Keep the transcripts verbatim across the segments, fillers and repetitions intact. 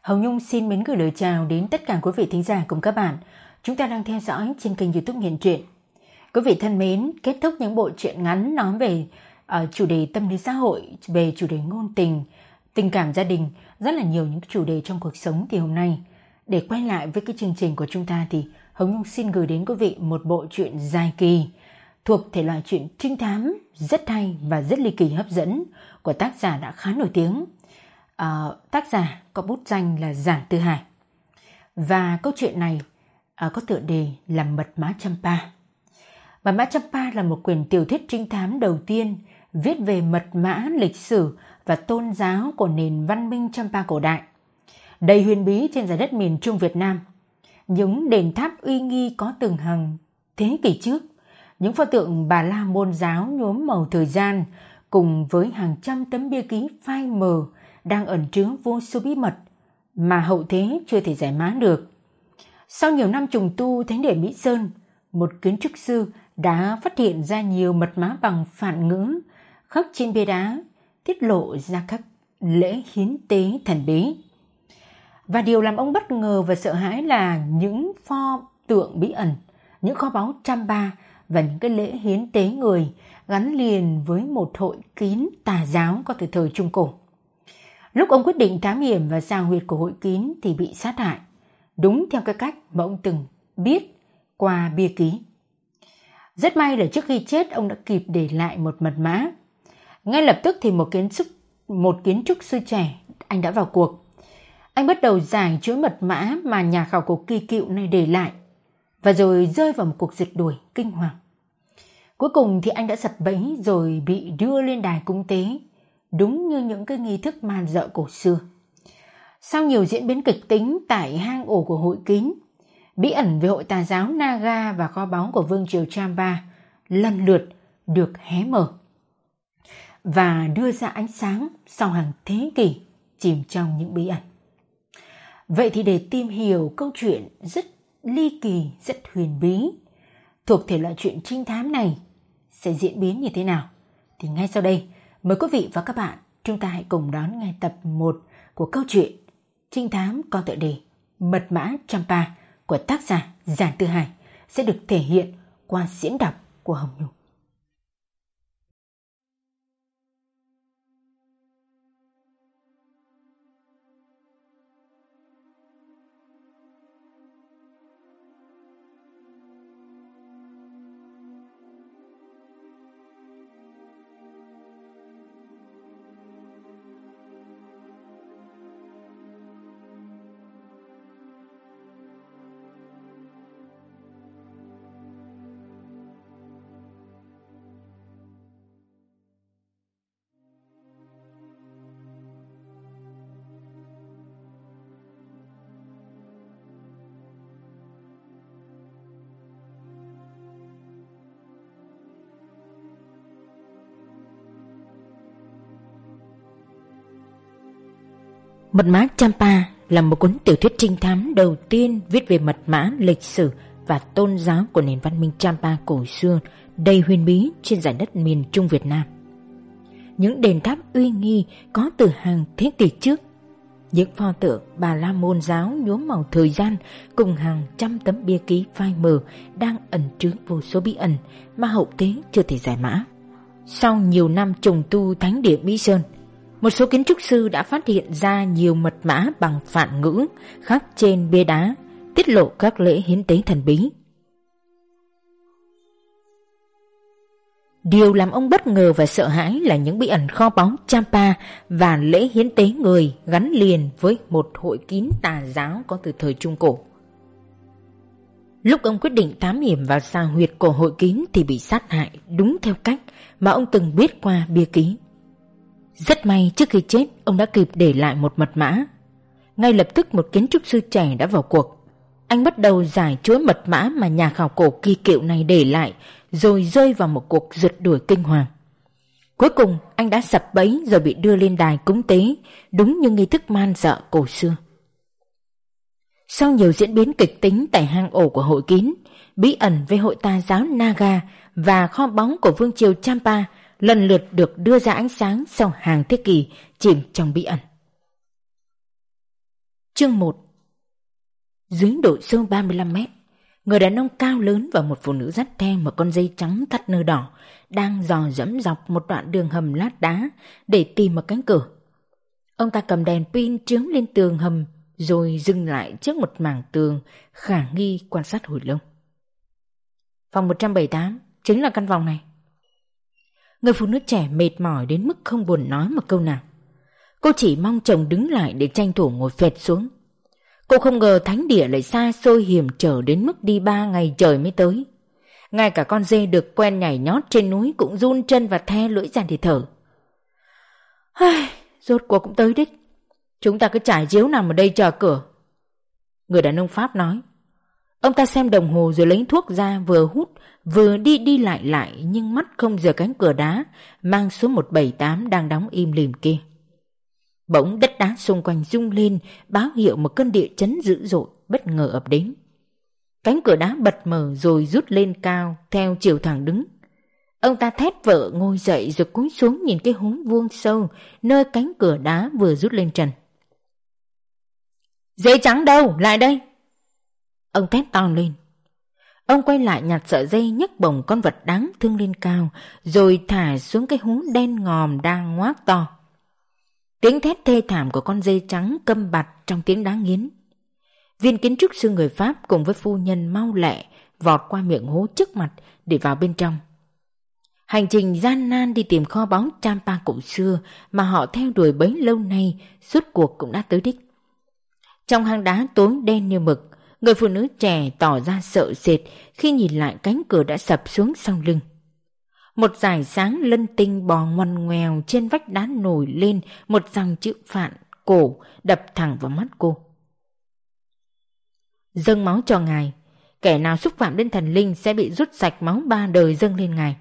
Hồng Nhung xin mến gửi lời chào đến tất cả quý vị thính giả cùng các bạn. Chúng ta đang theo dõi trên kênh YouTube Nghiện Truyện. Quý vị thân mến, kết thúc những bộ truyện ngắn nói về uh, chủ đề tâm lý xã hội, về chủ đề ngôn tình, tình cảm gia đình, rất là nhiều những chủ đề trong cuộc sống. Thì hôm nay, để quay lại với cái chương trình của chúng ta thì Hồng Nhung xin gửi đến quý vị một bộ truyện dài kỳ thuộc thể loại truyện trinh thám rất hay và rất ly kỳ hấp dẫn của tác giả đã khá nổi tiếng. Uh, tác giả có bút danh là Giản Tư Hải. Và câu chuyện này uh, có tựa đề là Mật Mã Champa. Mật Mã Champa là một quyển tiểu thuyết trinh thám đầu tiên viết về mật mã, lịch sử và tôn giáo của nền văn minh Champa cổ đại, đầy huyền bí trên giải đất miền Trung Việt Nam. Những đền tháp uy nghi có từng hàng thế kỷ trước, những pho tượng Bà La Môn giáo nhuốm màu thời gian, cùng với hàng trăm tấm bia ký phai mờ đang ẩn chứa vô số bí mật mà hậu thế chưa thể giải mã được. Sau nhiều năm trùng tu thánh địa Mỹ Sơn, một kiến trúc sư đã phát hiện ra nhiều mật mã bằng phản ngữ khắc trên bia đá, tiết lộ ra các lễ hiến tế thần bí. Và điều làm ông bất ngờ và sợ hãi là những pho tượng bí ẩn, những kho báu Champa và những cái lễ hiến tế người gắn liền với một hội kín tà giáo có từ thời Trung Cổ. Lúc ông quyết định thám hiểm và xào huyệt của hội kín thì bị sát hại, đúng theo cái cách mà ông từng biết qua bia ký. Rất may là trước khi chết ông đã kịp để lại một mật mã. Ngay lập tức thì một kiến trúc, một kiến trúc sư trẻ, anh đã vào cuộc. Anh bắt đầu giải chuỗi mật mã mà nhà khảo cổ kỳ cựu này để lại, và rồi rơi vào một cuộc rượt đuổi kinh hoàng. Cuối cùng thì anh đã sập bẫy rồi bị đưa lên đài cúng tế, đúng như những cái nghi thức man dợ cổ xưa. Sau nhiều diễn biến kịch tính tại hang ổ của hội kín, bí ẩn về hội tà giáo Naga và kho báu của vương triều Champa lần lượt được hé mở và đưa ra ánh sáng sau hàng thế kỷ chìm trong những bí ẩn. Vậy thì để tìm hiểu câu chuyện rất ly kỳ, rất huyền bí thuộc thể loại truyện trinh thám này sẽ diễn biến như thế nào, thì ngay sau đây mời quý vị và các bạn chúng ta hãy cùng đón nghe tập một của câu chuyện trinh thám có tựa đề Mật Mã Champa của tác giả Giản Tư Hải sẽ được thể hiện qua diễn đọc của Hồng Nhung. Mật Mã Champa là một cuốn tiểu thuyết trinh thám đầu tiên viết về mật mã, lịch sử và tôn giáo của nền văn minh Champa cổ xưa đầy huyền bí trên giải đất miền Trung Việt Nam. Những đền tháp uy nghi có từ hàng thế kỷ trước, những pho tượng Bà La Môn giáo nhuốm màu thời gian cùng hàng trăm tấm bia ký phai mờ đang ẩn chứa vô số bí ẩn mà hậu thế chưa thể giải mã. Sau nhiều năm trùng tu thánh địa Mỹ Sơn, một số kiến trúc sư đã phát hiện ra nhiều mật mã bằng phản ngữ khắc trên bia đá, tiết lộ các lễ hiến tế thần bí. Điều làm ông bất ngờ và sợ hãi là những bí ẩn kho báu Champa và lễ hiến tế người gắn liền với một hội kín tà giáo có từ thời Trung Cổ. Lúc ông quyết định thám hiểm vào xào huyệt của hội kín thì bị sát hại đúng theo cách mà ông từng biết qua bia ký. Rất may trước khi chết ông đã kịp để lại một mật mã. Ngay lập tức một kiến trúc sư trẻ đã vào cuộc. Anh bắt đầu giải chuỗi mật mã mà nhà khảo cổ kỳ cựu này để lại, rồi rơi vào một cuộc rượt đuổi kinh hoàng. Cuối cùng anh đã sập bẫy rồi bị đưa lên đài cúng tế, đúng như nghi thức man dợ cổ xưa. Sau nhiều diễn biến kịch tính tại hang ổ của hội kín, bí ẩn về hội tà giáo Naga và kho báu của vương triều Champa lần lượt được đưa ra ánh sáng sau hàng thế kỷ chìm trong bí ẩn. Chương một. Dưới độ sâu ba mươi lăm mét, người đàn ông cao lớn và một phụ nữ dắt theo một con dây trắng thắt nơ đỏ đang dò dẫm dọc một đoạn đường hầm lát đá để tìm một cánh cửa. Ông ta cầm đèn pin chiếu lên tường hầm rồi dừng lại trước một mảng tường khả nghi quan sát hồi lâu. Phòng một trăm bảy mươi tám chính là căn phòng này. Người phụ nữ trẻ mệt mỏi đến mức không buồn nói một câu nào. Cô chỉ mong chồng đứng lại để tranh thủ ngồi phệt xuống. Cô không ngờ thánh địa lại xa xôi hiểm trở đến mức đi ba ngày trời mới tới. Ngay cả con dê được quen nhảy nhót trên núi cũng run chân và the lưỡi ra để thở. Ai, rốt cuộc cũng tới đích. Chúng ta cứ trải chiếu nằm ở đây chờ cửa. Người đàn ông Pháp nói. Ông ta xem đồng hồ rồi lấy thuốc ra, vừa hút vừa đi đi lại lại, nhưng mắt không rời cánh cửa đá mang số một bảy tám đang đóng im lìm kia. Bỗng đất đá xung quanh rung lên, báo hiệu một cơn địa chấn dữ dội bất ngờ ập đến. Cánh cửa đá bật mở rồi rút lên cao theo chiều thẳng đứng. Ông ta thét vợ ngồi dậy rồi cúi xuống nhìn cái hố vuông sâu nơi cánh cửa đá vừa rút lên trần. Dây trắng đâu? Lại đây! Ông thét to lên. Ông quay lại nhặt sợi dây nhấc bổng con vật đáng thương lên cao rồi thả xuống cái hố đen ngòm đang ngoác to. Tiếng thét thê thảm của con dây trắng câm bặt trong tiếng đá nghiến. Viên kiến trúc sư người Pháp cùng với phu nhân mau lẹ vọt qua miệng hố trước mặt để vào bên trong. Hành trình gian nan đi tìm kho báu Champa cổ xưa mà họ theo đuổi bấy lâu nay suốt cuộc cũng đã tới đích. Trong hang đá tối đen như mực, người phụ nữ trẻ tỏ ra sợ sệt khi nhìn lại cánh cửa đã sập xuống sau lưng. Một dải sáng lân tinh bò ngoằn ngoèo trên vách đá nổi lên một dòng chữ phạn cổ đập thẳng vào mắt cô. Dâng máu cho ngài, kẻ nào xúc phạm đến thần linh sẽ bị rút sạch máu ba đời dâng lên ngài.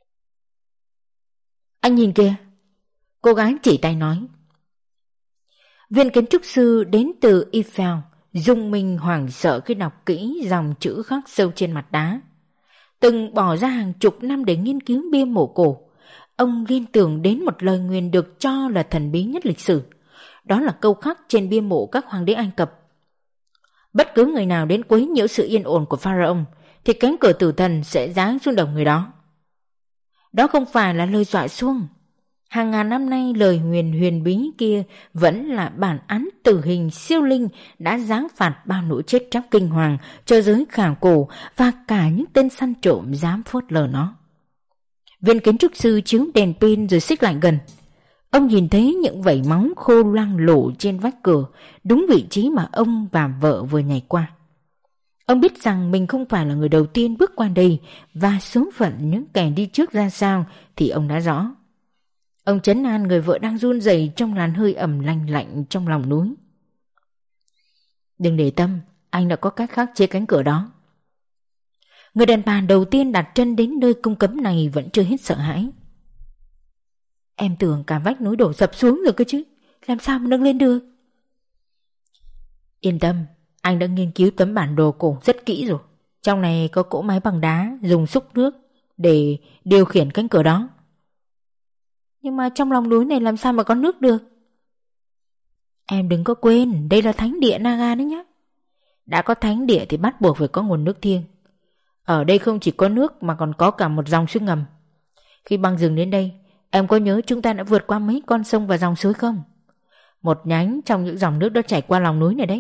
Anh nhìn kìa, cô gái chỉ tay nói. Viên kiến trúc sư đến từ Eiffel rung mình hoảng sợ khi đọc kỹ dòng chữ khắc sâu trên mặt đá. Từng bỏ ra hàng chục năm để nghiên cứu bia mộ cổ, ông liên tưởng đến một lời nguyền được cho là thần bí nhất lịch sử. Đó là câu khắc trên bia mộ các hoàng đế Ai Cập. Bất cứ người nào đến quấy nhiễu sự yên ổn của Pharaoh thì cánh cửa tử thần sẽ giáng xuống đầu người đó. Đó không phải là lời dọa xuông. Hàng ngàn năm nay lời huyền huyền bí kia vẫn là bản án tử hình siêu linh đã giáng phạt bao nỗi chết chóc kinh hoàng cho giới khảo cổ và cả những tên săn trộm dám phớt lờ nó. Viên kiến trúc sư chiếu đèn pin rồi xích lại gần. Ông nhìn thấy những vảy máu khô loang lổ trên vách cửa, đúng vị trí mà ông và vợ vừa nhảy qua. Ông biết rằng mình không phải là người đầu tiên bước qua đây và số phận những kẻ đi trước ra sao thì ông đã rõ. Ông trấn an người vợ đang run rẩy trong làn hơi ẩm lạnh lạnh trong lòng núi. Đừng để tâm, anh đã có cách khắc chế cánh cửa đó. Người đàn bà đầu tiên đặt chân đến nơi cung cấm này vẫn chưa hết sợ hãi. Em tưởng cả vách núi đổ sập xuống rồi cơ chứ, làm sao mà nâng lên được? Yên tâm, anh đã nghiên cứu tấm bản đồ cổ rất kỹ rồi. Trong này có cỗ máy bằng đá dùng xúc nước để điều khiển cánh cửa đó. Nhưng mà trong lòng núi này làm sao mà có nước được? Em đừng có quên, đây là thánh địa Naga đấy nhá. Đã có thánh địa thì bắt buộc phải có nguồn nước thiêng. Ở đây không chỉ có nước mà còn có cả một dòng suối ngầm. Khi băng rừng đến đây, em có nhớ chúng ta đã vượt qua mấy con sông và dòng suối không? Một nhánh trong những dòng nước đó chảy qua lòng núi này đấy.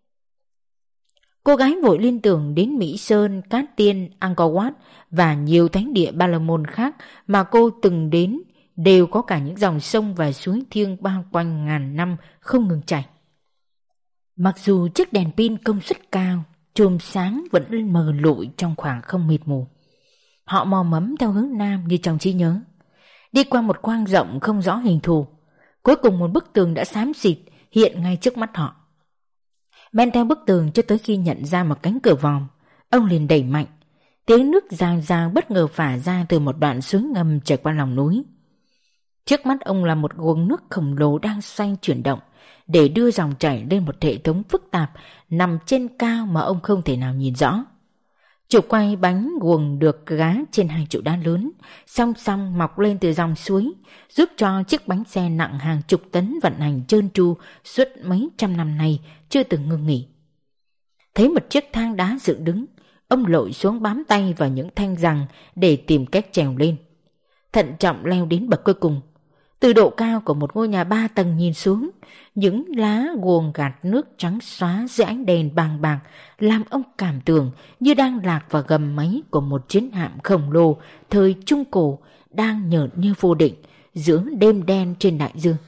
Cô gái vội liên tưởng đến Mỹ Sơn, Cát Tiên, Angkor Wat và nhiều thánh địa Ba La Môn khác mà cô từng đến, đều có cả những dòng sông và suối thiêng bao quanh ngàn năm không ngừng chảy. Mặc dù chiếc đèn pin công suất cao, chùm sáng vẫn mờ lụi trong khoảng không mịt mù. Họ mò mẫm theo hướng nam như trong trí nhớ, đi qua một khoang rộng không rõ hình thù. Cuối cùng một bức tường đã xám xịt hiện ngay trước mắt họ. Men theo bức tường cho tới khi nhận ra một cánh cửa vòm, ông liền đẩy mạnh. Tiếng nước rào rào bất ngờ phả ra từ một đoạn suối ngầm chảy qua lòng núi. Trước mắt ông là một guồng nước khổng lồ đang xoay chuyển động để đưa dòng chảy lên một hệ thống phức tạp nằm trên cao mà ông không thể nào nhìn rõ. Chủ quay bánh guồng được gá trên hai trụ đá lớn, song song mọc lên từ dòng suối, giúp cho chiếc bánh xe nặng hàng chục tấn vận hành trơn tru suốt mấy trăm năm nay chưa từng ngừng nghỉ. Thấy một chiếc thang đá dựng đứng, ông lội xuống bám tay vào những thanh giằng để tìm cách trèo lên. Thận trọng leo đến bậc cuối cùng. Từ độ cao của một ngôi nhà ba tầng nhìn xuống, những lá guồng gạt nước trắng xóa dưới ánh đèn bàng bạc làm ông cảm tưởng như đang lạc vào gầm máy của một chiến hạm khổng lồ thời Trung Cổ đang nhợt như vô định giữa đêm đen trên đại dương.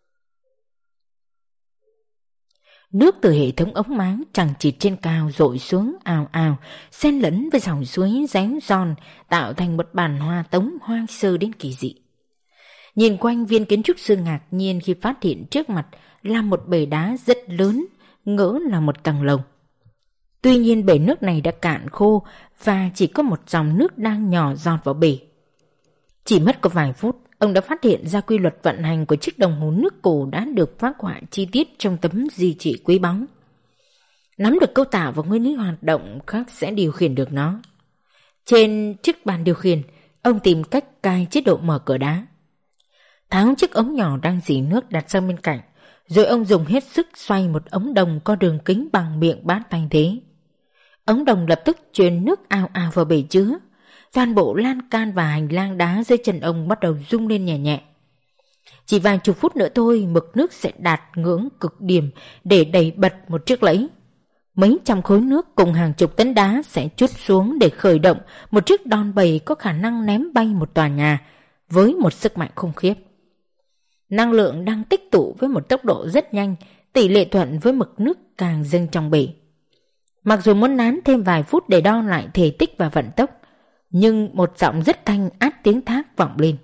Nước từ hệ thống ống máng chằng chịt trên cao dội xuống ào ào, xen lẫn với dòng suối réo giòn, tạo thành một bản hoa tống hoang sơ đến kỳ dị. Nhìn quanh, viên kiến trúc sư ngạc nhiên khi phát hiện trước mặt là một bể đá rất lớn, ngỡ là một tầng lầu. Tuy nhiên bể nước này đã cạn khô và chỉ có một dòng nước đang nhỏ giọt vào bể. Chỉ mất có vài phút, ông đã phát hiện ra quy luật vận hành của chiếc đồng hồ nước cổ đã được phác họa chi tiết trong tấm di chỉ quý báu. Nắm được cấu tạo và nguyên lý hoạt động khác sẽ điều khiển được nó. Trên chiếc bàn điều khiển, ông tìm cách cai chế độ mở cửa đá. Tháo chiếc ống nhỏ đang dỉ nước đặt sang bên cạnh, rồi ông dùng hết sức xoay một ống đồng có đường kính bằng miệng bát thanh thế. Ống đồng lập tức truyền nước ào ào vào bể chứa. Toàn bộ lan can và hành lang đá dưới chân ông bắt đầu rung lên nhẹ nhẹ. Chỉ vài chục phút nữa thôi, mực nước sẽ đạt ngưỡng cực điểm để đẩy bật một chiếc lẫy. Mấy trăm khối nước cùng hàng chục tấn đá sẽ trút xuống để khởi động một chiếc đòn bẩy có khả năng ném bay một tòa nhà với một sức mạnh khủng khiếp. Năng lượng đang tích tụ với một tốc độ rất nhanh, tỷ lệ thuận với mực nước càng dâng trong bể. Mặc dù muốn nán thêm vài phút để đo lại thể tích và vận tốc, nhưng một giọng rất thanh át tiếng thác vọng lên.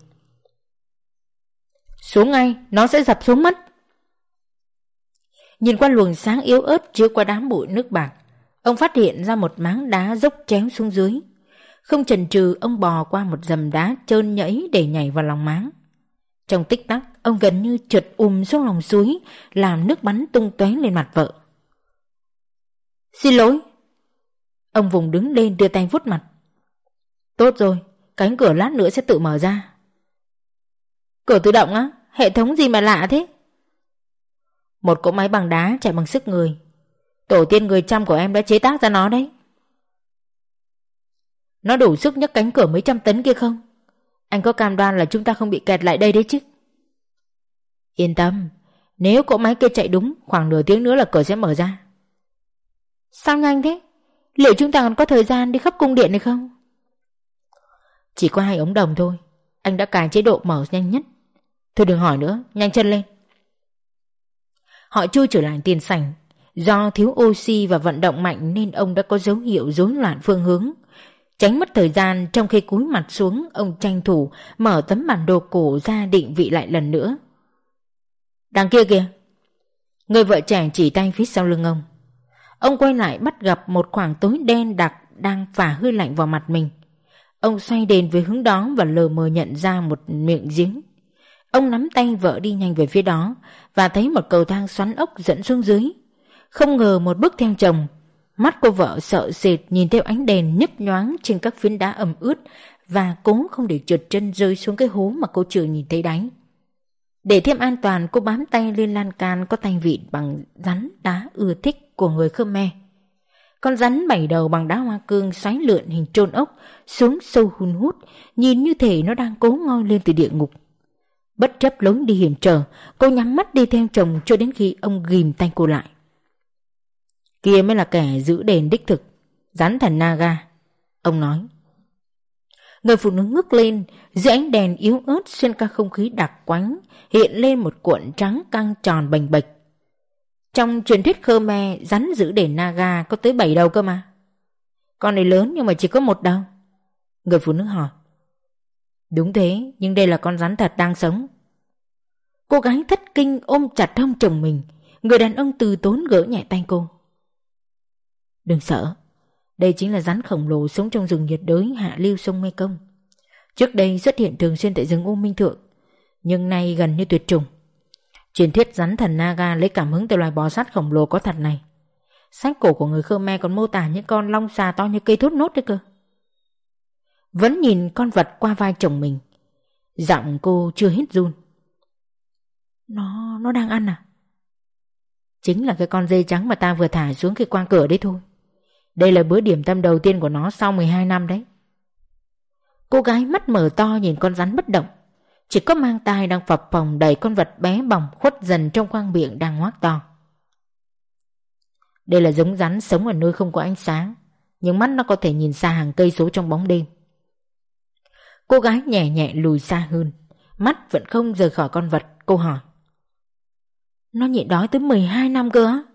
Xuống ngay, nó sẽ dập xuống mất. Nhìn qua luồng sáng yếu ớt chiếu qua đám bụi nước bạc, ông phát hiện ra một máng đá dốc chéo xuống dưới. Không chần chừ, ông bò qua một dầm đá trơn nhẫy để nhảy vào lòng máng. Trong tích tắc, ông gần như trượt ùm xuống lòng suối, làm nước bắn tung tóe lên mặt vợ. Xin lỗi. Ông vùng đứng lên đưa tay vuốt mặt. Tốt rồi, cánh cửa lát nữa sẽ tự mở ra. Cửa tự động á? Hệ thống gì mà lạ thế? Một cỗ máy bằng đá chạy bằng sức người. Tổ tiên người Chăm của em đã chế tác ra nó đấy. Nó đủ sức nhấc cánh cửa mấy trăm tấn kia không? Anh có cam đoan là chúng ta không bị kẹt lại đây đấy chứ? Yên tâm, nếu cỗ máy kia chạy đúng, khoảng nửa tiếng nữa là cửa sẽ mở ra. Sao nhanh thế? Liệu chúng ta còn có thời gian đi khắp cung điện này không? Chỉ có hai ống đồng thôi. Anh đã cài chế độ mở nhanh nhất. Thôi đừng hỏi nữa, nhanh chân lên. Họ chui trở lại tiền sảnh. Do thiếu oxy và vận động mạnh nên ông đã có dấu hiệu rối loạn phương hướng. Tránh mất thời gian, trong khi cúi mặt xuống, ông tranh thủ mở tấm bản đồ cổ ra định vị lại lần nữa. Đằng kia kìa. Người vợ trẻ chỉ tay phía sau lưng ông. Ông quay lại bắt gặp một khoảng tối đen đặc đang phả hơi lạnh vào mặt mình. Ông xoay đền về hướng đó và lờ mờ nhận ra một miệng giếng. Ông nắm tay vợ đi nhanh về phía đó và thấy một cầu thang xoắn ốc dẫn xuống dưới. Không ngờ một bước theo chồng. Mắt cô vợ sợ sệt nhìn theo ánh đèn nhấp nhoáng trên các phiến đá ẩm ướt và cố không để trượt chân rơi xuống cái hố mà cô chưa nhìn thấy đáy. Để thêm an toàn, cô bám tay lên lan can có tay vịn bằng rắn đá ưa thích của người Khmer. Con rắn bảy đầu bằng đá hoa cương xoáy lượn hình trôn ốc xuống sâu hun hút, nhìn như thể nó đang cố ngoi lên từ địa ngục. Bất chấp lối đi hiểm trở, cô nhắm mắt đi theo chồng cho đến khi ông ghìm tay cô lại. Kia mới là kẻ giữ đền đích thực, rắn thần Naga, ông nói. Người phụ nữ ngước lên, dưới ánh đèn yếu ớt xuyên qua không khí đặc quánh, hiện lên một cuộn trắng căng tròn bềnh bệch. Trong truyền thuyết Khmer, rắn giữ đền Naga có tới bảy đầu cơ mà. Con này lớn nhưng mà chỉ có một đầu. Người phụ nữ hỏi. Đúng thế, nhưng đây là con rắn thật đang sống. Cô gái thất kinh ôm chặt hông chồng mình. Người đàn ông từ tốn gỡ nhẹ tay cô. Đừng sợ, đây chính là rắn khổng lồ sống trong rừng nhiệt đới hạ lưu sông Mekong. Trước đây xuất hiện thường xuyên tại rừng U Minh Thượng, nhưng nay gần như tuyệt chủng. Truyền thuyết rắn thần Naga lấy cảm hứng từ loài bò sát khổng lồ có thật này. Sách cổ của người Khmer còn mô tả những con long xà to như cây thốt nốt đấy cơ. Vẫn nhìn con vật qua vai chồng mình, giọng cô chưa hết run. Nó, nó đang ăn à? Chính là cái con dê trắng mà ta vừa thả xuống khi qua cửa đấy thôi. Đây là bữa điểm tâm đầu tiên của nó sau mười hai năm đấy. Cô gái mắt mở to nhìn con rắn bất động, chỉ có mang tai đang phập phồng đẩy con vật bé bỏng khuất dần trong khoang miệng đang ngoác to. Đây là giống rắn sống ở nơi không có ánh sáng, nhưng mắt nó có thể nhìn xa hàng cây số trong bóng đêm. Cô gái nhẹ nhẹ lùi xa hơn, mắt vẫn không rời khỏi con vật. Cô hỏi: Nó nhịn đói tới mười hai năm cơ á?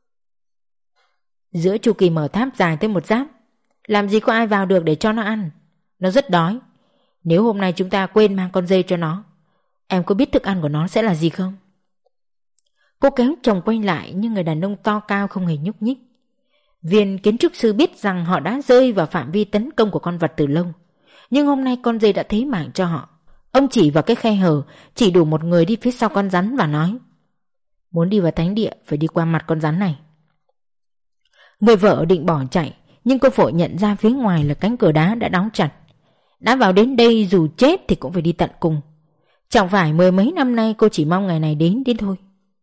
Giữa chu kỳ mở tháp dài tới một giáp, làm gì có ai vào được để cho nó ăn. Nó rất đói. Nếu hôm nay chúng ta quên mang con dê cho nó, em có biết thức ăn của nó sẽ là gì không? Cô kéo chồng quay lại, nhưng người đàn ông to cao không hề nhúc nhích. Viên kiến trúc sư biết rằng họ đã rơi vào phạm vi tấn công của con vật từ lâu, nhưng hôm nay con dê đã thế mạng cho họ. Ông chỉ vào cái khe hở chỉ đủ một người đi phía sau con rắn và nói: Muốn đi vào thánh địa phải đi qua mặt con rắn này. Người vợ định bỏ chạy, nhưng cô vội nhận ra phía ngoài là cánh cửa đá đã đóng chặt. Đã vào đến đây dù chết thì cũng phải đi tận cùng. Chẳng phải mười mấy năm nay cô chỉ mong ngày này đến đến thôi.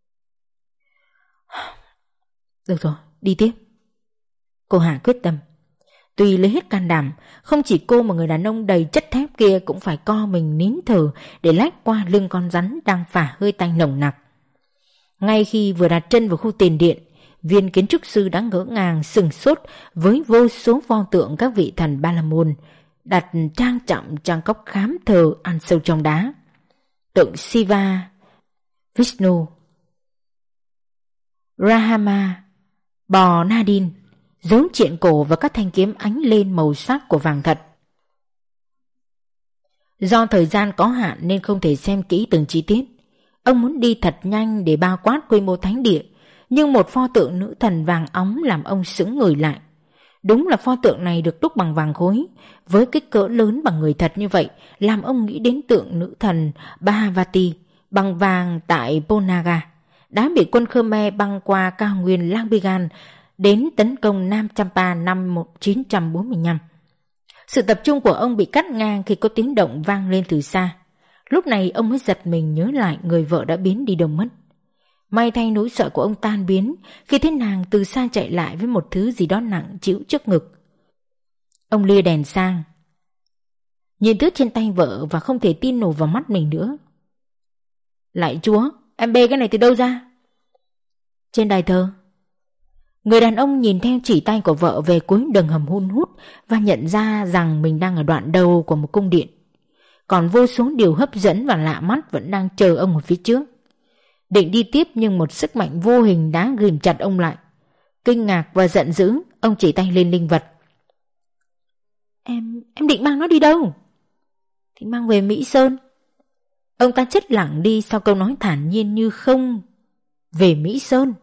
Được rồi, đi tiếp. Cô hạ quyết tâm. Tuy lấy hết can đảm, không chỉ cô mà người đàn ông đầy chất thép kia cũng phải co mình nín thở để lách qua lưng con rắn đang phả hơi tanh nồng nặc. Ngay khi vừa đặt chân vào khu tiền điện, viên kiến trúc sư đã ngỡ ngàng sừng sốt với vô số pho tượng các vị thần Ba La Môn đặt trang trọng trong cốc khám thờ ăn sâu trong đá. Tượng Shiva, Vishnu, Rahama, bò Nadin, dấu triện cổ và các thanh kiếm ánh lên màu sắc của vàng thật. Do thời gian có hạn nên không thể xem kỹ từng chi tiết. Ông muốn đi thật nhanh để bao quát quy mô thánh địa, nhưng một pho tượng nữ thần vàng óng làm ông sững người lại. Đúng là pho tượng này được đúc bằng vàng khối, với kích cỡ lớn bằng người thật như vậy, làm ông nghĩ đến tượng nữ thần Bhavati bằng vàng tại Ponaga, đã bị quân Khmer băng qua cao nguyên Lambigan đến tấn công Nam Champa năm một nghìn chín trăm bốn mươi lăm. Sự tập trung của ông bị cắt ngang khi có tiếng động vang lên từ xa. Lúc này ông mới giật mình nhớ lại người vợ đã biến đi đâu mất. May thay nỗi sợ của ông tan biến khi thấy nàng từ xa chạy lại với một thứ gì đó nặng trĩu trước ngực. Ông lia đèn sang, nhìn thứ trên tay vợ và không thể tin nổi vào mắt mình nữa. Lạy Chúa, em bê cái này từ đâu ra? Trên đài thờ. Người đàn ông nhìn theo chỉ tay của vợ về cuối đường hầm hun hút và nhận ra rằng mình đang ở đoạn đầu của một cung điện. Còn vô số điều hấp dẫn và lạ mắt vẫn đang chờ ông ở phía trước. Định đi tiếp nhưng một sức mạnh vô hình đã ghìm chặt ông lại. Kinh ngạc và giận dữ, ông chỉ tay lên linh vật. Em, em định mang nó đi đâu? Thì mang về Mỹ Sơn. Ông ta chết lặng đi sau câu nói thản nhiên như không. Về Mỹ Sơn.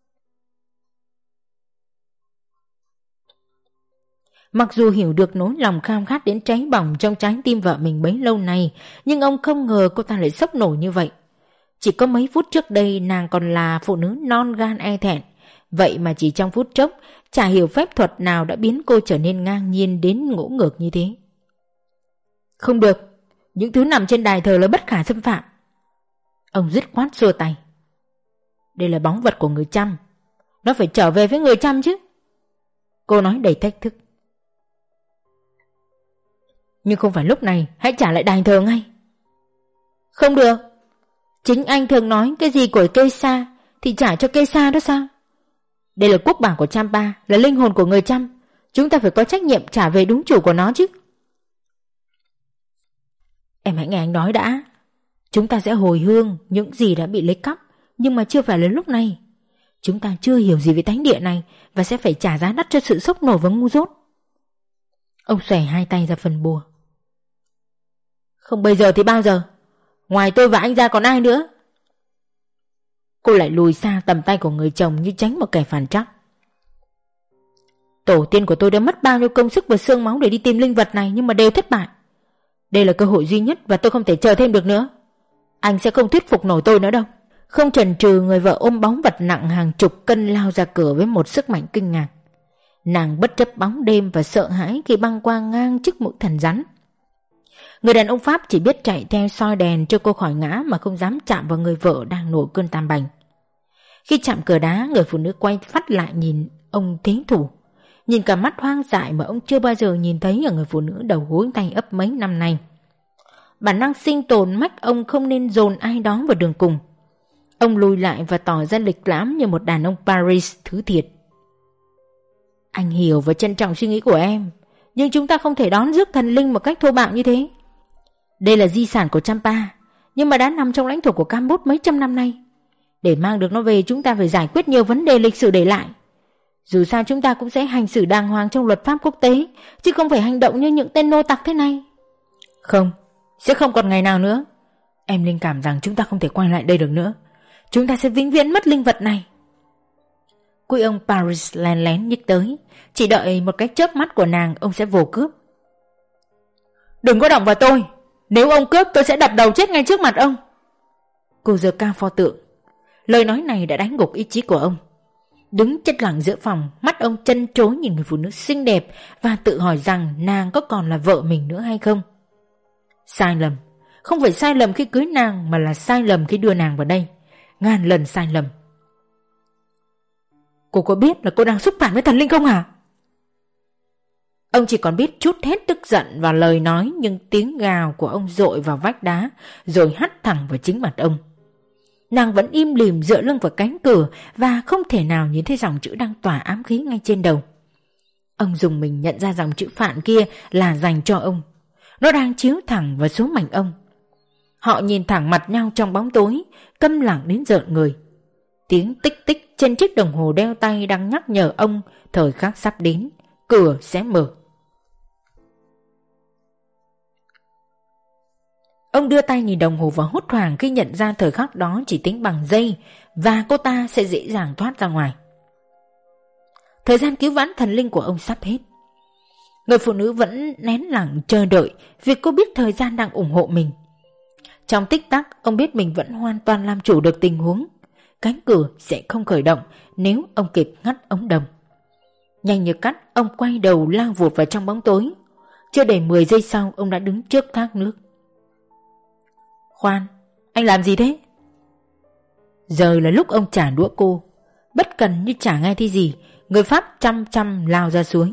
Mặc dù hiểu được nỗi lòng khao khát đến cháy bỏng trong trái tim vợ mình bấy lâu nay, nhưng ông không ngờ cô ta lại sốc nổi như vậy. Chỉ có mấy phút trước đây nàng còn là phụ nữ non gan e thẹn, vậy mà chỉ trong phút chốc, chả hiểu phép thuật nào đã biến cô trở nên ngang nhiên đến ngỗ ngược như thế. Không được, những thứ nằm trên đài thờ là bất khả xâm phạm. Ông dứt khoát xua tay. Đây là báu vật của người Chăm, nó phải trở về với người Chăm chứ. Cô nói đầy thách thức. Nhưng không phải lúc này, hãy trả lại đài thờ ngay. Không được. Chính anh thường nói cái gì của cây sa thì trả cho cây sa đó sao? Đây là quốc bảo của Champa, là linh hồn của người Chăm. Chúng ta phải có trách nhiệm trả về đúng chủ của nó chứ. Em hãy nghe anh nói đã. Chúng ta sẽ hồi hương những gì đã bị lấy cắp, nhưng mà chưa phải là lúc này. Chúng ta chưa hiểu gì về thánh địa này và sẽ phải trả giá đắt cho sự sốc nổi và ngu dốt. Ông xòe hai tay ra phần bùa. Không bây giờ thì bao giờ? Ngoài tôi và anh ra còn ai nữa? Cô lại lùi xa tầm tay của người chồng như tránh một kẻ phản trắc. Tổ tiên của tôi đã mất bao nhiêu công sức và xương máu để đi tìm linh vật này, nhưng mà đều thất bại. Đây là cơ hội duy nhất và tôi không thể chờ thêm được nữa. Anh sẽ không thuyết phục nổi tôi nữa đâu. Không chần chừ, người vợ ôm bóng vật nặng hàng chục cân lao ra cửa với một sức mạnh kinh ngạc. Nàng bất chấp bóng đêm và sợ hãi khi băng qua ngang trước mũi thần rắn. Người đàn ông Pháp chỉ biết chạy theo soi đèn cho cô khỏi ngã mà không dám chạm vào người vợ đang nổi cơn tam bành. Khi chạm cửa đá, người phụ nữ quay phát lại nhìn ông thế thủ, nhìn cả mắt hoang dại mà ông chưa bao giờ nhìn thấy ở người phụ nữ đầu gối tay ấp mấy năm nay. Bản năng sinh tồn mách ông không nên dồn ai đó vào đường cùng. Ông lùi lại và tỏ ra lịch lãm như một đàn ông Paris thứ thiệt. Anh hiểu và trân trọng suy nghĩ của em, nhưng chúng ta không thể đón rước thần linh một cách thô bạo như thế. Đây là di sản của Champa, nhưng mà đã nằm trong lãnh thổ của Campuchia mấy trăm năm nay. Để mang được nó về, chúng ta phải giải quyết nhiều vấn đề lịch sử để lại. Dù sao chúng ta cũng sẽ hành xử đàng hoàng trong luật pháp quốc tế, chứ không phải hành động như những tên nô tặc thế này. Không, sẽ không còn ngày nào nữa. Em linh cảm rằng chúng ta không thể quay lại đây được nữa. Chúng ta sẽ vĩnh viễn mất linh vật này. Quý ông Paris lén lén nhích tới, chỉ đợi một cái chớp mắt của nàng, ông sẽ vồ cướp. Đừng có động vào tôi. Nếu ông cướp, tôi sẽ đập đầu chết ngay trước mặt ông. Cô giơ cao pho tượng. Lời nói này đã đánh gục ý chí của ông. Đứng chết lặng giữa phòng, mắt ông trân trối nhìn người phụ nữ xinh đẹp và tự hỏi rằng nàng có còn là vợ mình nữa hay không. Sai lầm. Không phải sai lầm khi cưới nàng, mà là sai lầm khi đưa nàng vào đây. Ngàn lần sai lầm. Cô có biết là cô đang xúc phạm với thần linh không hả? Ông chỉ còn biết trút hết tức giận vào lời nói, nhưng tiếng gào của ông dội vào vách đá rồi hắt thẳng vào chính mặt ông. Nàng vẫn im lìm dựa lưng vào cánh cửa và không thể nào nhìn thấy dòng chữ đang tỏa ám khí ngay trên đầu. Ông dùng mình nhận ra dòng chữ phạn kia là dành cho ông. Nó đang chiếu thẳng vào số mảnh ông. Họ nhìn thẳng mặt nhau trong bóng tối, câm lặng đến rợn người. Tiếng tích tích trên chiếc đồng hồ đeo tay đang nhắc nhở ông thời khắc sắp đến, cửa sẽ mở. Ông đưa tay nhìn đồng hồ và hốt hoảng khi nhận ra thời khắc đó chỉ tính bằng giây và cô ta sẽ dễ dàng thoát ra ngoài. Thời gian cứu vãn thần linh của ông sắp hết. Người phụ nữ vẫn nén lặng chờ đợi vì cô biết thời gian đang ủng hộ mình. Trong tích tắc, ông biết mình vẫn hoàn toàn làm chủ được tình huống. Cánh cửa sẽ không khởi động nếu ông kịp ngắt ống đồng. Nhanh như cắt, ông quay đầu lao vụt vào trong bóng tối. Chưa đầy mười giây sau, ông đã đứng trước thác nước. Khoan, anh làm gì thế? Giờ là lúc ông trả đũa cô. Bất cần như chả nghe thấy gì, người Pháp chăm chăm lao ra suối.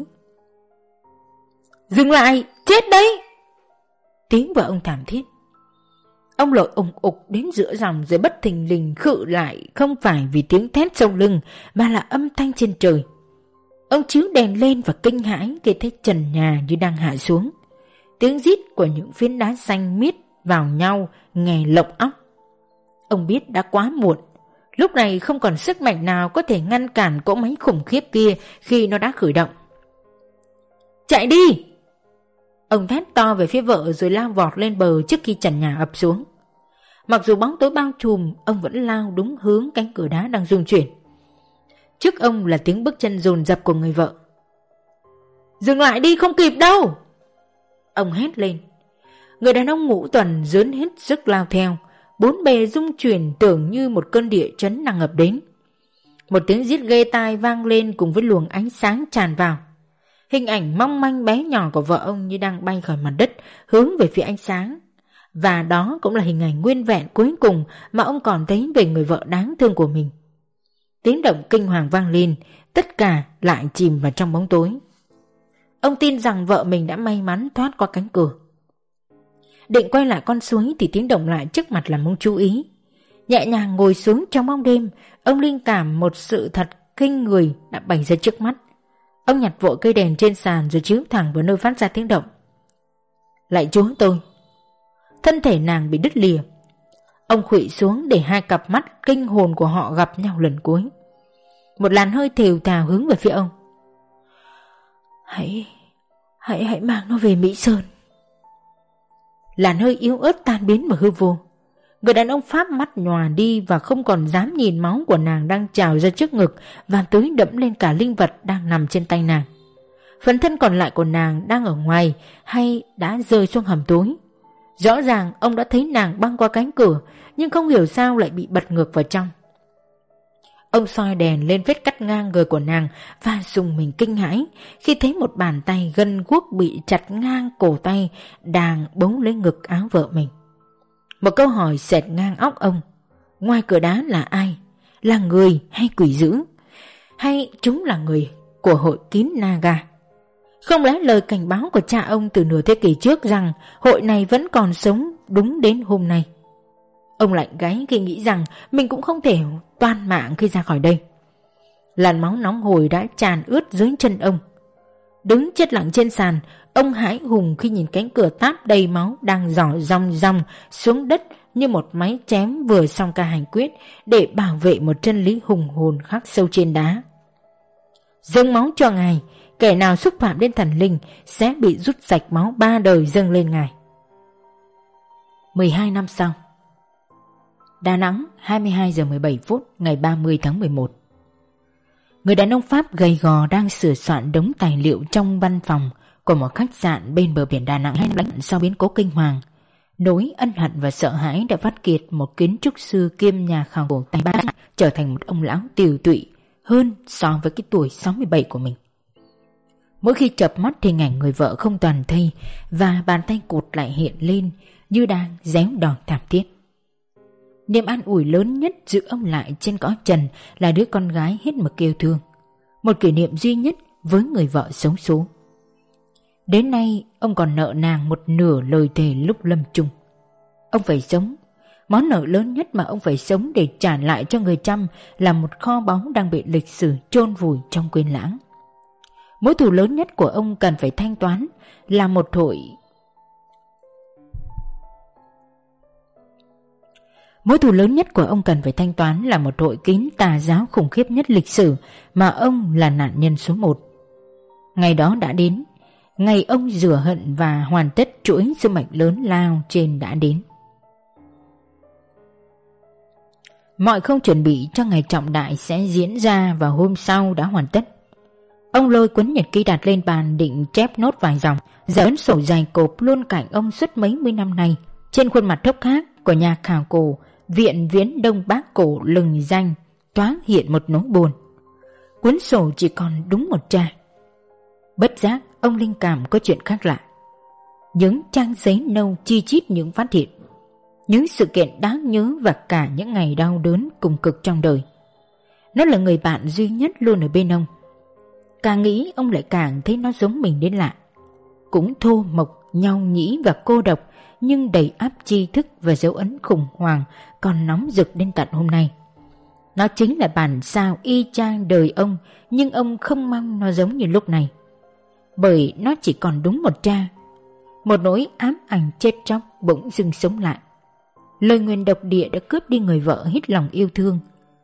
Dừng lại, chết đấy! Tiếng vợ ông thảm thiết. Ông lội ủng ục đến giữa dòng rồi bất thình lình khựu lại, không phải vì tiếng thét sau lưng mà là âm thanh trên trời. Ông chiếu đèn lên và kinh hãi khi thấy trần nhà như đang hạ xuống. Tiếng rít của những phiến đá xanh miết vào nhau nghe lộng óc. Ông biết đã quá muộn. Lúc này không còn sức mạnh nào có thể ngăn cản cỗ máy khủng khiếp kia khi nó đã khởi động. Chạy đi! Ông thét to về phía vợ rồi lao vọt lên bờ trước khi trần nhà ập xuống. Mặc dù bóng tối bao trùm, ông vẫn lao đúng hướng cánh cửa đá đang rung chuyển. Trước ông là tiếng bước chân dồn dập của người vợ. Dừng lại đi, không kịp đâu! Ông hét lên. Người đàn ông ngũ tuần dướn hết sức lao theo. Bốn bề rung chuyển tưởng như một cơn địa chấn đang ập đến. Một tiếng rít ghê tai vang lên cùng với luồng ánh sáng tràn vào. Hình ảnh mong manh bé nhỏ của vợ ông như đang bay khỏi mặt đất hướng về phía ánh sáng. Và đó cũng là hình ảnh nguyên vẹn cuối cùng mà ông còn thấy về người vợ đáng thương của mình. Tiếng động kinh hoàng vang lên, tất cả lại chìm vào trong bóng tối. Ông tin rằng vợ mình đã may mắn thoát qua cánh cửa. Định quay lại con suối thì tiếng động lại trước mặt làm ông chú ý. Nhẹ nhàng ngồi xuống trong bóng đêm, ông linh cảm một sự thật kinh người đã bày ra trước mắt. Ông nhặt vội cây đèn trên sàn rồi chiếu thẳng vào nơi phát ra tiếng động. Lạy Chúa tôi! Thân thể nàng bị đứt lìa. Ông khuỵu xuống để hai cặp mắt kinh hồn của họ gặp nhau lần cuối. Một làn hơi thều thào hướng về phía ông. Hãy, hãy, hãy mang nó về Mỹ Sơn. Làn hơi yếu ớt tan biến vào hư vô. Người đàn ông Pháp mắt nhòa đi và không còn dám nhìn máu của nàng đang trào ra trước ngực và tưới đẫm lên cả linh vật đang nằm trên tay nàng. Phần thân còn lại của nàng đang ở ngoài hay đã rơi xuống hầm tối. Rõ ràng ông đã thấy nàng băng qua cánh cửa, nhưng không hiểu sao lại bị bật ngược vào trong. Ông soi đèn lên vết cắt ngang người của nàng và dùng mình kinh hãi khi thấy một bàn tay gân guốc bị chặt ngang cổ tay đang bấu lấy ngực áo vợ mình. Một câu hỏi xẹt ngang óc ông. Ngoài cửa đá là ai? Là người hay quỷ dữ? Hay chúng là người của hội kín Naga? Không lẽ lời cảnh báo của cha ông từ nửa thế kỷ trước rằng hội này vẫn còn sống đúng đến hôm nay? Ông lạnh gáy khi nghĩ rằng mình cũng không thể toan mạng khi ra khỏi đây. Làn máu nóng hổi đã tràn ướt dưới chân ông. Đứng chết lặng trên sàn, ông hãi hùng khi nhìn cánh cửa táp đầy máu đang rỏ ròng ròng xuống đất như một máy chém vừa xong ca hành quyết để bảo vệ một chân lý hùng hồn khắc sâu trên đá. Dâng máu cho ngài, kẻ nào xúc phạm đến thần linh sẽ bị rút sạch máu ba đời dâng lên ngài. mười hai năm sau, Đà Nẵng, hai mươi hai giờ mười bảy phút ngày ba mươi tháng mười một. Người đàn ông Pháp gầy gò đang sửa soạn đống tài liệu trong văn phòng của một khách sạn bên bờ biển Đà Nẵng hai năm sau biến cố kinh hoàng. Nỗi ân hận và sợ hãi đã vắt kiệt một kiến trúc sư kiêm nhà khảo cổ tài ba, trở thành một ông lão tiều tụy hơn so với cái tuổi sáu mươi bảy của mình. Mỗi khi chợp mắt thì hình ảnh người vợ không toàn thây và bàn tay cụt lại hiện lên như đang réo đòn thảm thiết. Niềm an ủi lớn nhất giữ ông lại trên cõi trần là đứa con gái hết mực yêu thương, một kỷ niệm duy nhất với người vợ xấu số. Đến nay ông còn nợ nàng một nửa lời thề lúc lâm chung. Ông phải sống. Món nợ lớn nhất mà ông phải sống để trả lại cho người chăm là một kho báu đang bị lịch sử chôn vùi trong quên lãng. Mối thù lớn nhất của ông cần phải thanh toán là một hội Mối thù lớn nhất của ông cần phải thanh toán là một hội kín tà giáo khủng khiếp nhất lịch sử mà ông là nạn nhân số một. Ngày đó đã đến, ngày ông rửa hận và hoàn tất chuỗi sứ mệnh lớn lao trên đã đến. Mọi không chuẩn bị cho ngày trọng đại sẽ diễn ra vào hôm sau đã hoàn tất. Ông lôi cuốn nhật ký đặt lên bàn định chép nốt vài dòng, giờ ấn sổ dài cộp luôn cạnh ông suốt mấy mươi năm nay. Trên khuôn mặt thốc khác của nhà khảo cổ Viện Viễn Đông Bắc Cổ lừng danh thoáng hiện một nỗi buồn. Cuốn sổ chỉ còn đúng một trang. Bất giác ông linh cảm có chuyện khác lạ. Những trang giấy nâu chi chít những phát hiện, những sự kiện đáng nhớ và cả những ngày đau đớn cùng cực trong đời. Nó là người bạn duy nhất luôn ở bên ông. Càng nghĩ ông lại càng thấy nó giống mình đến lạ. Cũng thô mộc, nhau nhĩ và cô độc, nhưng đầy áp tri thức và dấu ấn khủng hoảng còn nóng rực đến tận hôm nay. Nó chính là bản sao y chang đời ông, nhưng ông không mong nó giống như lúc này. Bởi nó chỉ còn đúng một trang. Một nỗi ám ảnh chết chóc bỗng dưng sống lại. Lời nguyền độc địa đã cướp đi người vợ hết lòng yêu thương.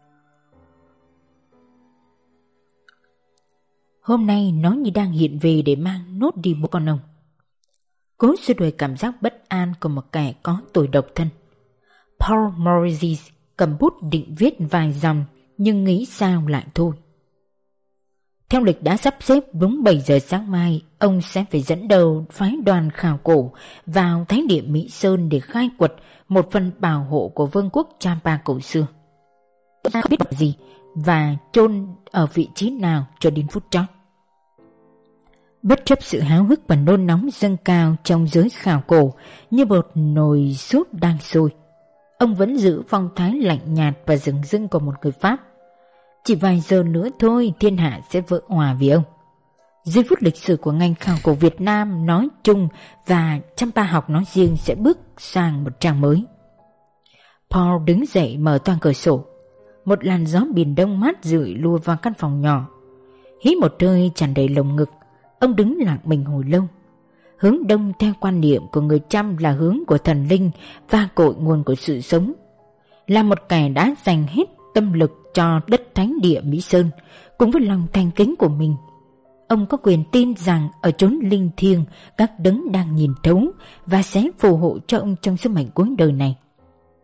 Hôm nay nó như đang hiện về để mang nốt đi bố con ông. Cố xua đuổi cảm giác bất an của một kẻ có tuổi độc thân. Paul Morris cầm bút định viết vài dòng, nhưng nghĩ sao lại thôi. Theo lịch đã sắp xếp, đúng bảy giờ sáng mai, ông sẽ phải dẫn đầu phái đoàn khảo cổ vào thánh địa Mỹ Sơn để khai quật một phần bảo hộ của vương quốc Champa cổ xưa. Không biết là gì và chôn ở vị trí nào cho đến phút chót. Bất chấp sự háo hức và nôn nóng dâng cao trong giới khảo cổ như một nồi súp đang sôi, ông vẫn giữ phong thái lạnh nhạt và dửng dưng của một người Pháp. Chỉ vài giờ nữa thôi thiên hạ sẽ vỡ òa vì ông. Giây phút lịch sử của ngành khảo cổ Việt Nam nói chung và Champa học nói riêng sẽ bước sang một trang mới. Paul đứng dậy mở toang cửa sổ. Một làn gió biển đông mát rượi lùa vào căn phòng nhỏ. Hít một hơi tràn đầy lồng ngực, ông đứng lặng mình hồi lâu. Hướng đông theo quan niệm của người Chăm là hướng của thần linh và cội nguồn của sự sống. Là một kẻ đã dành hết tâm lực cho đất thánh địa Mỹ Sơn, cùng với lòng thành kính của mình, ông có quyền tin rằng ở chốn linh thiêng các đấng đang nhìn thấu và sẽ phù hộ cho ông trong sứ mệnh cuối đời này.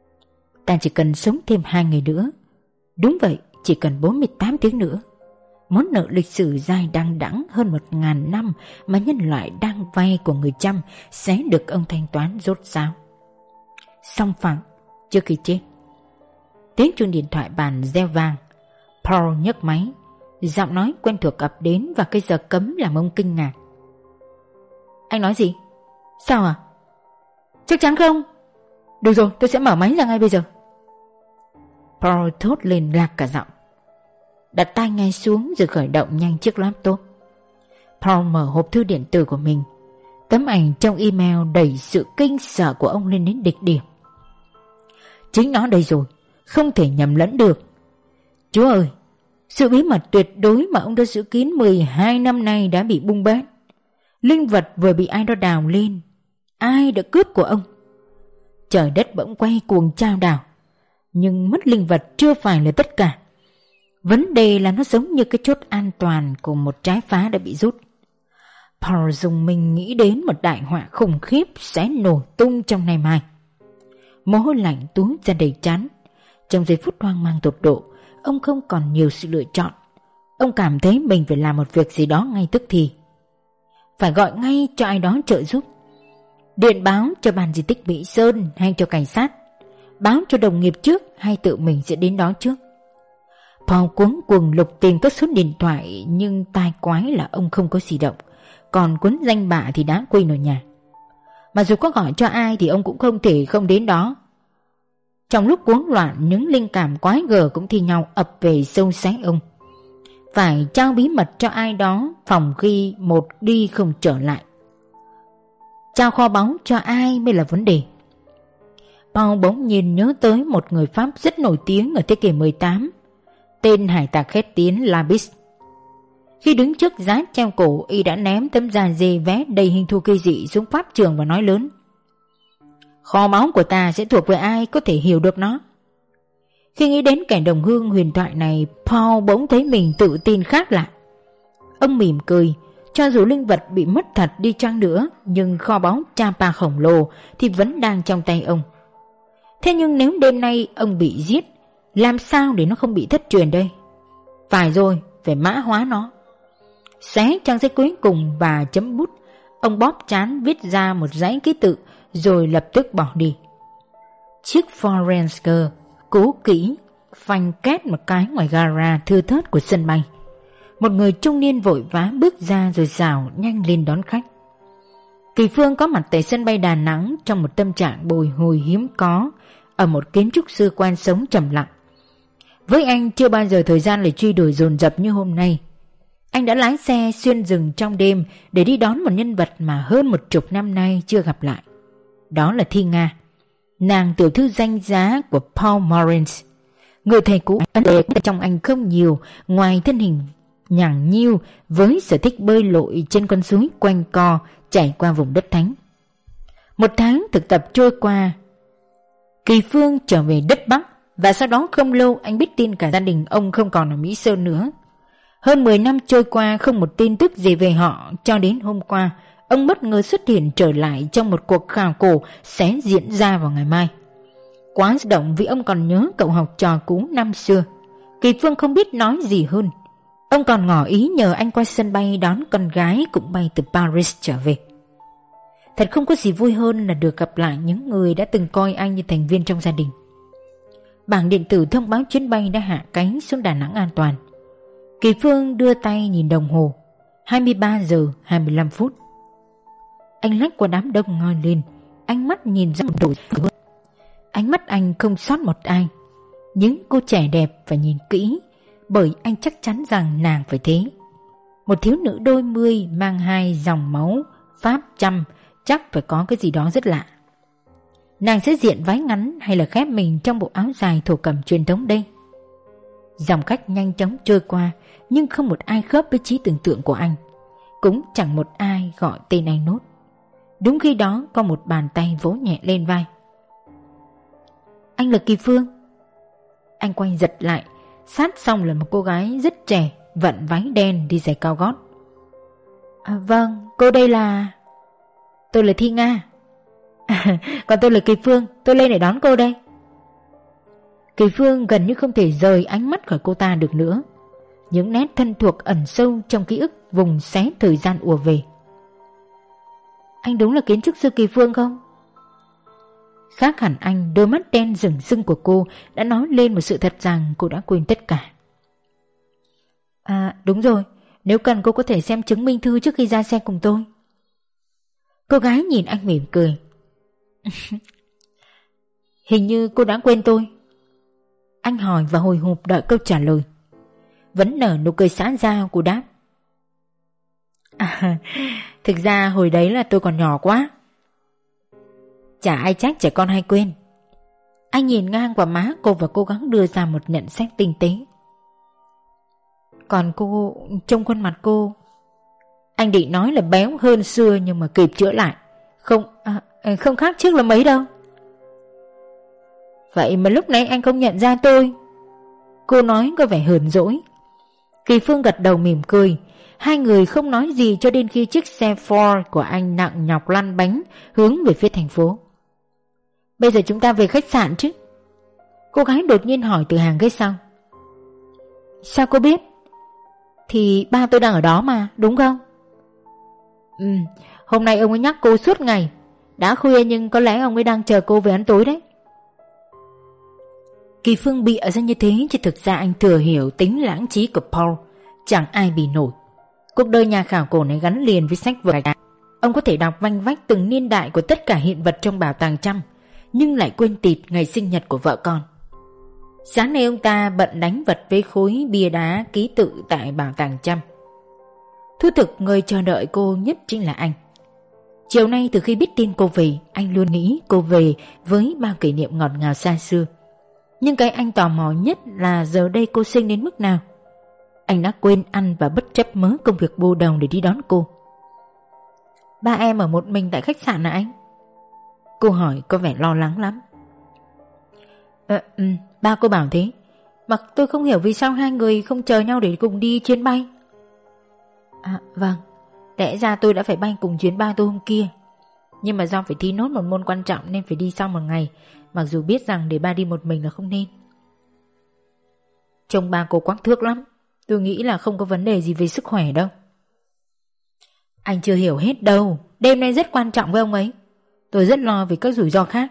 Ta chỉ cần sống thêm hai ngày nữa. Đúng vậy, chỉ cần bốn mươi tám tiếng nữa. món nợ lịch sử dài đằng đẵng hơn một ngàn năm mà nhân loại đang vay của người Chăm sẽ được ông thanh toán rốt ráo. Song phẳng trước khi chết. Tiếng chuông điện thoại bàn reo vang. Paul nhấc máy, giọng nói quen thuộc ập đến và cái giờ cấm làm ông kinh ngạc. Anh nói gì? Sao à? Chắc chắn không? Được rồi, tôi sẽ mở máy ra ngay bây giờ. Paul thốt lên lạc cả giọng. Đặt tai nghe xuống rồi khởi động nhanh chiếc laptop. Paul mở hộp thư điện tử của mình. Tấm ảnh trong email đẩy sự kinh sợ của ông lên đến đỉnh điểm. Chính nó đây rồi, không thể nhầm lẫn được. Chúa ơi, sự bí mật tuyệt đối mà ông đã giữ kín mười hai năm nay đã bị bung bét. Linh vật vừa bị ai đó đào lên. Ai đã cướp của ông? Trời đất bỗng quay cuồng chao đảo. Nhưng mất linh vật chưa phải là tất cả. Vấn đề là nó giống như cái chốt an toàn của một trái phá đã bị rút. Paul dùng mình nghĩ đến một đại họa khủng khiếp sẽ nổ tung trong ngày mai. Mồ hôi lạnh túa ra đầy trán. Trong giây phút hoang mang tột độ, ông không còn nhiều sự lựa chọn. Ông cảm thấy mình phải làm một việc gì đó ngay tức thì. Phải gọi ngay cho ai đó trợ giúp. Điện báo cho ban di tích Mỹ Sơn hay cho cảnh sát. Báo cho đồng nghiệp trước hay tự mình sẽ đến đó trước. Paul cuống cuồng lục tìm các số điện thoại, nhưng tai quái là ông không có di động. Còn cuốn danh bạ thì đã quên ở nhà. Mà dù có gọi cho ai thì ông cũng không thể không đến đó. Trong lúc cuống loạn, những linh cảm quái gở cũng thi nhau ập về sâu xé ông. Phải trao bí mật cho ai đó, phòng khi một đi không trở lại. Trao kho báu cho ai mới là vấn đề. Paul bỗng nhiên nhớ tới một người Pháp rất nổi tiếng ở thế kỷ mười tám, tên hải tặc khét tiếng Labis. Khi đứng trước giá treo cổ, y đã ném tấm da dê vé đầy hình thù kỳ dị xuống pháp trường và nói lớn: kho báu của ta sẽ thuộc về ai có thể hiểu được nó. Khi nghĩ đến kẻ đồng hương huyền thoại này, Paul bỗng thấy mình tự tin khác lạ. Ông mỉm cười. Cho dù linh vật bị mất thật đi chăng nữa, nhưng kho báu Champa khổng lồ thì vẫn đang trong tay ông. Thế nhưng nếu đêm nay ông bị giết, làm sao để nó không bị thất truyền đây? Phải rồi, phải mã hóa nó. Xé trang giấy cuối cùng và chấm bút, ông bóp trán viết ra một dãy ký tự rồi lập tức bỏ đi. Chiếc Ford Ranger cũ kỹ phanh két một cái ngoài gara thưa thớt của sân bay. Một người trung niên vội vã bước ra rồi rảo nhanh lên đón khách. Kỳ Phương có mặt tại sân bay Đà Nẵng trong một tâm trạng bồi hồi hiếm có ở một kiến trúc sư quen sống trầm lặng. Với anh chưa bao giờ thời gian lại truy đuổi dồn dập như hôm nay. Anh đã lái xe xuyên rừng trong đêm để đi đón một nhân vật mà hơn một chục năm nay chưa gặp lại. Đó là Thi Nga, nàng tiểu thư danh giá của Paul Morris. Người thầy cũ ấn tượng trong anh không nhiều ngoài thân hình nhằng nhiêu với sở thích bơi lội trên con suối quanh co chảy qua vùng đất thánh. Một tháng thực tập trôi qua, Kỳ Phương trở về đất Bắc, và sau đó không lâu anh biết tin cả gia đình ông không còn ở Mỹ Sơn nữa. Hơn mười năm trôi qua không một tin tức gì về họ, cho đến hôm qua ông bất ngờ xuất hiện trở lại trong một cuộc khảo cổ sẽ diễn ra vào ngày mai. Quá xúc động vì ông còn nhớ cậu học trò cũ năm xưa. Kỳ Phương không biết nói gì hơn. Ông còn ngỏ ý nhờ anh qua sân bay đón con gái cũng bay từ Paris trở về. Thật không có gì vui hơn là được gặp lại những người đã từng coi anh như thành viên trong gia đình. Bảng điện tử thông báo chuyến bay đã hạ cánh xuống Đà Nẵng an toàn. Kỳ Phương đưa tay nhìn đồng hồ. hai mươi ba giờ hai mươi lăm phút. Anh lách qua đám đông ngoi lên, ánh mắt nhìn ra một đội. Ánh mắt anh không sót một ai. Những cô trẻ đẹp phải nhìn kỹ, bởi anh chắc chắn rằng nàng phải thế. Một thiếu nữ đôi mươi mang hai dòng máu Pháp Chăm chắc phải có cái gì đó rất lạ. Nàng sẽ diện váy ngắn hay là khép mình trong bộ áo dài thổ cẩm truyền thống đây? Dòng khách nhanh chóng trôi qua, nhưng không một ai khớp với trí tưởng tượng của anh. Cũng chẳng một ai gọi tên anh nốt. Đúng khi đó có một bàn tay vỗ nhẹ lên vai. Anh là Kỳ Phương. Anh quay giật lại, sát xong là một cô gái rất trẻ, vận váy đen đi giày cao gót. À, vâng, cô đây là... Tôi là Thi Nga. À, còn tôi là Kỳ Phương, tôi lên để đón cô đây. Kỳ Phương gần như không thể rời ánh mắt khỏi cô ta được nữa. những nét thân thuộc ẩn sâu trong ký ức vùng xé thời gian ùa về. Anh đúng là kiến trúc sư Kỳ Phương không? Khác hẳn anh, đôi mắt đen rừng rưng của cô đã nói lên một sự thật rằng cô đã quên tất cả. À đúng rồi, nếu cần cô có thể xem chứng minh thư trước khi ra xe cùng tôi. Cô gái nhìn anh mỉm cười. Hình như cô đã quên tôi. Anh hỏi và hồi hộp đợi câu trả lời. Vẫn nở nụ cười xã giao, cô đáp. À, thực ra hồi đấy là tôi còn nhỏ quá. Chả ai trách trẻ con hay quên. Anh nhìn ngang qua má cô và cố gắng đưa ra một nhận xét tinh tế. Còn cô, trông khuôn mặt cô, anh định nói là béo hơn xưa nhưng mà kịp chữa lại. Không, à, không khác trước là mấy đâu. Vậy mà lúc nãy anh không nhận ra tôi. Cô nói có vẻ hờn dỗi. Kỳ Phương gật đầu mỉm cười. Hai người không nói gì cho đến khi chiếc xe Ford của anh nặng nhọc lăn bánh hướng về phía thành phố. Bây giờ chúng ta về khách sạn chứ? Cô gái đột nhiên hỏi từ hàng ghế sau. Sao cô biết? Thì ba tôi đang ở đó mà, đúng không? Ừ, hôm nay ông ấy nhắc cô suốt ngày. Đã khuya nhưng có lẽ ông ấy đang chờ cô về ăn tối đấy. Kỳ Phương bịa ra như thế chứ thực ra anh thừa hiểu tính lãng trí của Paul. Chẳng ai bị nổi. Cuộc đời nhà khảo cổ này gắn liền với sách vở. Ông có thể đọc vanh vách từng niên đại của tất cả hiện vật trong bảo tàng Trăm, nhưng lại quên tịt ngày sinh nhật của vợ con. Sáng nay ông ta bận đánh vật với khối bia đá ký tự tại bảo tàng Trăm. Thú thực người chờ đợi cô nhất chính là anh. Chiều nay từ khi biết tin cô về, anh luôn nghĩ cô về với bao kỷ niệm ngọt ngào xa xưa. Nhưng cái anh tò mò nhất là giờ đây cô xinh đến mức nào. Anh đã quên ăn và bất chấp mớ công việc bù đầu để đi đón cô. Ba em ở một mình tại khách sạn à anh? Cô hỏi có vẻ lo lắng lắm. Ờ, ừ, ba cô bảo thế. Mà tôi không hiểu vì sao hai người không chờ nhau để cùng đi chuyến bay. À vâng, lẽ ra tôi đã phải bay cùng chuyến ba tôi hôm kia. Nhưng mà do phải thi nốt một môn quan trọng nên phải đi sau một ngày. Mặc dù biết rằng để ba đi một mình là không nên. Trông ba cô quắc thước lắm. Tôi nghĩ là không có vấn đề gì về sức khỏe đâu. Anh chưa hiểu hết đâu. Đêm nay rất quan trọng với ông ấy. Tôi rất lo về các rủi ro khác.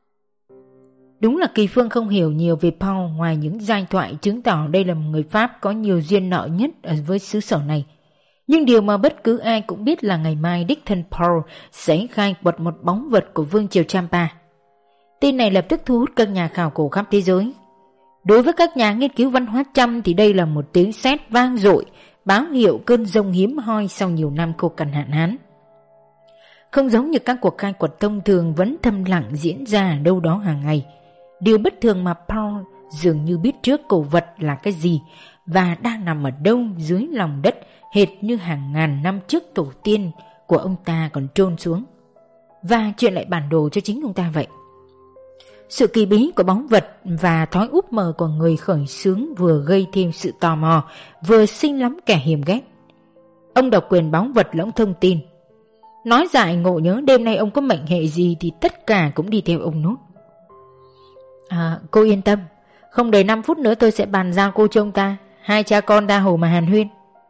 Đúng là Kỳ Phương không hiểu nhiều về Paul ngoài những giai thoại chứng tỏ đây là một người Pháp có nhiều duyên nợ nhất ở với xứ sở này. Nhưng điều mà bất cứ ai cũng biết là ngày mai đích thân Paul sẽ khai quật một báu vật của vương triều Champa. Tin này lập tức thu hút các nhà khảo cổ khắp thế giới. Đối với các nhà nghiên cứu văn hóa Chăm thì đây là một tiếng sét vang dội, báo hiệu cơn giông hiếm hoi sau nhiều năm khô cằn hạn hán. Không giống như các cuộc khai quật thông thường vẫn thầm lặng diễn ra ở đâu đó hàng ngày. Điều bất thường mà Paul dường như biết trước cổ vật là cái gì và đang nằm ở đâu dưới lòng đất, hệt như hàng ngàn năm trước tổ tiên của ông ta còn chôn xuống. Và chuyện lại bản đồ cho chính ông ta vậy. Sự kỳ bí của báu vật và thói úp mờ của người khởi xướng vừa gây thêm sự tò mò, vừa sinh lắm kẻ hiềm ghét. Ông độc quyền báu vật là ông thông tin. Nói dại ngộ nhớ đêm nay ông có mệnh hệ gì thì tất cả cũng đi theo ông nốt. À, cô yên tâm, không đầy năm phút nữa tôi sẽ bàn giao cô cho ông ta. Hai cha con ta hồ mà hàn huyên.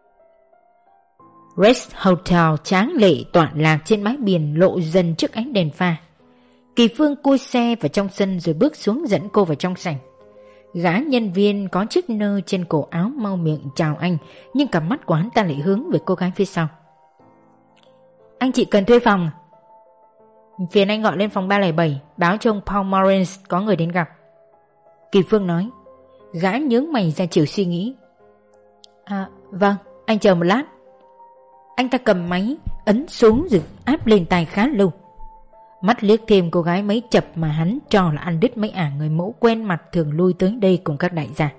Rest Hotel tráng lệ tọa lạc trên mái biển lộ dần trước ánh đèn pha. Kỳ Phương cui xe vào trong sân rồi bước xuống dẫn cô vào trong sảnh. Gã nhân viên có chiếc nơ trên cổ áo mau miệng chào anh, nhưng cặp mắt của hắn ta lại hướng về cô gái phía sau. Anh chị cần thuê phòng. Phiền anh gọi lên phòng ba không bảy, báo cho ông Paul Morris có người đến gặp. Kỳ Phương nói. Gã nhướng mày ra chiều suy nghĩ. À vâng, anh chờ một lát. Anh ta cầm máy ấn xuống rồi áp lên tai khá lâu. Mắt liếc thêm cô gái mấy chập mà hắn cho là ăn đứt mấy ả người mẫu quen mặt thường lui tới đây cùng các đại gia.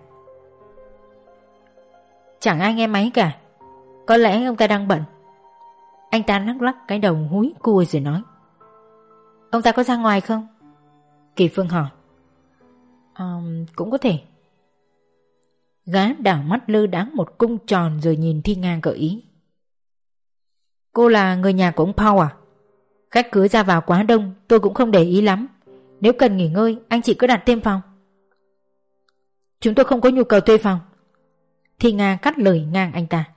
Chẳng ai nghe máy cả. Có lẽ ông ta đang bận. Anh ta lắc lắc cái đầu húi cua rồi nói. Ông ta có ra ngoài không? Kỳ Phương hỏi. Um, cũng có thể. Gã đảo mắt lơ đãng một cung tròn rồi nhìn Thi Nga gợi ý. Cô là người nhà của ông Paul à? Khách cứ ra vào quá đông, tôi cũng không để ý lắm. Nếu cần nghỉ ngơi, anh chị cứ đặt thêm phòng. Chúng tôi không có nhu cầu thuê phòng. Thi Nga cắt lời ngang anh ta.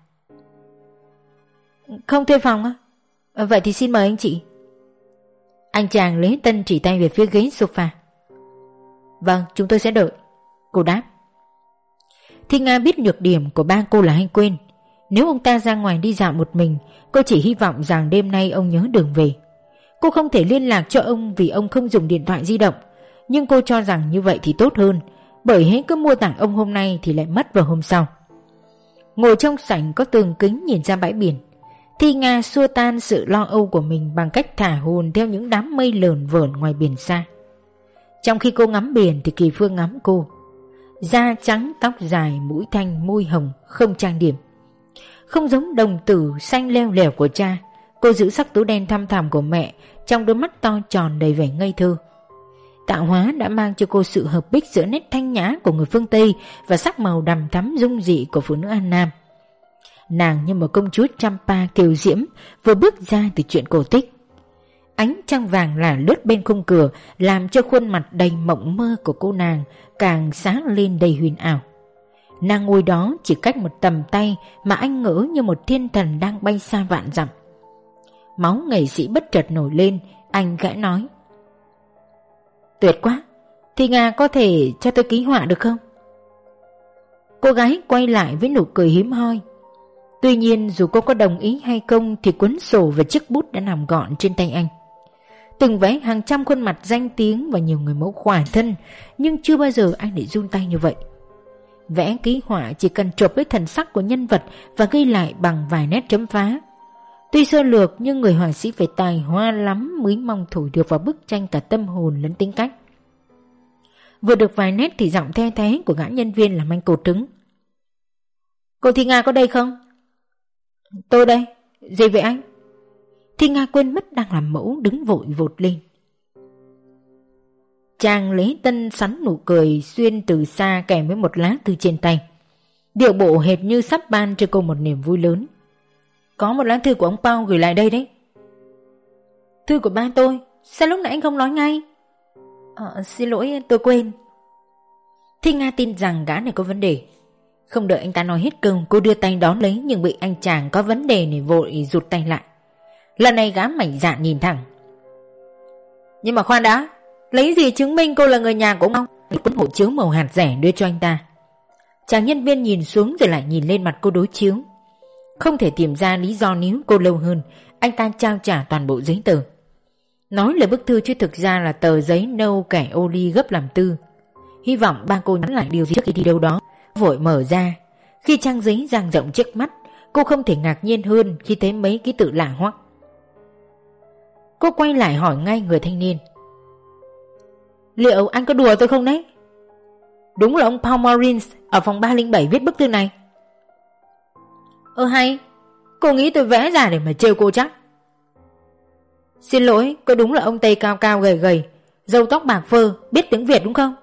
Không thuê phòng á? À, vậy thì xin mời anh chị. Anh chàng Lễ Tân chỉ tay về phía ghế sofa. Vâng, chúng tôi sẽ đợi, cô đáp. Thi Nga biết nhược điểm của ba cô là hay quên. Nếu ông ta ra ngoài đi dạo một mình, cô chỉ hy vọng rằng đêm nay ông nhớ đường về. Cô không thể liên lạc cho ông vì ông không dùng điện thoại di động, nhưng cô cho rằng như vậy thì tốt hơn, bởi hễ cứ mua tặng ông hôm nay thì lại mất vào hôm sau. Ngồi trong sảnh có tường kính nhìn ra bãi biển, Thi Nga xua tan sự lo âu của mình bằng cách thả hồn theo những đám mây lởn vởn ngoài biển xa. Trong khi cô ngắm biển thì Kỳ Phương ngắm cô. Da trắng, tóc dài, mũi thanh, môi hồng, không trang điểm. Không giống đồng tử xanh leo lẻo của cha, cô giữ sắc tố đen thăm thẳm của mẹ trong đôi mắt to tròn đầy vẻ ngây thơ. Tạo hóa đã mang cho cô sự hợp bích giữa nét thanh nhã của người phương Tây và sắc màu đằm thắm dung dị của phụ nữ An Nam. Nàng như một công chúa Champa kiều diễm vừa bước ra từ chuyện cổ tích. Ánh trăng vàng là lướt bên khung cửa làm cho khuôn mặt đầy mộng mơ của cô nàng càng sáng lên đầy huyền ảo. Nàng ngồi đó chỉ cách một tầm tay mà anh ngỡ như một thiên thần đang bay xa vạn dặm. Máu nghệ sĩ bất chợt nổi lên, anh khẽ nói: Tuyệt quá, Thi Nga có thể cho tôi ký họa được không? Cô gái quay lại với nụ cười hiếm hoi. Tuy nhiên dù cô có đồng ý hay không thì cuốn sổ và chiếc bút đã nằm gọn trên tay anh. Từng vẽ hàng trăm khuôn mặt danh tiếng và nhiều người mẫu khỏa thân, nhưng chưa bao giờ anh lại run tay như vậy. Vẽ ký họa chỉ cần chụp với thần sắc của nhân vật và ghi lại bằng vài nét chấm phá. Tuy sơ lược nhưng người họa sĩ phải tài hoa lắm mới mong thổi được vào bức tranh cả tâm hồn lẫn tính cách. Vừa được vài nét thì giọng the thế của gã nhân viên làm anh cột trứng. Cô Thi Nga có đây không? Tôi đây. Gì vậy anh? Thi Nga quên mất đang làm mẫu, đứng vội vột lên. Chàng Lễ Tân sắn nụ cười xuyên từ xa kèm với một lá thư trên tay. Điệu bộ hệt như sắp ban cho cô một niềm vui lớn. Có một lá thư của ông Paul gửi lại đây đấy. Thư của ba tôi? Sao lúc nãy anh không nói ngay? Ờ, xin lỗi, tôi quên. Thi Nga tin rằng gã này có vấn đề. Không đợi anh ta nói hết câu, cô đưa tay đón lấy nhưng bị anh chàng có vấn đề này vội rụt tay lại. Lần này gã mạnh dạn nhìn thẳng. Nhưng mà khoan đã, lấy gì chứng minh cô là người nhà của ông không? Cuốn hộ chiếu màu hạt rẻ đưa cho anh ta. Chàng nhân viên nhìn xuống rồi lại nhìn lên mặt cô đối chiếu. Không thể tìm ra lý do níu cô lâu hơn, anh ta trao trả toàn bộ giấy tờ. Nói là bức thư chứ thực ra là tờ giấy nâu kẻ ô ly gấp làm tư. Hy vọng ba cô nhắn lại điều gì trước khi đi đâu đó. Vội mở ra. Khi trang giấy dang rộng trước mắt, cô không thể ngạc nhiên hơn khi thấy mấy ký tự lạ hoắc. Cô quay lại hỏi ngay người thanh niên. Liệu anh có đùa tôi không đấy? Đúng là ông Paul Morins ở phòng ba không bảy viết bức thư này. Ơ hay, cô nghĩ tôi vẽ ra để mà trêu cô chắc. Xin lỗi, có đúng là ông Tây cao cao gầy gầy, râu tóc bạc phơ, biết tiếng Việt đúng không?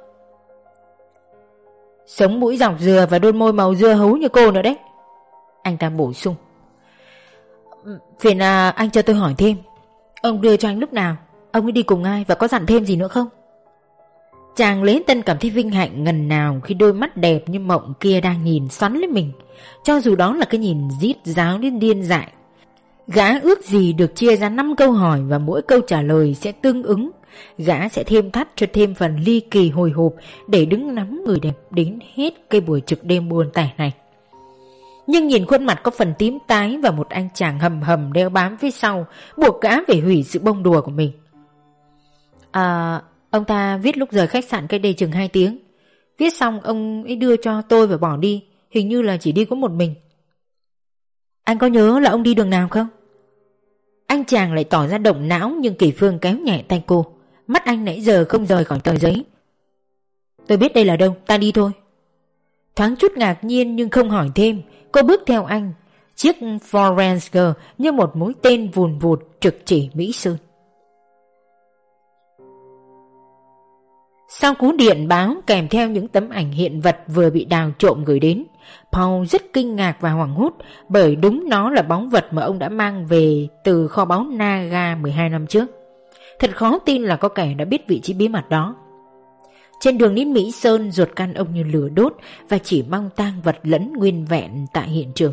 Sống mũi dọc dừa và đôi môi màu dưa hấu như cô nữa đấy. Anh ta bổ sung. Phiền à, anh cho tôi hỏi thêm, ông đưa cho anh lúc nào? Ông ấy đi cùng ai và có dặn thêm gì nữa không? Chàng Lễ Tân cảm thấy vinh hạnh ngần nào khi đôi mắt đẹp như mộng kia đang nhìn xoắn lên mình, cho dù đó là cái nhìn rít ráo đến điên dại. Gã ước gì được chia ra năm câu hỏi và mỗi câu trả lời sẽ tương ứng. Gã sẽ thêm thắt cho thêm phần ly kỳ hồi hộp để đứng nắm người đẹp đến hết cây buổi trực đêm buồn tẻ này. Nhưng nhìn khuôn mặt có phần tím tái và một anh chàng hầm hầm đeo bám phía sau buộc gã phải hủy sự bông đùa của mình. À, ông ta viết lúc rời khách sạn cách đây chừng hai tiếng. Viết xong ông ấy đưa cho tôi và bỏ đi. Hình như là chỉ đi có một mình. Anh có nhớ là ông đi đường nào không? Anh chàng lại tỏ ra động não nhưng Kỳ Phương kéo nhẹ tay cô. Mắt anh nãy giờ không rời khỏi tờ giấy. Tôi biết đây là đâu, ta đi thôi. Thoáng chút ngạc nhiên nhưng không hỏi thêm, cô bước theo anh. Chiếc Ford Ranger như một mũi tên vùn vụt trực chỉ Mỹ Sơn. Sau cú điện báo kèm theo những tấm ảnh hiện vật vừa bị đào trộm gửi đến, Paul rất kinh ngạc và hoảng hốt bởi đúng nó là báu vật mà ông đã mang về từ kho báu Naga mười hai năm trước. Thật khó tin là có kẻ đã biết vị trí bí mật đó. Trên đường đến Mỹ Sơn, ruột gan ông như lửa đốt và chỉ mong tang vật lẫn nguyên vẹn tại hiện trường.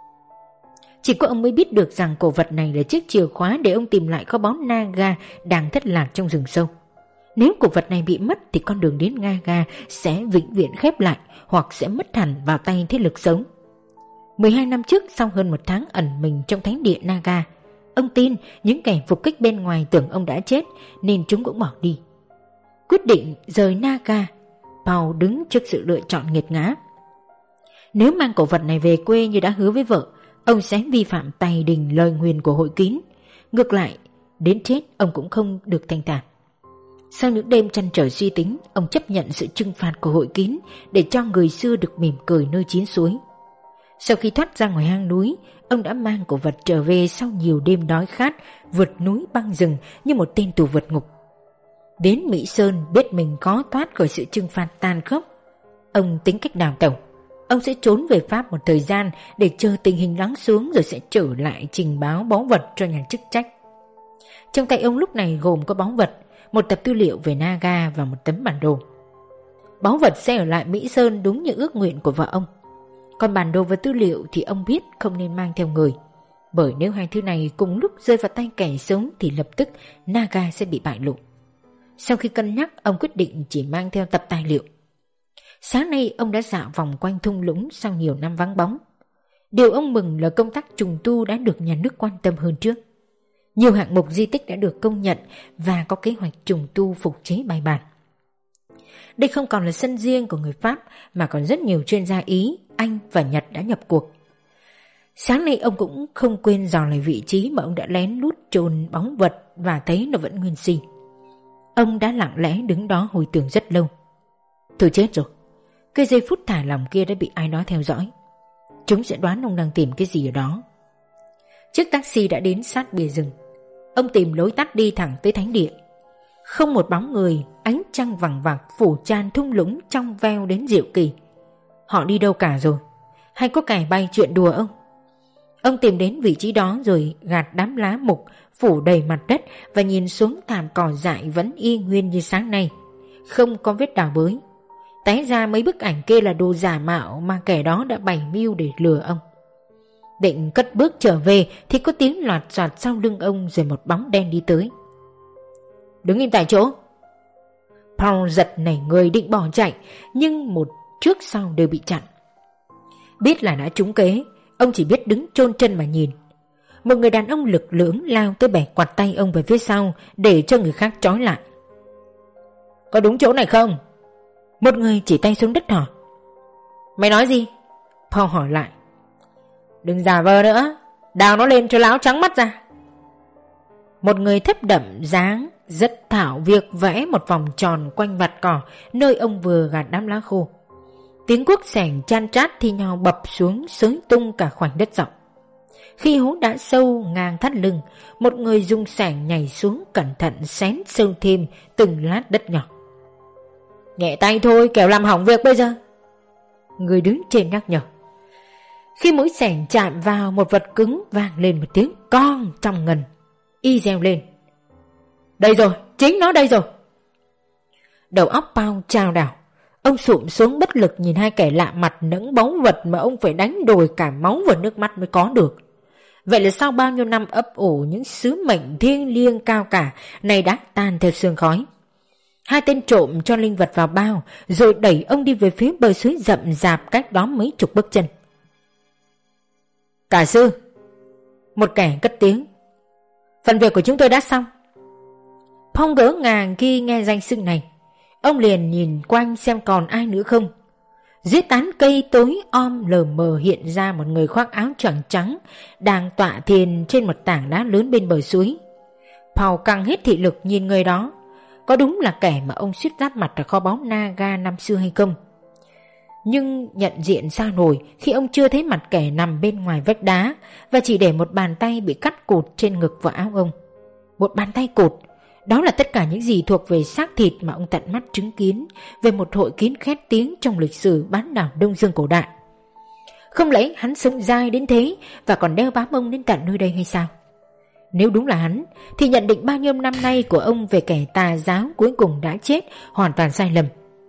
Chỉ có ông mới biết được rằng cổ vật này là chiếc chìa khóa để ông tìm lại kho báu Naga đang thất lạc trong rừng sâu. Nếu cổ vật này bị mất thì con đường đến Naga sẽ vĩnh viễn khép lại hoặc sẽ mất hẳn vào tay thế lực xấu. mười hai năm trước, sau hơn một tháng ẩn mình trong thánh địa Naga, ông tin những kẻ phục kích bên ngoài tưởng ông đã chết nên chúng cũng bỏ đi. Quyết định rời Naga, Paul đứng trước sự lựa chọn nghiệt ngã. Nếu mang cổ vật này về quê như đã hứa với vợ, ông sẽ vi phạm tày đình lời nguyền của hội kín. Ngược lại, đến chết ông cũng không được thanh thản. Sau những đêm trăn trở suy tính, ông chấp nhận sự trừng phạt của hội kín để cho người xưa được mỉm cười nơi chín suối. Sau khi thoát ra ngoài hang núi, ông đã mang cổ vật trở về sau nhiều đêm đói khát, vượt núi băng rừng như một tên tù vượt ngục. Đến Mỹ Sơn biết mình khó thoát khỏi sự trừng phạt tàn khốc. Ông tính cách đào tẩu. Ông sẽ trốn về Pháp một thời gian để chờ tình hình lắng xuống rồi sẽ trở lại trình báo báu vật cho nhà chức trách. Trong tay ông lúc này gồm có báu vật, một tập tư liệu về Naga và một tấm bản đồ. Báu vật sẽ ở lại Mỹ Sơn đúng như ước nguyện của vợ ông. Còn bản đồ và tư liệu thì ông biết không nên mang theo người, bởi nếu hai thứ này cùng lúc rơi vào tay kẻ xấu thì lập tức Naga sẽ bị bại lộ. Sau khi cân nhắc, ông quyết định chỉ mang theo tập tài liệu. Sáng nay ông đã dạo vòng quanh thung lũng sau nhiều năm vắng bóng. Điều ông mừng là công tác trùng tu đã được nhà nước quan tâm hơn trước. Nhiều hạng mục di tích đã được công nhận và có kế hoạch trùng tu phục chế bài bản. Đây không còn là sân riêng của người Pháp mà còn rất nhiều chuyên gia Ý, Anh và Nhật đã nhập cuộc. Sáng nay ông cũng không quên dò lại vị trí mà ông đã lén lút chôn báu vật và thấy nó vẫn nguyên si. Ông đã lặng lẽ đứng đó hồi tưởng rất lâu. Thôi chết rồi, cái giây phút thả lòng kia đã bị ai đó theo dõi. Chúng sẽ đoán ông đang tìm cái gì ở đó. Chiếc taxi đã đến sát bìa rừng. Ông tìm lối tắt đi thẳng tới thánh địa. Không một bóng người, ánh trăng vằng vặc phủ tràn thung lũng trong veo đến diệu kỳ. Họ đi đâu cả rồi? Hay có kẻ bay chuyện đùa ông? Ông tìm đến vị trí đó rồi gạt đám lá mục phủ đầy mặt đất và nhìn xuống thảm cỏ dại vẫn y nguyên như sáng nay, không có vết đào bới. Té ra mấy bức ảnh kia là đồ giả mạo mà kẻ đó đã bày mưu để lừa ông. Định cất bước trở về thì có tiếng loạt soạt sau lưng ông rồi một bóng đen đi tới. Đứng im tại chỗ. Paul giật nảy người định bỏ chạy, nhưng một trước sau đều bị chặn. Biết là đã trúng kế, ông chỉ biết đứng chôn chân mà nhìn. Một người đàn ông lực lưỡng lao tới bẻ quạt tay ông về phía sau để cho người khác trói lại. Có đúng chỗ này không? Một người chỉ tay xuống đất hỏi. Mày nói gì? Paul hỏi lại. Đừng giả vờ nữa, đào nó lên cho láo trắng mắt ra. Một người thấp đậm dáng rất thạo việc vẽ một vòng tròn quanh vạt cỏ nơi ông vừa gạt đám lá khô. Tiếng cuốc xẻng chan chát thi nhau bập xuống xới tung cả khoảnh đất rộng. Khi hố đã sâu ngang thắt lưng, một người dùng xẻng nhảy xuống cẩn thận xén sâu thêm từng lát đất nhỏ. Nhẹ tay thôi, kẻo làm hỏng việc bây giờ. Người đứng trên nhắc nhở. Khi mũi xẻng chạm vào một vật cứng vang lên một tiếng con trong ngần. Y reo lên. Đây rồi, chính nó đây rồi. Đầu óc Paul chao đảo. Ông sụm xuống bất lực nhìn hai kẻ lạ mặt nẫng báu vật mà ông phải đánh đổi cả máu và nước mắt mới có được. Vậy là sau bao nhiêu năm ấp ủ những sứ mệnh thiêng liêng cao cả này đã tan theo sương khói. Hai tên trộm cho linh vật vào bao rồi đẩy ông đi về phía bờ suối rậm rạp cách đó mấy chục bước chân. Cả sư, một kẻ cất tiếng. Phần việc của chúng tôi đã xong. Phong ngỡ ngàng khi nghe danh xưng này. Ông liền nhìn quanh xem còn ai nữa không. Dưới tán cây tối om lờ mờ hiện ra một người khoác áo choàng trắng đang tọa thiền trên một tảng đá lớn bên bờ suối. Paul căng hết thị lực nhìn người đó. Có đúng là kẻ mà ông suýt giáp mặt ở kho báu Naga năm xưa hay không? Nhưng nhận diện sao nổi khi ông chưa thấy mặt kẻ nằm bên ngoài vách đá và chỉ để một bàn tay bị cắt cụt trên ngực và áo ông. Một bàn tay cụt, đó là tất cả những gì thuộc về xác thịt mà ông tận mắt chứng kiến về một hội kiến khét tiếng trong lịch sử bán đảo Đông Dương cổ đại. Không lẽ hắn sống dai đến thế và còn đeo bám ông đến tận nơi đây hay sao? Nếu đúng là hắn thì nhận định bao nhiêu năm nay của ông về kẻ tà giáo cuối cùng đã chết hoàn toàn sai lầm.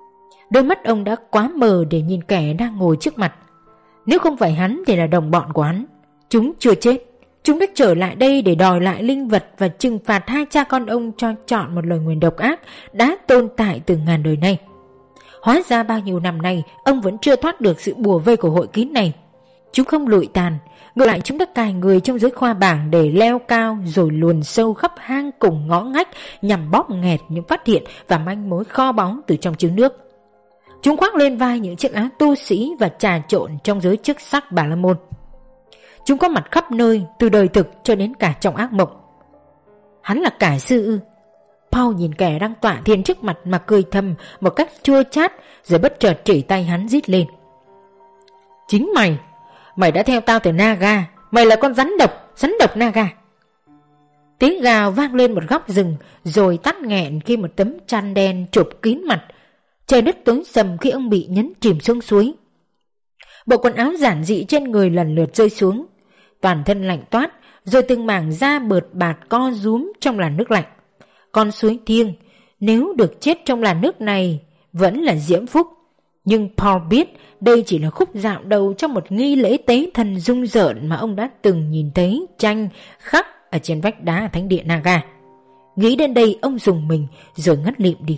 Đôi mắt ông đã quá mờ để nhìn kẻ đang ngồi trước mặt. Nếu không phải hắn thì là đồng bọn của hắn. Chúng chưa chết. Chúng đã trở lại đây để đòi lại linh vật và trừng phạt hai cha con ông cho chọn một lời nguyền độc ác đã tồn tại từ ngàn đời nay. Hóa ra bao nhiêu năm nay ông vẫn chưa thoát được sự bùa vây của hội kín này. Chúng không lụi tàn, ngược lại chúng đã cài người trong giới khoa bảng để leo cao rồi luồn sâu khắp hang cùng ngõ ngách nhằm bóp nghẹt những phát hiện và manh mối kho báu từ trong trứng nước. Chúng khoác lên vai những chiếc áo tu sĩ và trà trộn trong giới chức sắc Bà La Môn. Chúng có mặt khắp nơi, từ đời thực cho đến cả trong ác mộng. Hắn là cả sư ư? Paul nhìn kẻ đang tọa thiền trước mặt mà cười thầm một cách chua chát, rồi bất chợt chỉ tay hắn rít lên. Chính mày! Mày đã theo tao từ Naga. Mày là con rắn độc, rắn độc Naga. Tiếng gào vang lên một góc rừng, rồi tắt nghẹn khi một tấm chăn đen chụp kín mặt. Trời đất tối sầm khi ông bị nhấn chìm xuống suối. Bộ quần áo giản dị trên người lần lượt rơi xuống, toàn thân lạnh toát, rồi từng mảng da bợt bạt co rúm trong làn nước lạnh. Con suối thiêng, nếu được chết trong làn nước này vẫn là diễm phúc. Nhưng Paul biết đây chỉ là khúc dạo đầu trong một nghi lễ tế thần rung rợn mà ông đã từng nhìn thấy tranh khắc ở trên vách đá ở thánh địa Naga. Nghĩ đến đây ông dùng mình rồi ngất lịm đi.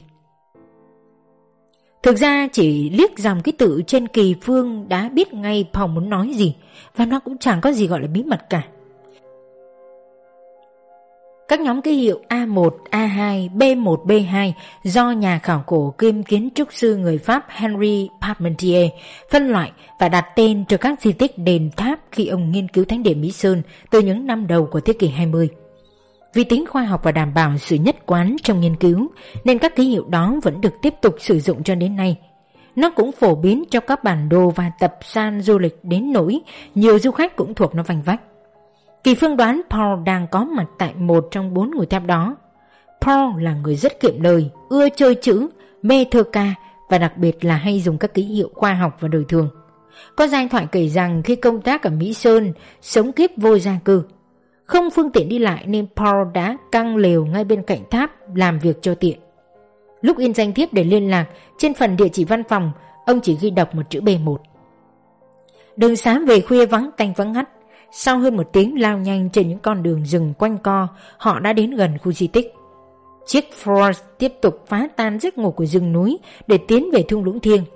Thực ra chỉ liếc dòng ký tự trên kỳ phương đã biết ngay Paul muốn nói gì, và nó cũng chẳng có gì gọi là bí mật cả. Các nhóm ký hiệu A một, A hai, B một, B hai do nhà khảo cổ kiêm kiến trúc sư người Pháp Henri Parmentier phân loại và đặt tên cho các di tích đền tháp khi ông nghiên cứu thánh địa Mỹ Sơn từ những năm đầu của thế kỷ hai mươi. Vì tính khoa học và đảm bảo sự nhất quán trong nghiên cứu nên các ký hiệu đó vẫn được tiếp tục sử dụng cho đến nay. Nó cũng phổ biến trong các bản đồ và tập san du lịch đến nỗi nhiều du khách cũng thuộc nó vành vách. Kỳ Phương đoán Paul đang có mặt tại một trong bốn ngôi tháp đó. Paul là người rất kiệm lời, ưa chơi chữ, mê thơ ca và đặc biệt là hay dùng các ký hiệu khoa học và đời thường. Có giai thoại kể rằng khi công tác ở Mỹ Sơn, sống kiếp vô gia cư, không phương tiện đi lại nên Paul đã căng lều ngay bên cạnh tháp làm việc cho tiện. Lúc in danh thiếp để liên lạc, trên phần địa chỉ văn phòng, ông chỉ ghi đọc một chữ B một. Đường xá về khuya vắng tanh vắng ngắt. Sau hơn một tiếng lao nhanh trên những con đường rừng quanh co, họ đã đến gần khu di tích. Chiếc Ford tiếp tục phá tan giấc ngủ của rừng núi để tiến về thung lũng thiêng.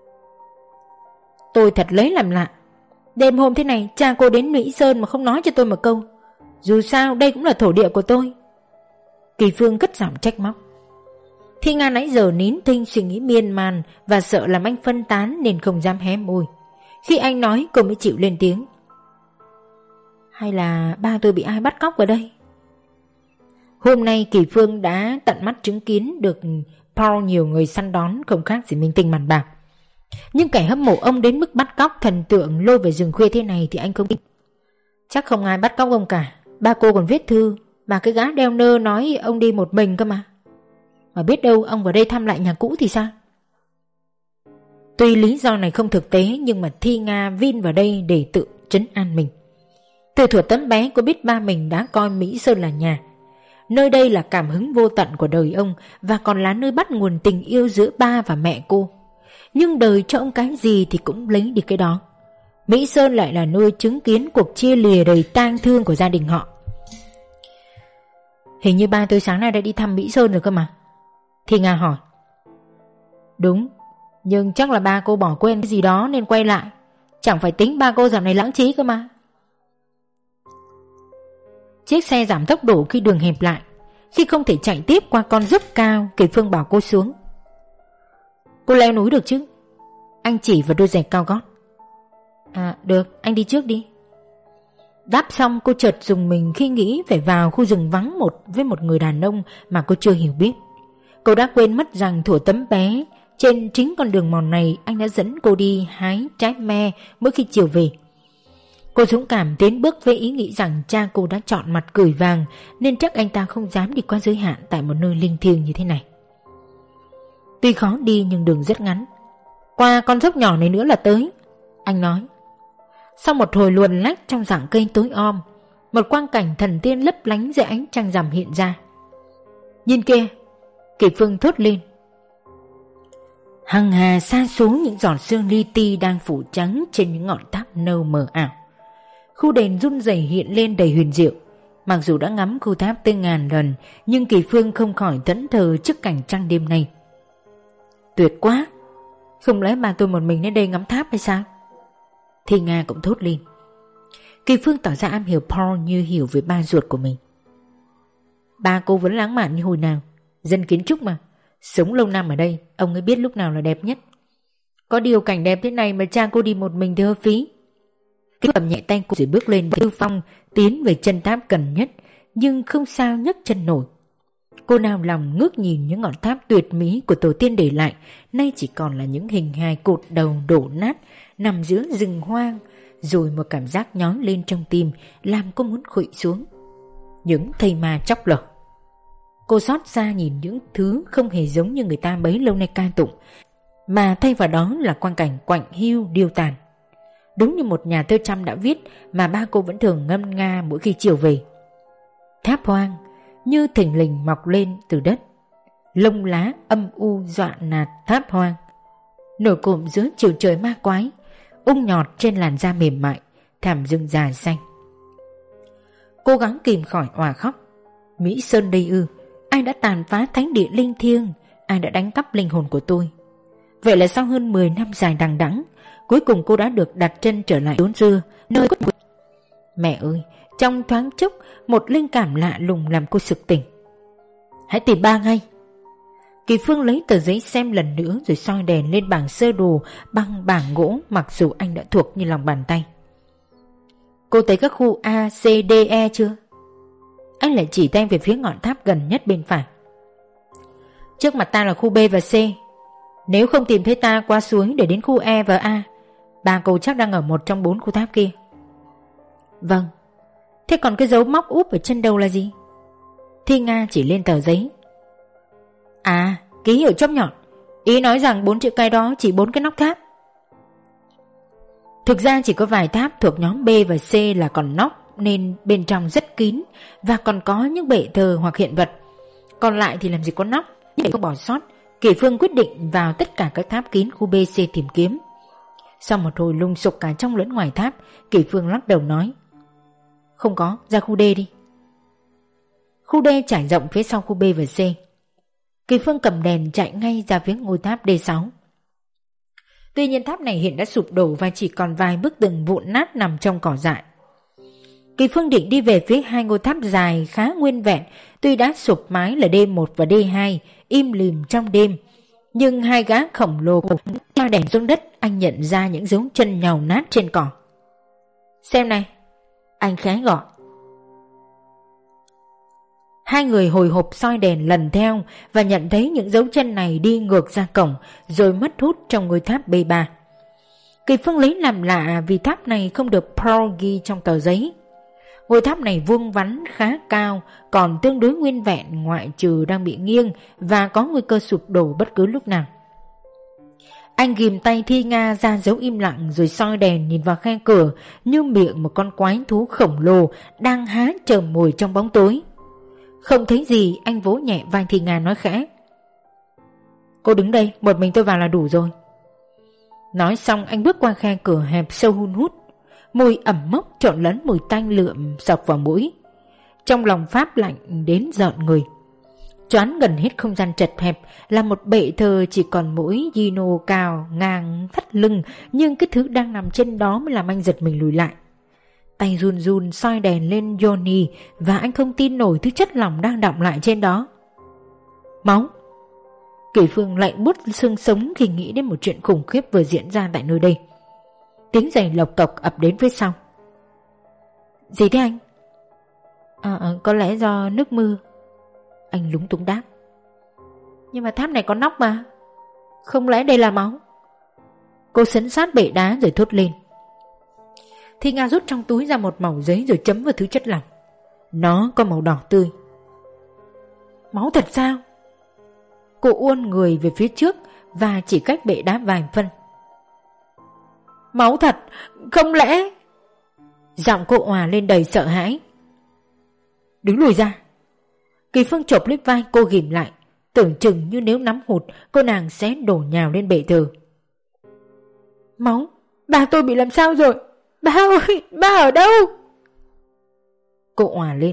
Tôi thật lấy làm lạ. Đêm hôm thế này, cha cô đến Mỹ Sơn mà không nói cho tôi một câu. Dù sao đây cũng là thổ địa của tôi. Kỳ Phương cất giọng trách móc. Thi Nga nãy giờ nín thinh suy nghĩ miên man và sợ làm anh phân tán nên không dám hé môi. Khi anh nói cô mới chịu lên tiếng. Hay là ba tôi bị ai bắt cóc ở đây? Hôm nay Kỳ Phương đã tận mắt chứng kiến được Paul nhiều người săn đón không khác gì minh tinh màn bạc. Nhưng kẻ hâm mộ ông đến mức bắt cóc thần tượng lôi về rừng khuya thế này thì anh không tin. Chắc không ai bắt cóc ông cả. Ba cô còn viết thư mà cái gã đeo nơ nói ông đi một mình cơ mà. Mà biết đâu ông vào đây thăm lại nhà cũ thì sao? Tuy lý do này không thực tế nhưng mà Thi Nga vin vào đây để tự trấn an mình. Từ thuở tấm bé cô biết ba mình đã coi Mỹ Sơn là nhà. Nơi đây là cảm hứng vô tận của đời ông và còn là nơi bắt nguồn tình yêu giữa ba và mẹ cô. Nhưng đời cho ông cái gì thì cũng lấy đi cái đó. Mỹ Sơn lại là nơi chứng kiến cuộc chia lìa đầy tang thương của gia đình họ. Hình như ba tôi sáng nay đã đi thăm Mỹ Sơn rồi cơ mà. Thì Nga hỏi. Đúng, nhưng chắc là ba cô bỏ quên cái gì đó nên quay lại. Chẳng phải tính ba cô dạo này lãng trí cơ mà. Chiếc xe giảm tốc độ khi đường hẹp lại. Khi không thể chạy tiếp qua con dốc cao, Kỳ Phương bảo cô xuống. Cô leo núi được chứ? Anh chỉ vào đôi giày cao gót. À được, anh đi trước đi. Đáp xong cô chợt dùng mình khi nghĩ phải vào khu rừng vắng một với một người đàn ông mà cô chưa hiểu biết. Cô đã quên mất rằng thuở tấm bé, trên chính con đường mòn này anh đã dẫn cô đi hái trái me mỗi khi chiều về. Cô dũng cảm tiến bước với ý nghĩ rằng cha cô đã chọn mặt cười vàng nên chắc anh ta không dám đi qua giới hạn tại một nơi linh thiêng như thế này. Tuy khó đi nhưng đường rất ngắn. Qua con dốc nhỏ này nữa là tới, anh nói. Sau một hồi luồn lách trong rặng cây tối om, một quang cảnh thần tiên lấp lánh dưới ánh trăng rằm hiện ra. Nhìn kia, Kỳ Phương thốt lên. Hằng hà sa số những giọt sương li ti đang phủ trắng trên những ngọn tháp nâu mờ ảo. Khu đền run rẩy hiện lên đầy huyền diệu. Mặc dù đã ngắm khu tháp tới ngàn lần, nhưng Kỳ Phương không khỏi thẫn thờ trước cảnh trăng đêm này. Tuyệt quá! Không lẽ bà tôi một mình đến đây ngắm tháp hay sao? Thi Nga cũng thốt lên. Kỳ Phương tỏ ra am hiểu Paul như hiểu về ba ruột của mình. Ba cô vẫn lãng mạn như hồi nào. Dân kiến trúc mà. Sống lâu năm ở đây, ông ấy biết lúc nào là đẹp nhất. Có điều cảnh đẹp thế này mà cha cô đi một mình thì hơi phí. Cứ cầm nhẹ tay cô rồi bước lên Tư Phong, tiến về chân tháp gần nhất, nhưng không sao nhấc chân nổi. Cô nào lòng ngước nhìn những ngọn tháp tuyệt mỹ của tổ tiên để lại, nay chỉ còn là những hình hài cột đầu đổ nát nằm giữa rừng hoang, rồi một cảm giác nhói lên trong tim làm cô muốn khuỵu xuống. Những thây ma chóc lở. Cô xót xa nhìn những thứ không hề giống như người ta bấy lâu nay ca tụng, mà thay vào đó là quang cảnh quạnh hiu điêu tàn. Đúng như một nhà thơ Trăm đã viết mà ba cô vẫn thường ngâm nga mỗi khi chiều về. Tháp hoang như thình lình mọc lên từ đất, lông lá âm u dọa nạt tháp hoang, nổi cộm giữa chiều trời ma quái, ung nhọt trên làn da mềm mại, thảm rừng già xanh. Cố gắng kìm khỏi òa khóc. Mỹ Sơn đây ư? Ai đã tàn phá thánh địa linh thiêng? Ai đã đánh cắp linh hồn của tôi? Vậy là sau hơn mười năm dài đằng đẵng, cuối cùng cô đã được đặt chân trở lại chốn xưa, nơi cốt nguyện. Mẹ ơi, trong thoáng chốc, một linh cảm lạ lùng làm cô sực tỉnh. Hãy tìm ba ngay. Kỳ Phương lấy tờ giấy xem lần nữa rồi soi đèn lên bảng sơ đồ bằng bảng gỗ, mặc dù anh đã thuộc như lòng bàn tay. Cô thấy các khu A, C, D, E chưa? Anh lại chỉ tay về phía ngọn tháp gần nhất bên phải. Trước mặt ta là khu B và C. Nếu không tìm thấy ta qua suối để đến khu E và A, ba cô chắc đang ở một trong bốn khu tháp kia. Vâng. Thế còn cái dấu móc úp ở chân đầu là gì? Thi Nga chỉ lên tờ giấy. À, ký hiệu chóp nhọn. Ý nói rằng bốn chữ cái đó chỉ bốn cái nóc tháp. Thực ra chỉ có vài tháp thuộc nhóm B và C là còn nóc, nên bên trong rất kín và còn có những bệ thờ hoặc hiện vật. Còn lại thì làm gì có nóc, để không bỏ sót. Kỳ Phương quyết định vào tất cả các tháp kín khu B, C tìm kiếm. Sau một hồi lùng sục cả trong lẫn ngoài tháp, Kỳ Phương lắc đầu nói: Không có, ra khu D đi. Khu D trải rộng phía sau khu B và C. Kỳ Phương cầm đèn chạy ngay ra phía ngôi tháp D sáu. Tuy nhiên tháp này hiện đã sụp đổ và chỉ còn vài bức tường vụn nát nằm trong cỏ dại. Kỳ Phương định đi về phía hai ngôi tháp dài khá nguyên vẹn, tuy đã sụp mái là D một và D hai, im lìm trong đêm. Nhưng hai gã khổng lồ cho đèn xuống đất, anh nhận ra những dấu chân nhàu nát trên cỏ. Xem này, anh khẽ gọi. Hai người hồi hộp soi đèn lần theo và nhận thấy những dấu chân này đi ngược ra cổng rồi mất hút trong ngôi tháp B ba. Kỳ Phương lấy làm lạ vì tháp này không được Paul ghi trong tờ giấy. Ngôi tháp này vuông vắn khá cao, còn tương đối nguyên vẹn ngoại trừ đang bị nghiêng và có nguy cơ sụp đổ bất cứ lúc nào. Anh ghim tay Thi Nga ra dấu im lặng rồi soi đèn nhìn vào khe cửa như miệng một con quái thú khổng lồ đang há chởm mồi trong bóng tối. Không thấy gì, anh vỗ nhẹ vai Thi Nga nói khẽ: Cô đứng đây, một mình tôi vào là đủ rồi. Nói xong anh bước qua khe cửa hẹp sâu hun hút. Mùi ẩm mốc trộn lẫn mùi tanh lượm sộc vào mũi. Trong lòng Pháp lạnh đến rợn người. Choán gần hết không gian chật hẹp là một bệ thờ chỉ còn mỗi Gino cao ngang thắt lưng, nhưng cái thứ đang nằm trên đó mới làm anh giật mình lùi lại. Tay run run soi đèn lên Johnny và anh không tin nổi thứ chất lỏng đang đọng lại trên đó. Máu. Kỳ Phương lạnh buốt xương sống khi nghĩ đến một chuyện khủng khiếp vừa diễn ra tại nơi đây. Tiếng giày lộc cộc ập đến phía sau. Gì thế anh? À, à, có lẽ do nước mưa. Anh lúng túng đáp. Nhưng mà tháp này có nóc mà. Không lẽ đây là máu? Cô sấn sát bệ đá rồi thốt lên. Thi Nga rút trong túi ra một mẩu giấy rồi chấm vào thứ chất lỏng. Nó có màu đỏ tươi. Máu thật sao? Cô uôn người về phía trước và chỉ cách bệ đá vài phân. Máu thật, không lẽ? Giọng cô òa lên đầy sợ hãi. Đứng lùi ra. Kỳ Phương chộp lấy vai cô ghìm lại. tưởng chừng như nếu nắm hụt cô nàng sẽ đổ nhào lên bệ thờ. Máu, ba tôi bị làm sao rồi? Ba ơi, ba ở đâu? Cô òa lên.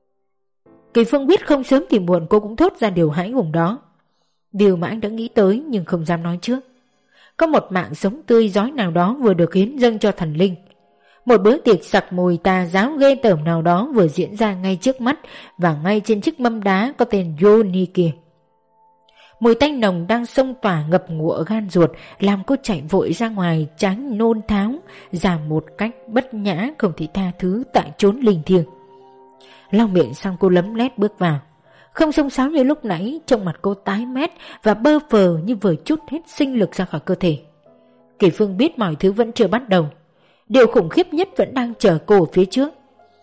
Kỳ Phương biết không sớm thì muộn cô cũng thốt ra điều hãi hùng đó. Điều mà anh đã nghĩ tới nhưng không dám nói trước. Có một mạng sống tươi rói nào đó vừa được hiến dâng cho thần linh. Một bữa tiệc sặc mùi tà giáo ghê tởm nào đó vừa diễn ra ngay trước mắt và ngay trên chiếc mâm đá có tên Johnny kia. Mùi tanh nồng đang xông tỏa ngập ngụa gan ruột làm cô chạy vội ra ngoài tránh nôn tháo ra một cách bất nhã không thể tha thứ tại chốn linh thiêng. Lau miệng xong cô lấm lét bước vào. Không xông xáo như lúc nãy, trong mặt cô tái mét và bơ phờ như vừa chút hết sinh lực ra khỏi cơ thể. Kỳ Phương biết mọi thứ vẫn chưa bắt đầu. Điều khủng khiếp nhất vẫn đang chờ cô ở phía trước.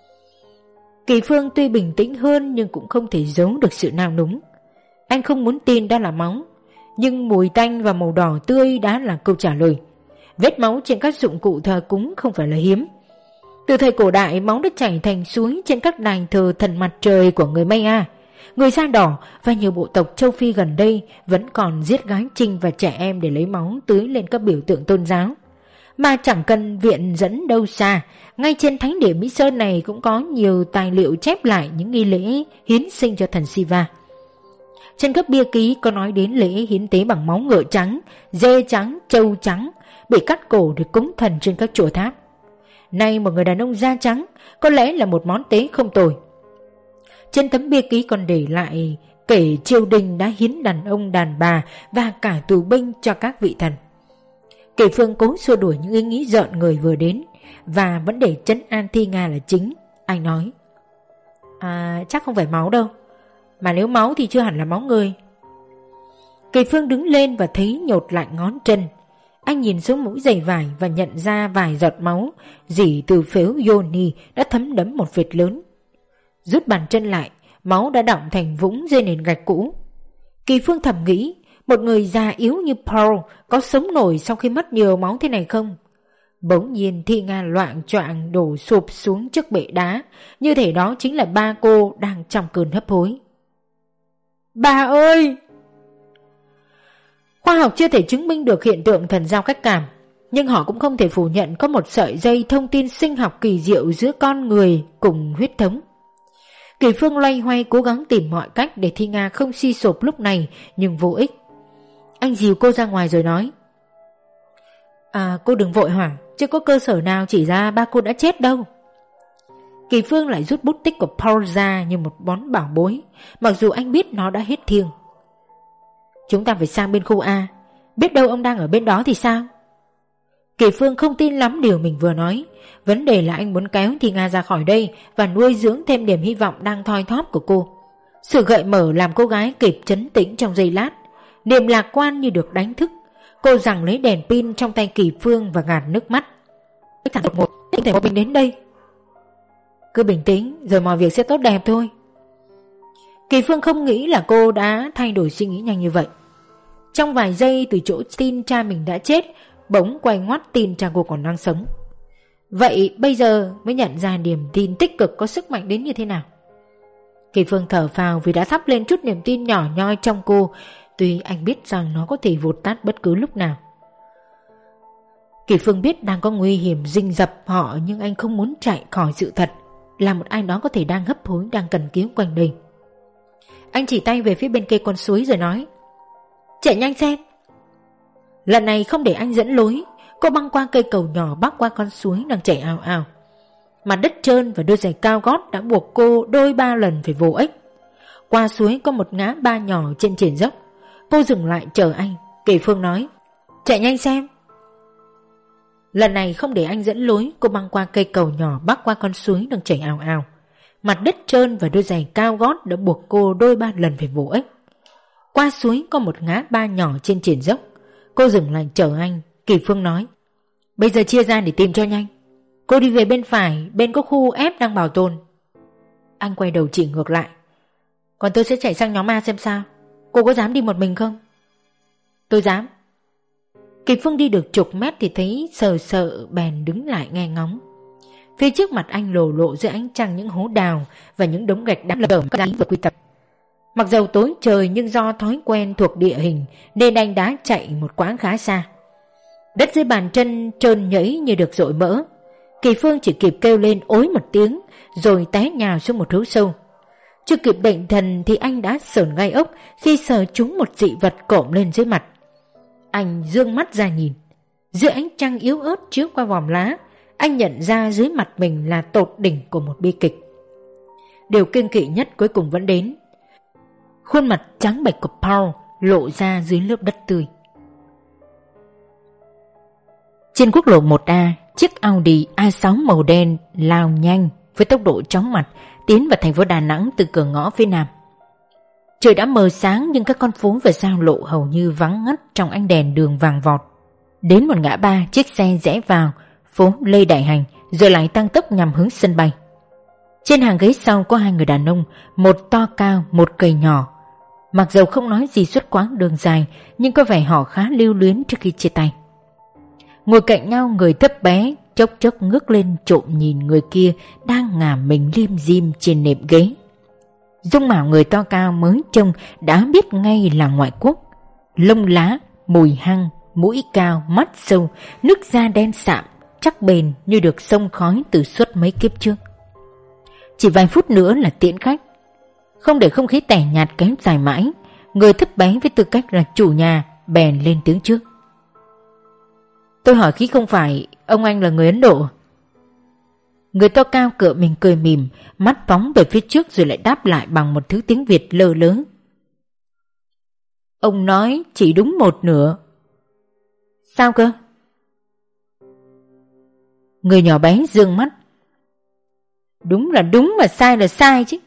Kỳ Phương tuy bình tĩnh hơn nhưng cũng không thể giấu được sự nao núng. Anh không muốn tin đó là máu, nhưng mùi tanh và màu đỏ tươi đã là câu trả lời. Vết máu trên các dụng cụ thờ cúng không phải là hiếm. Từ thời cổ đại, máu đã chảy thành suối trên các đài thờ thần mặt trời của người Maya, người da đỏ và nhiều bộ tộc châu Phi gần đây vẫn còn giết gái trinh và trẻ em để lấy máu tưới lên các biểu tượng tôn giáo. Mà chẳng cần viện dẫn đâu xa, ngay trên thánh địa Mỹ Sơn này cũng có nhiều tài liệu chép lại những nghi lễ hiến sinh cho thần Shiva. Trên các bia ký có nói đến lễ hiến tế bằng máu ngựa trắng, dê trắng, trâu trắng bị cắt cổ để cúng thần trên các chùa tháp. Nay một người đàn ông da trắng có lẽ là một món tế không tồi. Trên tấm bia ký còn để lại kể triều đình đã hiến đàn ông đàn bà và cả tù binh cho các vị thần. Kỳ Phương cố xua đuổi những ý nghĩ rợn người vừa đến và vấn đề trấn an Thi Nga là chính. Anh nói, à, chắc không phải máu đâu, mà nếu máu thì chưa hẳn là máu người. Kỳ Phương đứng lên và thấy nhột lạnh ngón chân. Anh nhìn xuống mũi giày vải và nhận ra vài giọt máu rỉ từ phếu yoni đã thấm đẫm một vệt lớn. Rút bàn chân lại, máu đã đọng thành vũng dưới nền gạch cũ. Kỳ Phương thầm nghĩ, một người già yếu như Paul có sống nổi sau khi mất nhiều máu thế này không? Bỗng nhiên Thi Nga loạng choạng đổ sụp xuống trước bệ đá, như thể đó chính là ba cô đang trong cơn hấp hối. Bà ơi! Khoa học chưa thể chứng minh được hiện tượng thần giao cách cảm, nhưng họ cũng không thể phủ nhận có một sợi dây thông tin sinh học kỳ diệu giữa con người cùng huyết thống. Kỳ Phương loay hoay cố gắng tìm mọi cách để Thi Nga không suy sụp lúc này, nhưng vô ích. Anh dìu cô ra ngoài rồi nói, à, cô đừng vội hoảng, chưa có cơ sở nào chỉ ra ba cô đã chết đâu. Kỳ Phương lại rút bút tích của Paul ra như một món bảo bối, mặc dù anh biết nó đã hết thiêng. Chúng ta phải sang bên khu A, biết đâu ông đang ở bên đó thì sao? Kỳ Phương không tin lắm điều mình vừa nói. Vấn đề là anh muốn kéo Thi Nga ra khỏi đây và nuôi dưỡng thêm niềm hy vọng đang thoi thóp của cô. Sự gợi mở làm cô gái kịp trấn tĩnh trong giây lát. Niềm lạc quan như được đánh thức. Cô giằng lấy đèn pin trong tay Kỳ Phương và gạt nước mắt. Khách sạn đột ngột, không thể một mình đến đây. Cứ bình tĩnh rồi mọi việc sẽ tốt đẹp thôi. Kỳ Phương không nghĩ là cô đã thay đổi suy nghĩ nhanh như vậy. Trong vài giây từ chỗ tin cha mình đã chết, bỗng quay ngoắt tin cha cô còn đang sống. Vậy bây giờ mới nhận ra niềm tin tích cực có sức mạnh đến như thế nào. Kỳ Phương thở phào vì đã thắp lên chút niềm tin nhỏ nhoi trong cô, tuy anh biết rằng nó có thể vụt tắt bất cứ lúc nào. Kỳ Phương biết đang có nguy hiểm rình rập họ, nhưng anh không muốn chạy khỏi sự thật là một ai đó có thể đang hấp hối, đang cần cứu quanh đây. Anh chỉ tay về phía bên kia con suối rồi nói, chạy nhanh xem. Lần này không để anh dẫn lối, cô băng qua cây cầu nhỏ bắc qua con suối đang chảy ào ào. Mặt đất trơn và đôi giày cao gót đã buộc cô đôi ba lần phải vồ ếch. Qua suối có một ngã ba nhỏ trên triển dốc. Cô dừng lại chờ anh. Kỳ Phương nói, chạy nhanh xem. Lần này không để anh dẫn lối, cô băng qua cây cầu nhỏ bắc qua con suối đang chảy ào ào. Mặt đất trơn và đôi giày cao gót đã buộc cô đôi ba lần phải vồ ếch. Qua suối có một ngã ba nhỏ trên triển dốc. Cô dừng lại chờ anh. Kỳ Phương nói, bây giờ chia ra để tìm cho nhanh. Cô đi về bên phải, bên có khu F đang bảo tồn. Anh quay đầu chỉ ngược lại, còn tôi sẽ chạy sang nhóm A xem sao. Cô có dám đi một mình không? Tôi dám. Kỳ Phương đi được chục mét thì thấy sờ sợ bèn đứng lại nghe ngóng. Phía trước mặt anh lồ lộ giữa ánh trăng những hố đào và những đống gạch đá lởm đáy và quy tập. Mặc dầu tối trời nhưng do thói quen thuộc địa hình nên anh đã chạy một quãng khá xa. Đất dưới bàn chân trơn nhẫy như được dội mỡ. Kỳ Phương chỉ kịp kêu lên ối một tiếng rồi té nhào xuống một hố sâu. Chưa kịp định thần thì anh đã sởn gai ốc khi sờ trúng một dị vật cộm lên dưới mặt. Anh dương mắt ra nhìn. Giữa ánh trăng yếu ớt chiếu qua vòm lá, anh nhận ra dưới mặt mình là tột đỉnh của một bi kịch. Điều kiêng kỵ nhất cuối cùng vẫn đến. Khuôn mặt trắng bệch của Paul lộ ra dưới lớp đất tươi. Trên quốc lộ một A, chiếc Audi A sáu màu đen lao nhanh với tốc độ chóng mặt tiến vào thành phố Đà Nẵng từ cửa ngõ phía nam. Trời đã mờ sáng nhưng các con phố và giao lộ hầu như vắng ngắt trong ánh đèn đường vàng vọt. Đến một ngã ba, chiếc xe rẽ vào phố Lê Đại Hành rồi lại tăng tốc nhằm hướng sân bay. Trên hàng ghế sau có hai người đàn ông, một to cao, một gầy nhỏ. Mặc dầu không nói gì suốt quãng đường dài, nhưng có vẻ họ khá lưu luyến trước khi chia tay. Ngồi cạnh nhau, người thấp bé chốc chốc ngước lên trộm nhìn người kia đang ngả mình lim dim trên nệm ghế. Dung mạo người to cao mới trông đã biết ngay là ngoại quốc. Lông lá, mùi hăng, mũi cao, mắt sâu, nước da đen sạm, chắc bền như được xông khói từ suốt mấy kiếp trước. Chỉ vài phút nữa là tiễn khách. Không để không khí tẻ nhạt kéo dài mãi, người thấp bé với tư cách là chủ nhà bèn lên tiếng trước. Tôi hỏi khí không phải ông anh là người Ấn Độ? Người to cao cựa mình cười mỉm, mắt phóng về phía trước rồi lại đáp lại bằng một thứ tiếng Việt lơ lớ. Ông nói chỉ đúng một nửa. Sao cơ? Người nhỏ bé dương mắt. Đúng là đúng mà sai là sai chứ.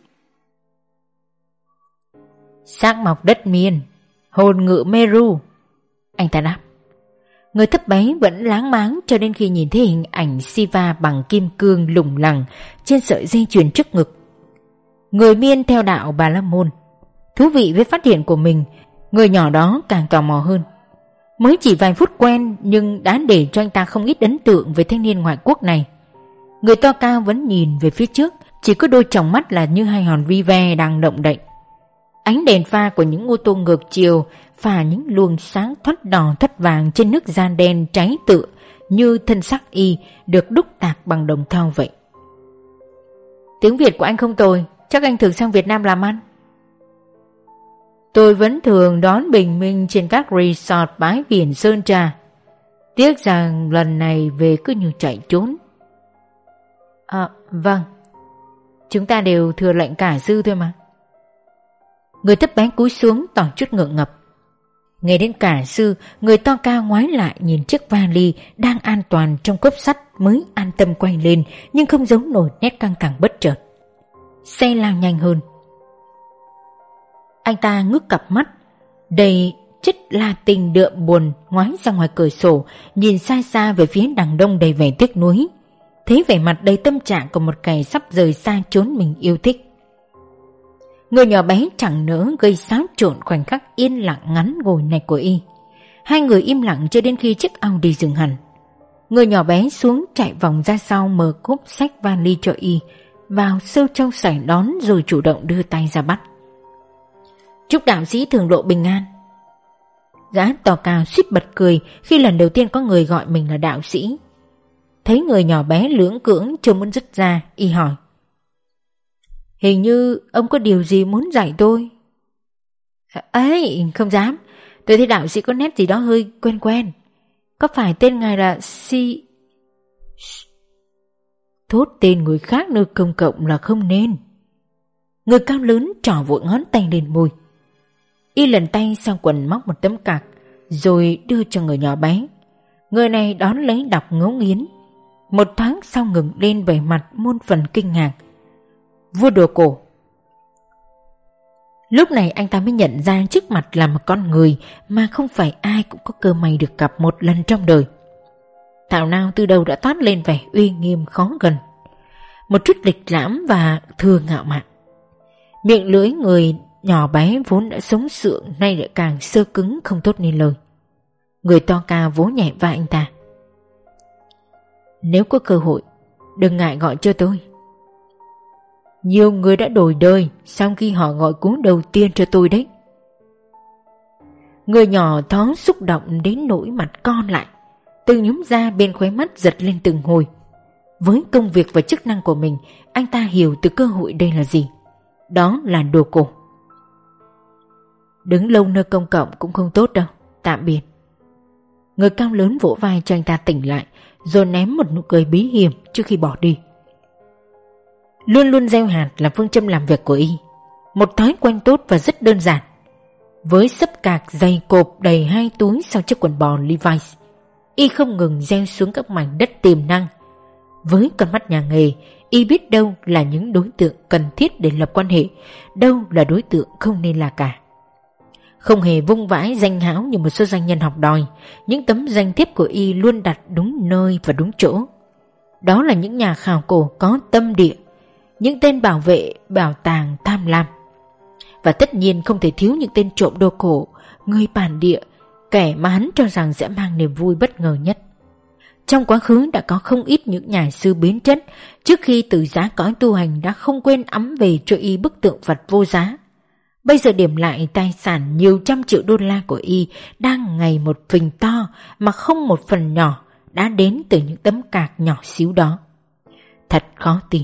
Xác mọc đất miền, hồn ngự Meru, anh ta đáp. Người thấp bé vẫn láng máng cho đến khi nhìn thấy hình ảnh Siva bằng kim cương lủng lẳng trên sợi dây chuyền trước ngực. Người Miên theo đạo Bà La Môn. Thú vị với phát hiện của mình, người nhỏ đó càng tò mò hơn. Mới chỉ vài phút quen nhưng đã để cho anh ta không ít ấn tượng về thanh niên ngoại quốc này. Người to cao vẫn nhìn về phía trước, chỉ có đôi tròng mắt là như hai hòn vi ve đang động đậy. Ánh đèn pha của những ô tô ngược chiều phả những luồng sáng thoát đỏ thoát vàng trên nước da đen cháy tựa như thân xác y được đúc tạc bằng đồng thau vậy. Tiếng Việt của anh không tồi, chắc anh thường sang Việt Nam làm ăn. Tôi vẫn thường đón bình minh trên các resort bãi biển Sơn Trà. Tiếc rằng lần này về cứ như chạy trốn. À, vâng. Chúng ta đều thừa lệnh cả sư thôi mà. Người thấp bé cúi xuống tỏ chút ngượng ngập. Nghe đến cả sư, người to cao ngoái lại nhìn chiếc vali đang an toàn trong cốp sắt mới an tâm quay lên, nhưng không giấu nổi nét căng thẳng bất chợt. Xe lao nhanh hơn. Anh ta ngước cặp mắt đầy chất la tình đượm buồn ngoái ra ngoài cửa sổ, nhìn xa xa về phía đằng đông đầy vẻ tiếc nuối. Thấy vẻ mặt đầy tâm trạng của một kẻ sắp rời xa chốn mình yêu thích. Người nhỏ bé chẳng nỡ gây xáo trộn khoảnh khắc yên lặng ngắn ngủi này của y. Hai người im lặng cho đến khi chiếc Audi dừng hẳn. Người nhỏ bé xuống chạy vòng ra sau, mở cốp xách vali cho y, vào sâu trong sảnh đón rồi chủ động đưa tay ra bắt. Chúc đạo sĩ thường độ bình an. Gã to cao suýt bật cười khi lần đầu tiên có người gọi mình là đạo sĩ. Thấy người nhỏ bé lưỡng cưỡng chưa muốn dứt ra, y hỏi. Hình như ông có điều gì muốn dạy tôi? Ấy, không dám. Tôi thấy đạo sĩ có nét gì đó hơi quen quen. Có phải tên ngài là Si... Thốt tên người khác nơi công cộng là không nên. Người cao lớn trỏ vội ngón tay lên môi. Y lần tay sang quần móc một tấm cạc rồi đưa cho người nhỏ bé. Người này đón lấy đọc ngấu nghiến. Một thoáng sau ngừng lên vẻ mặt muôn phần kinh ngạc. Vua đồ cổ. Lúc này anh ta mới nhận ra trước mặt là một con người mà không phải ai cũng có cơ may được gặp một lần trong đời. Thảo nào từ đầu đã toát lên vẻ uy nghiêm khó gần, một chút lịch lãm và thừa ngạo mạn. Miệng lưỡi người nhỏ bé vốn đã sống sượng nay lại càng sơ cứng không tốt nên lời. Người to cao vỗ nhẹ vai anh ta. Nếu có cơ hội, đừng ngại gọi cho tôi. Nhiều người đã đổi đời sau khi họ gọi cú đầu tiên cho tôi đấy. Người nhỏ thó xúc động đến nỗi mặt con lại, từ nhúm da bên khóe mắt giật lên từng hồi. Với công việc và chức năng của mình, anh ta hiểu từ cơ hội đây là gì. Đó là đồ cổ. Đứng lâu nơi công cộng cũng không tốt đâu, tạm biệt. Người cao lớn vỗ vai cho anh ta tỉnh lại, rồi ném một nụ cười bí hiểm trước khi bỏ đi. Luôn luôn gieo hạt là phương châm làm việc của y, một thói quen tốt và rất đơn giản. Với xấp cạc dày cộp đầy hai túi sau chiếc quần bò Levi's, y không ngừng gieo xuống các mảnh đất tiềm năng. Với con mắt nhà nghề, y biết đâu là những đối tượng cần thiết để lập quan hệ, đâu là đối tượng không nên là cả. Không hề vung vãi danh hão như một số doanh nhân học đòi, những tấm danh thiếp của y luôn đặt đúng nơi và đúng chỗ. Đó là những nhà khảo cổ có tâm địa, những tên bảo vệ bảo tàng tham lam. Và tất nhiên không thể thiếu những tên trộm đồ cổ, người bản địa, kẻ mà hắn cho rằng sẽ mang niềm vui bất ngờ nhất. Trong quá khứ đã có không ít những nhà sư biến chất trước khi từ giá cõi tu hành đã không quên ẵm về cho y bức tượng Phật vô giá. Bây giờ điểm lại tài sản nhiều trăm triệu đô la của y đang ngày một phình to mà không một phần nhỏ đã đến từ những tấm cạc nhỏ xíu đó. Thật khó tin.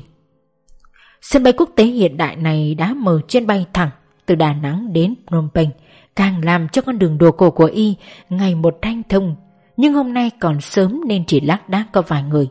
Sân bay quốc tế hiện đại này đã mở chuyến bay thẳng từ Đà Nẵng đến Phnom Penh, càng làm cho con đường đồ cổ của y ngày một hanh thông, nhưng hôm nay còn sớm nên chỉ lác đác có vài người.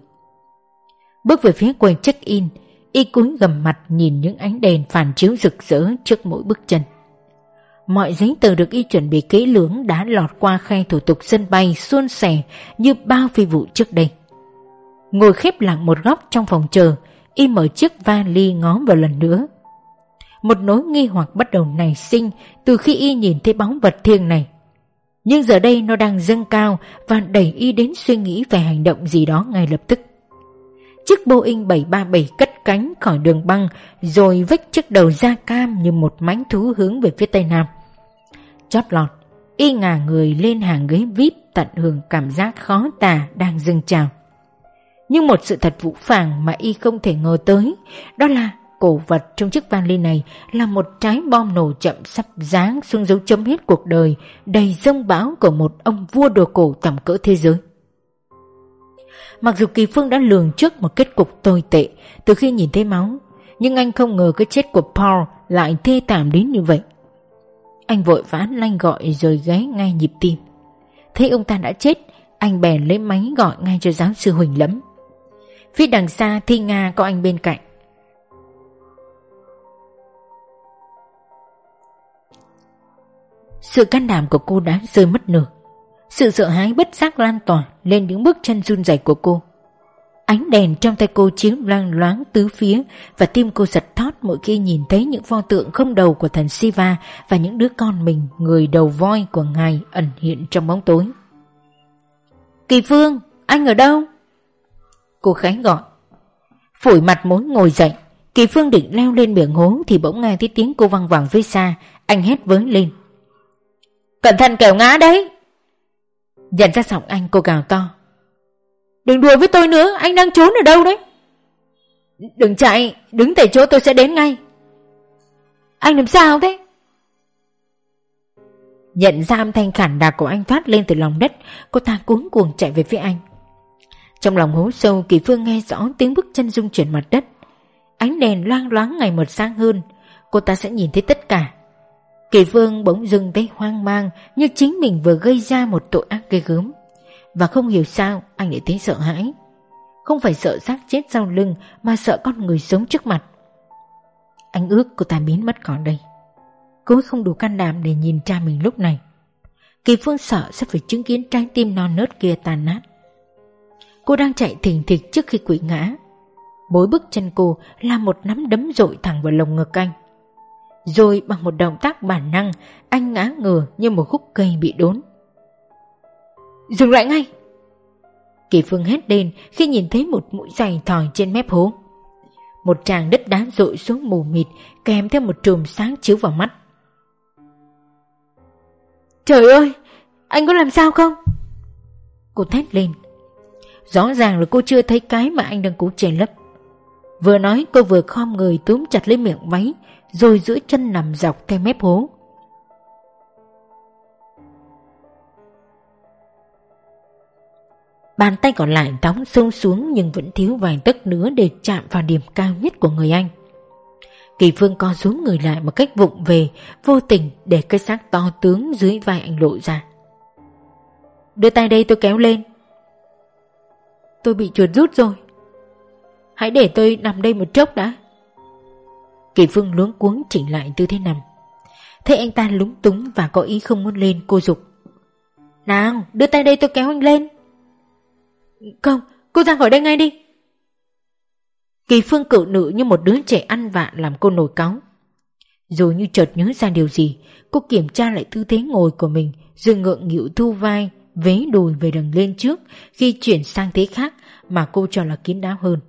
Bước về phía quầy check-in, y cúi gằm mặt nhìn những ánh đèn phản chiếu rực rỡ trước mỗi bước chân. Mọi giấy tờ được y chuẩn bị kỹ lưỡng đã lọt qua khe thủ tục sân bay suôn sẻ như bao phi vụ trước đây. Ngồi khép lặng một góc trong phòng chờ, y mở chiếc vali ngó vào lần nữa. Một nỗi nghi hoặc bắt đầu nảy sinh từ khi y nhìn thấy báu vật thiêng này. Nhưng giờ đây nó đang dâng cao và đẩy y đến suy nghĩ về hành động gì đó ngay lập tức. Chiếc Boeing bảy ba bảy cất cánh khỏi đường băng rồi vách chiếc đầu da cam như một mãnh thú hướng về phía tây nam. Chót lọt, y ngả người lên hàng ghế vê i pê tận hưởng cảm giác khó tả đang dâng trào. Nhưng một sự thật phũ phàng mà y không thể ngờ tới, đó là cổ vật trong chiếc vali này là một trái bom nổ chậm sắp giáng xuống dấu chấm hết cuộc đời đầy dông bão của một ông vua đồ cổ tầm cỡ thế giới. Mặc dù Kỳ Phương đã lường trước một kết cục tồi tệ từ khi nhìn thấy máu, nhưng anh không ngờ cái chết của Paul lại thê thảm đến như vậy. Anh vội vã lanh gọi rồi ghé ngay nhịp tim. Thấy ông ta đã chết, anh bèn lấy máy gọi ngay cho giáo sư Huỳnh Lẫm. Phía đằng xa Thi Nga có anh bên cạnh. Sự can đảm của cô đã rơi mất nửa. Sự sợ hãi bất giác lan tỏa lên những bước chân run rẩy của cô. Ánh đèn trong tay cô chiếu loang loáng tứ phía và tim cô giật thót mỗi khi nhìn thấy những pho tượng không đầu của thần Shiva và những đứa con mình người đầu voi của ngài ẩn hiện trong bóng tối. Kỳ Phương, anh ở đâu? Cô khẽ gọi. Phủi mặt mối ngồi dậy, Kỳ Phương định leo lên miệng hố thì bỗng nghe thấy tiếng cô văng vẳng phía xa. Anh hét vớ lên. Cẩn thận kẻo ngã đấy. Nhận ra giọng anh, cô gào to. Đừng đùa với tôi nữa, anh đang trốn ở đâu đấy? Đừng chạy, đứng tại chỗ tôi sẽ đến ngay. Anh làm sao thế? Nhận ra âm thanh khản đặc của anh thoát lên từ lòng đất, cô ta cuống cuồng chạy về phía anh. Trong lòng hố sâu, Kỳ Phương nghe rõ tiếng bước chân rung chuyển mặt đất. Ánh đèn loang loáng ngày một sáng hơn, cô ta sẽ nhìn thấy tất cả. Kỳ Phương bỗng dưng thấy hoang mang, như chính mình vừa gây ra một tội ác ghê gớm. Và không hiểu sao anh lại thấy sợ hãi. Không phải sợ xác chết sau lưng, mà sợ con người sống trước mặt. Anh ước cô ta biến mất khỏi đây. Cô ấy không đủ can đảm để nhìn cha mình lúc này. Kỳ Phương sợ sẽ phải chứng kiến trái tim non nớt kia tàn nát. Cô đang chạy thình thịch trước khi quỵ ngã. Mỗi bước chân cô là một nắm đấm dội thẳng vào lồng ngực anh. Rồi bằng một động tác bản năng, anh ngã ngửa như một khúc cây bị đốn. Dừng lại ngay! Kỳ Phương hét lên khi nhìn thấy một mũi giày thòi trên mép hố. Một tràng đất đá dội xuống mù mịt, kèm theo một chùm sáng chiếu vào mắt. Trời ơi! Anh có làm sao không? Cô thét lên. Rõ ràng là cô chưa thấy cái mà anh đang cố che lấp. Vừa nói cô vừa khom người túm chặt lấy miệng váy, rồi duỗi chân nằm dọc theo mép hố. Bàn tay còn lại đóng sâu xuống nhưng vẫn thiếu vài tấc nữa để chạm vào điểm cao nhất của người anh. Kỳ Phương co xuống người lại một cách vụng về, vô tình để cái xác to tướng dưới vai anh lộ ra. Đưa tay đây tôi kéo lên. Tôi bị chuột rút rồi. Hãy để tôi nằm đây một chốc đã. Kỳ Phương luống cuống chỉnh lại tư thế nằm. Thấy anh ta lúng túng và có ý không muốn lên, cô giục. Nào, đưa tay đây tôi kéo anh lên. Không, cô ra khỏi đây ngay đi. Kỳ Phương cự nữ như một đứa trẻ ăn vạ làm cô nổi cáu. Rồi như chợt nhớ ra điều gì, cô kiểm tra lại tư thế ngồi của mình, rồi ngượng nghịu thu vai, vế đùi về đằng lên trước khi chuyển sang thế khác mà cô cho là kín đáo hơn.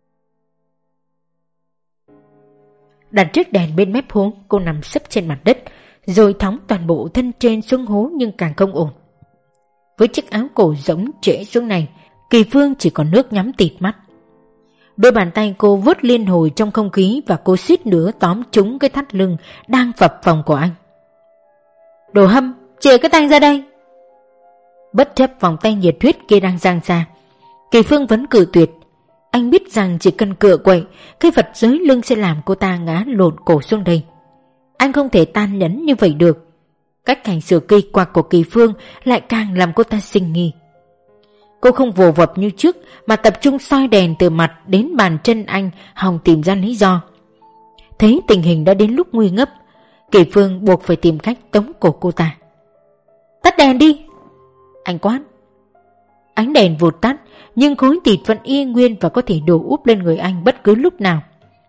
Đặt chiếc đèn bên mép hố, cô nằm sấp trên mặt đất, rồi thõng toàn bộ thân trên xuống hố nhưng càng không ổn. Với chiếc áo cổ rỗng trễ xuống này, Kỳ Phương chỉ còn nước nhắm tịt mắt. Đôi bàn tay cô vút liên hồi trong không khí và cô suýt nữa tóm trúng cái thắt lưng đang phập phồng của anh. Đồ hâm, chìa cái tay ra đây. Bất chấp vòng tay nhiệt huyết kia đang giang ra, Kỳ Phương vẫn cự tuyệt. Anh biết rằng chỉ cần cựa quậy, cái vật dưới lưng sẽ làm cô ta ngã lộn cổ xuống đây. Anh không thể tàn nhẫn như vậy được. Cách hành xử kỳ quặc của Kỳ Phương lại càng làm cô ta sinh nghi. Cô không vồ vập như trước mà tập trung soi đèn từ mặt đến bàn chân anh, hòng tìm ra lý do. Thấy tình hình đã đến lúc nguy ngấp, Kỳ Phương buộc phải tìm cách tống cổ cô ta. Tắt đèn đi, anh quát. Ánh đèn vụt tắt, nhưng khối thịt vẫn y nguyên và có thể đổ úp lên người anh bất cứ lúc nào.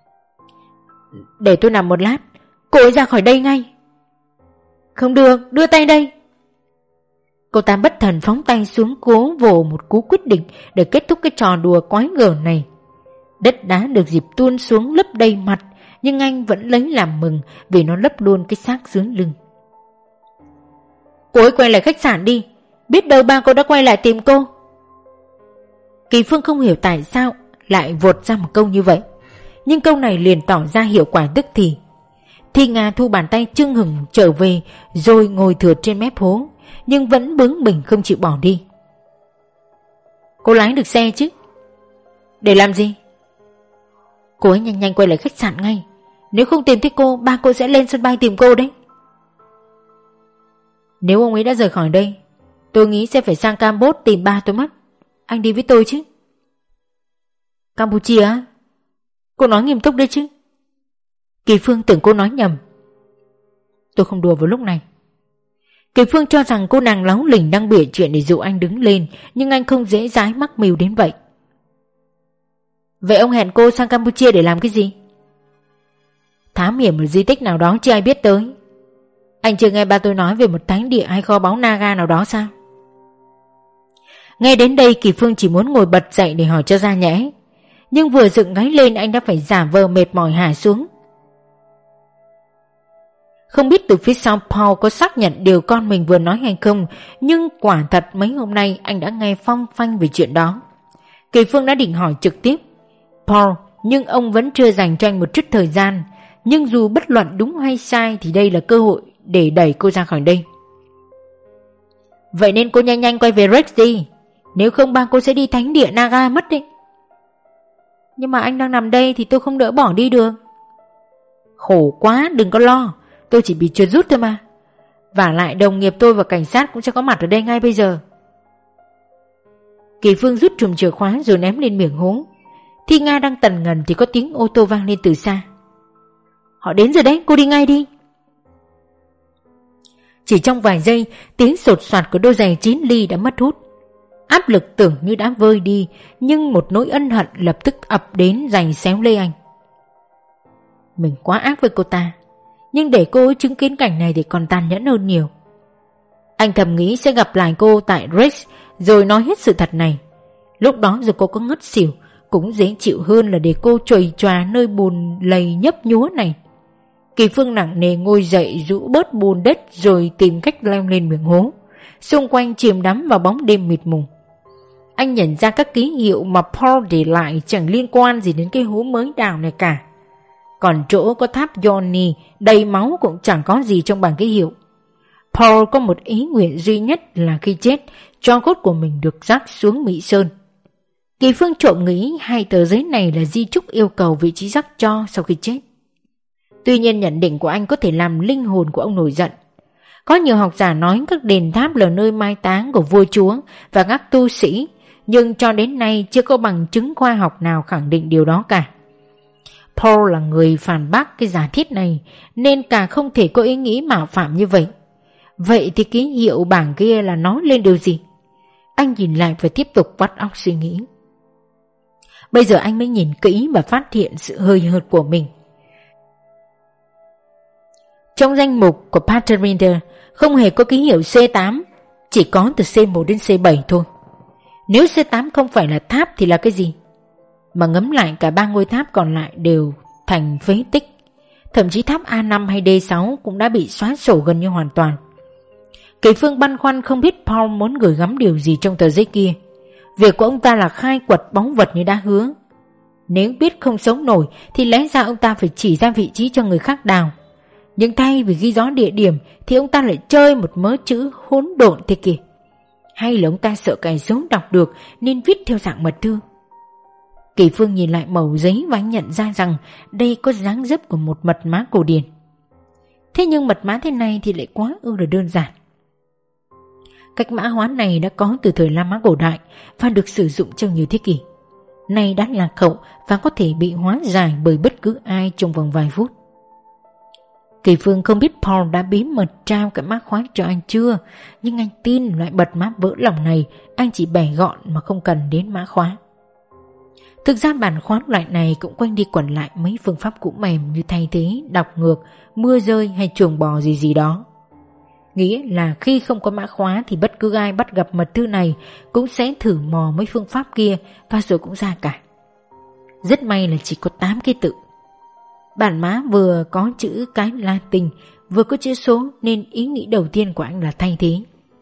Để tôi nằm một lát, cô ấy ra khỏi đây ngay. Không được, đưa tay đây. Cô ta bất thần phóng tay xuống cố vồ một cú quyết định để kết thúc cái trò đùa quái gở này. Đất đá được dịp tuôn xuống lấp đầy mặt, nhưng anh vẫn lấy làm mừng vì nó lấp luôn cái xác dưới lưng. Cô ấy quay lại khách sạn đi, biết đâu ba cô đã quay lại tìm cô. Kỳ Phương không hiểu tại sao lại vụt ra một câu như vậy, nhưng câu này liền tỏ ra hiệu quả tức thì. Thi Nga thu bàn tay chưng hửng trở về, rồi ngồi thượt trên mép hố, nhưng vẫn bướng bỉnh không chịu bỏ đi. Cô lái được xe chứ? Để làm gì? Cô ấy nhanh nhanh quay lại khách sạn ngay. Nếu không tìm thấy cô, ba cô sẽ lên sân bay tìm cô đấy. Nếu ông ấy đã rời khỏi đây, tôi nghĩ sẽ phải sang Campuchia tìm ba tôi mất. Anh đi với tôi chứ? Campuchia á? Cô nói nghiêm túc đấy chứ? Kỳ Phương tưởng cô nói nhầm. Tôi không đùa vào lúc này. Kỳ Phương cho rằng cô nàng láo lỉnh đang bịa chuyện để dụ anh đứng lên, nhưng anh không dễ dãi mắc mưu đến vậy. Vậy ông hẹn cô sang Campuchia để làm cái gì? Thám hiểm một di tích nào đó chứ ai biết tới. Anh chưa nghe ba tôi nói về một thánh địa hay kho báu Naga nào đó sao? Nghe đến đây Kỳ Phương chỉ muốn ngồi bật dậy để hỏi cho ra nhẽ, nhưng vừa dựng gáy lên anh đã phải giả vờ mệt mỏi hạ xuống. Không biết từ phía sau Paul có xác nhận điều con mình vừa nói hay không, nhưng quả thật mấy hôm nay anh đã nghe phong phanh về chuyện đó. Kỳ Phương đã định hỏi trực tiếp Paul, nhưng ông vẫn chưa dành cho anh một chút thời gian. Nhưng dù bất luận đúng hay sai thì đây là cơ hội để đẩy cô ra khỏi đây. Vậy nên cô nhanh nhanh quay về Rex đi, nếu không ba cô sẽ đi thánh địa Naga mất đấy. Nhưng mà anh đang nằm đây thì tôi không đỡ bỏ đi được. Khổ quá, đừng có lo, tôi chỉ bị trượt rút thôi mà. Vả lại đồng nghiệp tôi và cảnh sát cũng sẽ có mặt ở đây ngay bây giờ. Kỳ Phương rút chùm chìa khóa rồi ném lên miệng hố. Thi Nga đang tần ngần thì có tiếng ô tô vang lên từ xa. Họ đến rồi đấy, cô đi ngay đi. Chỉ trong vài giây, tiếng sột soạt của đôi giày chín ly đã mất hút. Áp lực tưởng như đã vơi đi, nhưng một nỗi ân hận lập tức ập đến giày xéo lê anh. Mình quá ác với cô ta, nhưng để cô ấy chứng kiến cảnh này thì còn tàn nhẫn hơn nhiều. Anh thầm nghĩ sẽ gặp lại cô tại Rex rồi nói hết sự thật này. Lúc đó dù cô có ngất xỉu cũng dễ chịu hơn là để cô trồi tròa nơi bùn lầy nhấp nhúa này. Kỳ Phương nặng nề ngồi dậy rũ bớt bùn đất rồi tìm cách leo lên miệng hố. Xung quanh chìm đắm vào bóng đêm mịt mùng. Anh nhận ra các ký hiệu mà Paul để lại chẳng liên quan gì đến cái hố mới đào này cả. Còn chỗ có tháp Johnny đầy máu cũng chẳng có gì trong bảng ký hiệu. Paul có một ý nguyện duy nhất là khi chết, tro cốt của mình được rác xuống Mỹ Sơn. Kỳ Phương trộm nghĩ hai tờ giấy này là di chúc yêu cầu vị trí rác cho sau khi chết. Tuy nhiên nhận định của anh có thể làm linh hồn của ông nổi giận. Có nhiều học giả nói các đền tháp là nơi mai táng của vua chúa và các tu sĩ, nhưng cho đến nay chưa có bằng chứng khoa học nào khẳng định điều đó cả. Paul là người phản bác cái giả thiết này, nên càng không thể có ý nghĩ mạo phạm như vậy. Vậy thì ký hiệu bảng kia là nói lên điều gì? Anh nhìn lại và tiếp tục vắt óc suy nghĩ. Bây giờ anh mới nhìn kỹ và phát hiện sự hơi hợt của mình. Trong danh mục của Pathfinder không hề có ký hiệu C tám, chỉ có từ C một đến C bảy thôi. Nếu C tám không phải là tháp thì là cái gì? Mà ngẫm lại cả ba ngôi tháp còn lại đều thành phế tích. Thậm chí tháp A năm hay D sáu cũng đã bị xóa sổ gần như hoàn toàn. Kỳ Phương băn khoăn không biết Paul muốn gửi gắm điều gì trong tờ giấy kia. Việc của ông ta là khai quật báu vật như đã hứa. Nếu biết không sống nổi thì lẽ ra ông ta phải chỉ ra vị trí cho người khác đào. Nhưng thay vì ghi rõ địa điểm thì ông ta lại chơi một mớ chữ hỗn độn thế kìa. Hay là ông ta sợ kẻ xấu đọc được nên viết theo dạng mật thư? Kỳ Phương nhìn lại mẩu giấy và anh nhận ra rằng đây có dáng dấp của một mật mã cổ điển. Thế nhưng mật mã thế này thì lại quá ư là đơn giản. Cách mã hóa này đã có từ thời La Mã cổ đại và được sử dụng trong nhiều thế kỷ. Nay đã lạc hậu và có thể bị hóa giải bởi bất cứ ai trong vòng vài phút. Kỳ Phương không biết Paul đã bí mật trao cái mã khóa cho anh chưa, nhưng anh tin loại mật mã vỡ lòng này anh chỉ bẻ gọn mà không cần đến mã khóa. Thực ra bản khóa loại này cũng quanh đi quẩn lại mấy phương pháp cũ mềm như thay thế, đọc ngược, mưa rơi hay chuồng bò gì gì đó. Nghĩa là khi không có mã khóa thì bất cứ ai bắt gặp mật thư này cũng sẽ thử mò mấy phương pháp kia và rồi cũng ra cả. Rất may là chỉ có tám cái tự. Bản mã vừa có chữ cái Latin vừa có chữ số nên ý nghĩ đầu tiên của anh là thay thế.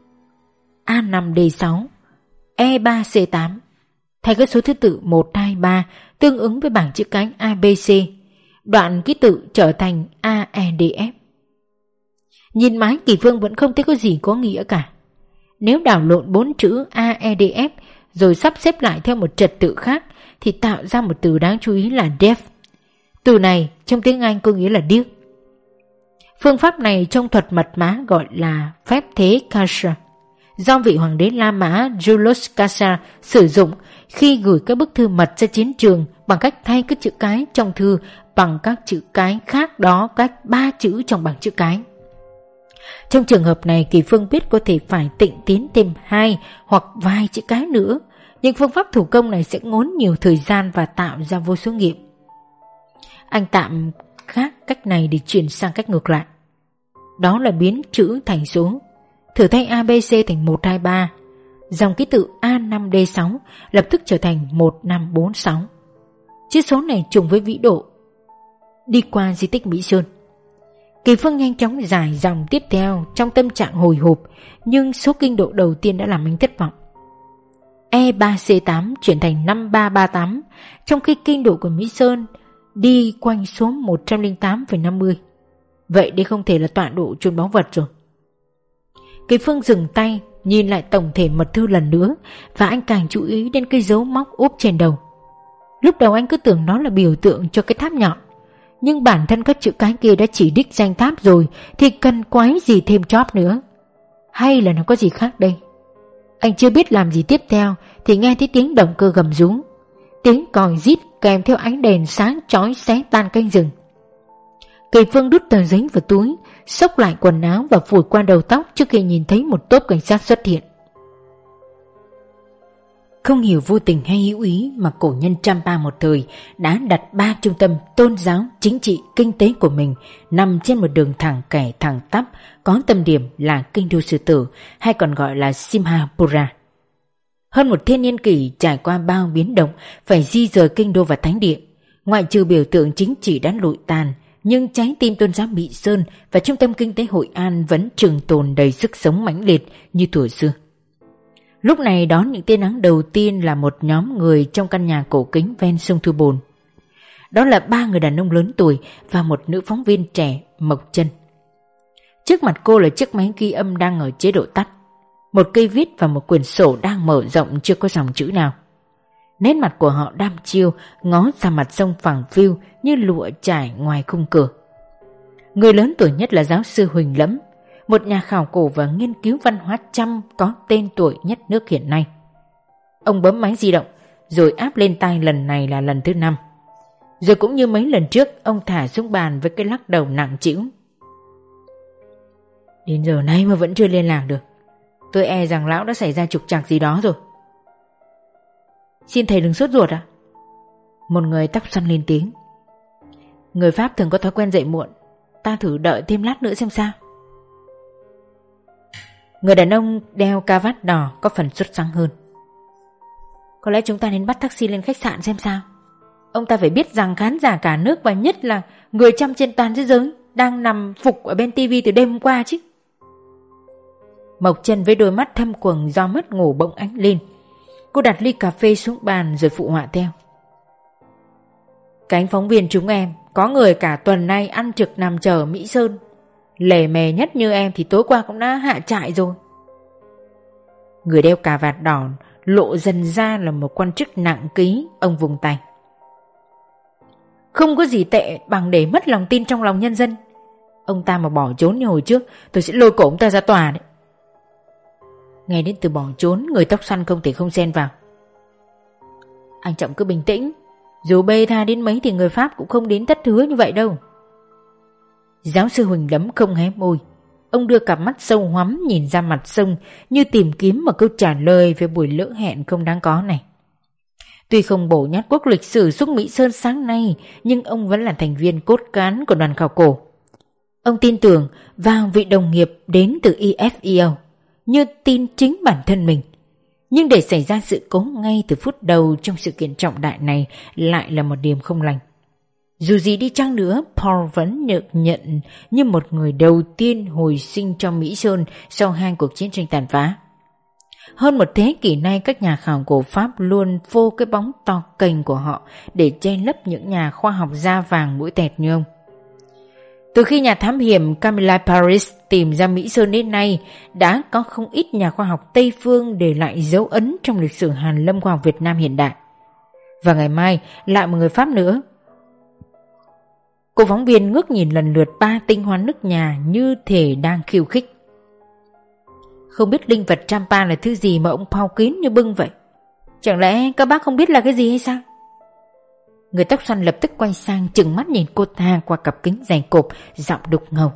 A năm D sáu, E ba C tám thay các số thứ tự một, hai, ba tương ứng với bảng chữ cái A B C. Đoạn ký tự trở thành A E D F. Nhìn mái Kỳ Phương vẫn không thấy có gì có nghĩa cả. Nếu đảo lộn bốn chữ A E D F rồi sắp xếp lại theo một trật tự khác thì tạo ra một từ đáng chú ý là deaf. Từ này trong tiếng Anh có nghĩa là điếc. Phương pháp này trong thuật mật mã gọi là phép thế Caesar, do vị hoàng đế La Mã Julius Caesar sử dụng khi gửi các bức thư mật ra chiến trường bằng cách thay các chữ cái trong thư bằng các chữ cái khác đó cách ba chữ trong bảng chữ cái. Trong trường hợp này Kỳ Phương biết có thể phải tịnh tiến thêm hai hoặc vài chữ cái nữa, nhưng phương pháp thủ công này sẽ ngốn nhiều thời gian và tạo ra vô số nghiệm. Anh tạm khác cách này để chuyển sang cách ngược lại. Đó là biến chữ thành số. Thử thay A B C thành một, hai, ba. Dòng ký tự A năm D sáu lập tức trở thành một, năm, bốn, sáu. Chữ số này trùng với vĩ độ đi qua di tích Mỹ Sơn. Kỳ Phương nhanh chóng giải dòng tiếp theo trong tâm trạng hồi hộp, nhưng số kinh độ đầu tiên đã làm anh thất vọng. E ba C tám chuyển thành năm ba ba tám, trong khi kinh độ của Mỹ Sơn đi quanh số một trăm lẻ tám phẩy năm mươi. Vậy đây không thể là tọa độ chôn báu vật rồi. Kỳ Phương dừng tay, nhìn lại tổng thể mật thư lần nữa, và anh càng chú ý đến cái dấu móc úp trên đầu. Lúc đầu anh cứ tưởng nó là biểu tượng cho cái tháp nhọn, nhưng bản thân các chữ cái kia đã chỉ đích danh tháp rồi thì cần quái gì thêm chóp nữa. Hay là nó có gì khác đây? Anh chưa biết làm gì tiếp theo thì nghe thấy tiếng động cơ gầm rú, tiếng còi rít kèm theo ánh đèn sáng chói xé tan cánh rừng. Kỳ Phương đút tờ giấy vào túi, xốc lại quần áo và phủi qua đầu tóc trước khi nhìn thấy một tốp cảnh sát xuất hiện. Không hiểu vô tình hay hữu ý mà cổ nhân Champa một thời đã đặt ba trung tâm tôn giáo, chính trị, kinh tế của mình nằm trên một đường thẳng kẻ thẳng tắp, có tâm điểm là kinh đô Sư Tử, hay còn gọi là Simhapura. Hơn một thiên niên kỷ trải qua bao biến động, phải di rời kinh đô và thánh địa. Ngoại trừ biểu tượng chính trị đã lụi tàn, nhưng trái tim tôn giáo Mỹ Sơn và trung tâm kinh tế Hội An vẫn trường tồn đầy sức sống mãnh liệt như thuở xưa. Lúc này đón những tia nắng đầu tiên là một nhóm người trong căn nhà cổ kính ven sông Thu Bồn. Đó là ba người đàn ông lớn tuổi và một nữ phóng viên trẻ, Mộc Chân. Trước mặt cô là chiếc máy ghi âm đang ở chế độ tắt, một cây viết và một quyển sổ đang mở rộng chưa có dòng chữ nào. Nét mặt của họ đăm chiêu ngó ra mặt sông phẳng phiu như lụa trải ngoài khung cửa. Người lớn tuổi nhất là giáo sư Huỳnh Lẫm, một nhà khảo cổ và nghiên cứu văn hóa Chăm có tên tuổi nhất nước hiện nay. Ông bấm máy di động rồi áp lên tai lần này là lần thứ năm. Rồi cũng như mấy lần trước, ông thả xuống bàn với cái lắc đầu nặng trĩu. Đến giờ nay mà vẫn chưa liên lạc được. Tôi e rằng lão đã xảy ra trục trặc gì đó rồi. Xin thầy đừng sốt ruột ạ. Một người tóc xoăn lên tiếng. Người Pháp thường có thói quen dậy muộn. Ta thử đợi thêm lát nữa xem sao. Người đàn ông đeo cà vạt đỏ có phần xuất sắc hơn. Có lẽ chúng ta nên bắt taxi lên khách sạn xem sao. Ông ta phải biết rằng khán giả cả nước và nhất là người Chăm trên toàn thế giới đang nằm phục ở bên tivi từ đêm hôm qua chứ. Mộc Chân với đôi mắt thâm quầng do mất ngủ bỗng ánh lên. Cô đặt ly cà phê xuống bàn rồi phụ họa theo. Cánh phóng viên chúng em có người cả tuần nay ăn trực nằm chờ Mỹ Sơn. Lề mề nhất như em thì tối qua cũng đã hạ trại rồi. Người đeo cà vạt đỏ lộ dần ra là một quan chức nặng ký. Ông vùng tay. Không có gì tệ bằng để mất lòng tin trong lòng nhân dân. Ông ta mà bỏ trốn như hồi trước, tôi sẽ lôi cổ ông ta ra tòa đấy. Nghe đến từ bỏ trốn, người tóc xoăn không thể không xen vào. Anh Trọng cứ bình tĩnh. Dù bê tha đến mấy thì người Pháp cũng không đến tất hứa như vậy đâu. Giáo sư Huỳnh Lẫm không hé môi. Ông đưa cặp mắt sâu hoắm nhìn ra mặt sông như tìm kiếm một câu trả lời về buổi lỡ hẹn không đáng có này. Tuy không bổ nhát quốc lịch sử xúc Mỹ Sơn sáng nay, nhưng ông vẫn là thành viên cốt cán của đoàn khảo cổ. Ông tin tưởng vào vị đồng nghiệp đến từ e ép e lờ như tin chính bản thân mình. Nhưng để xảy ra sự cố ngay từ phút đầu trong sự kiện trọng đại này lại là một điểm không lành. Dù gì đi chăng nữa, Paul vẫn được nhận như một người đầu tiên hồi sinh cho Mỹ Sơn sau hai cuộc chiến tranh tàn phá. Hơn một thế kỷ nay, các nhà khảo cổ Pháp luôn phô cái bóng to cành của họ để che lấp những nhà khoa học da vàng mũi tẹt như ông. Từ khi nhà thám hiểm Camille Paris tìm ra Mỹ Sơn đến nay, đã có không ít nhà khoa học Tây Phương để lại dấu ấn trong lịch sử hàn lâm khoa học Việt Nam hiện đại. Và ngày mai lại một người Pháp nữa. Cô phóng viên ngước nhìn lần lượt ba tinh hoa nước nhà như thể đang khiêu khích. Không biết linh vật Champa là thứ gì mà ông Paul kín như bưng vậy? Chẳng lẽ các bác không biết là cái gì hay sao? Người tóc xoăn lập tức quay sang trừng mắt nhìn cô ta qua cặp kính dày cộp, giọng đục ngầu.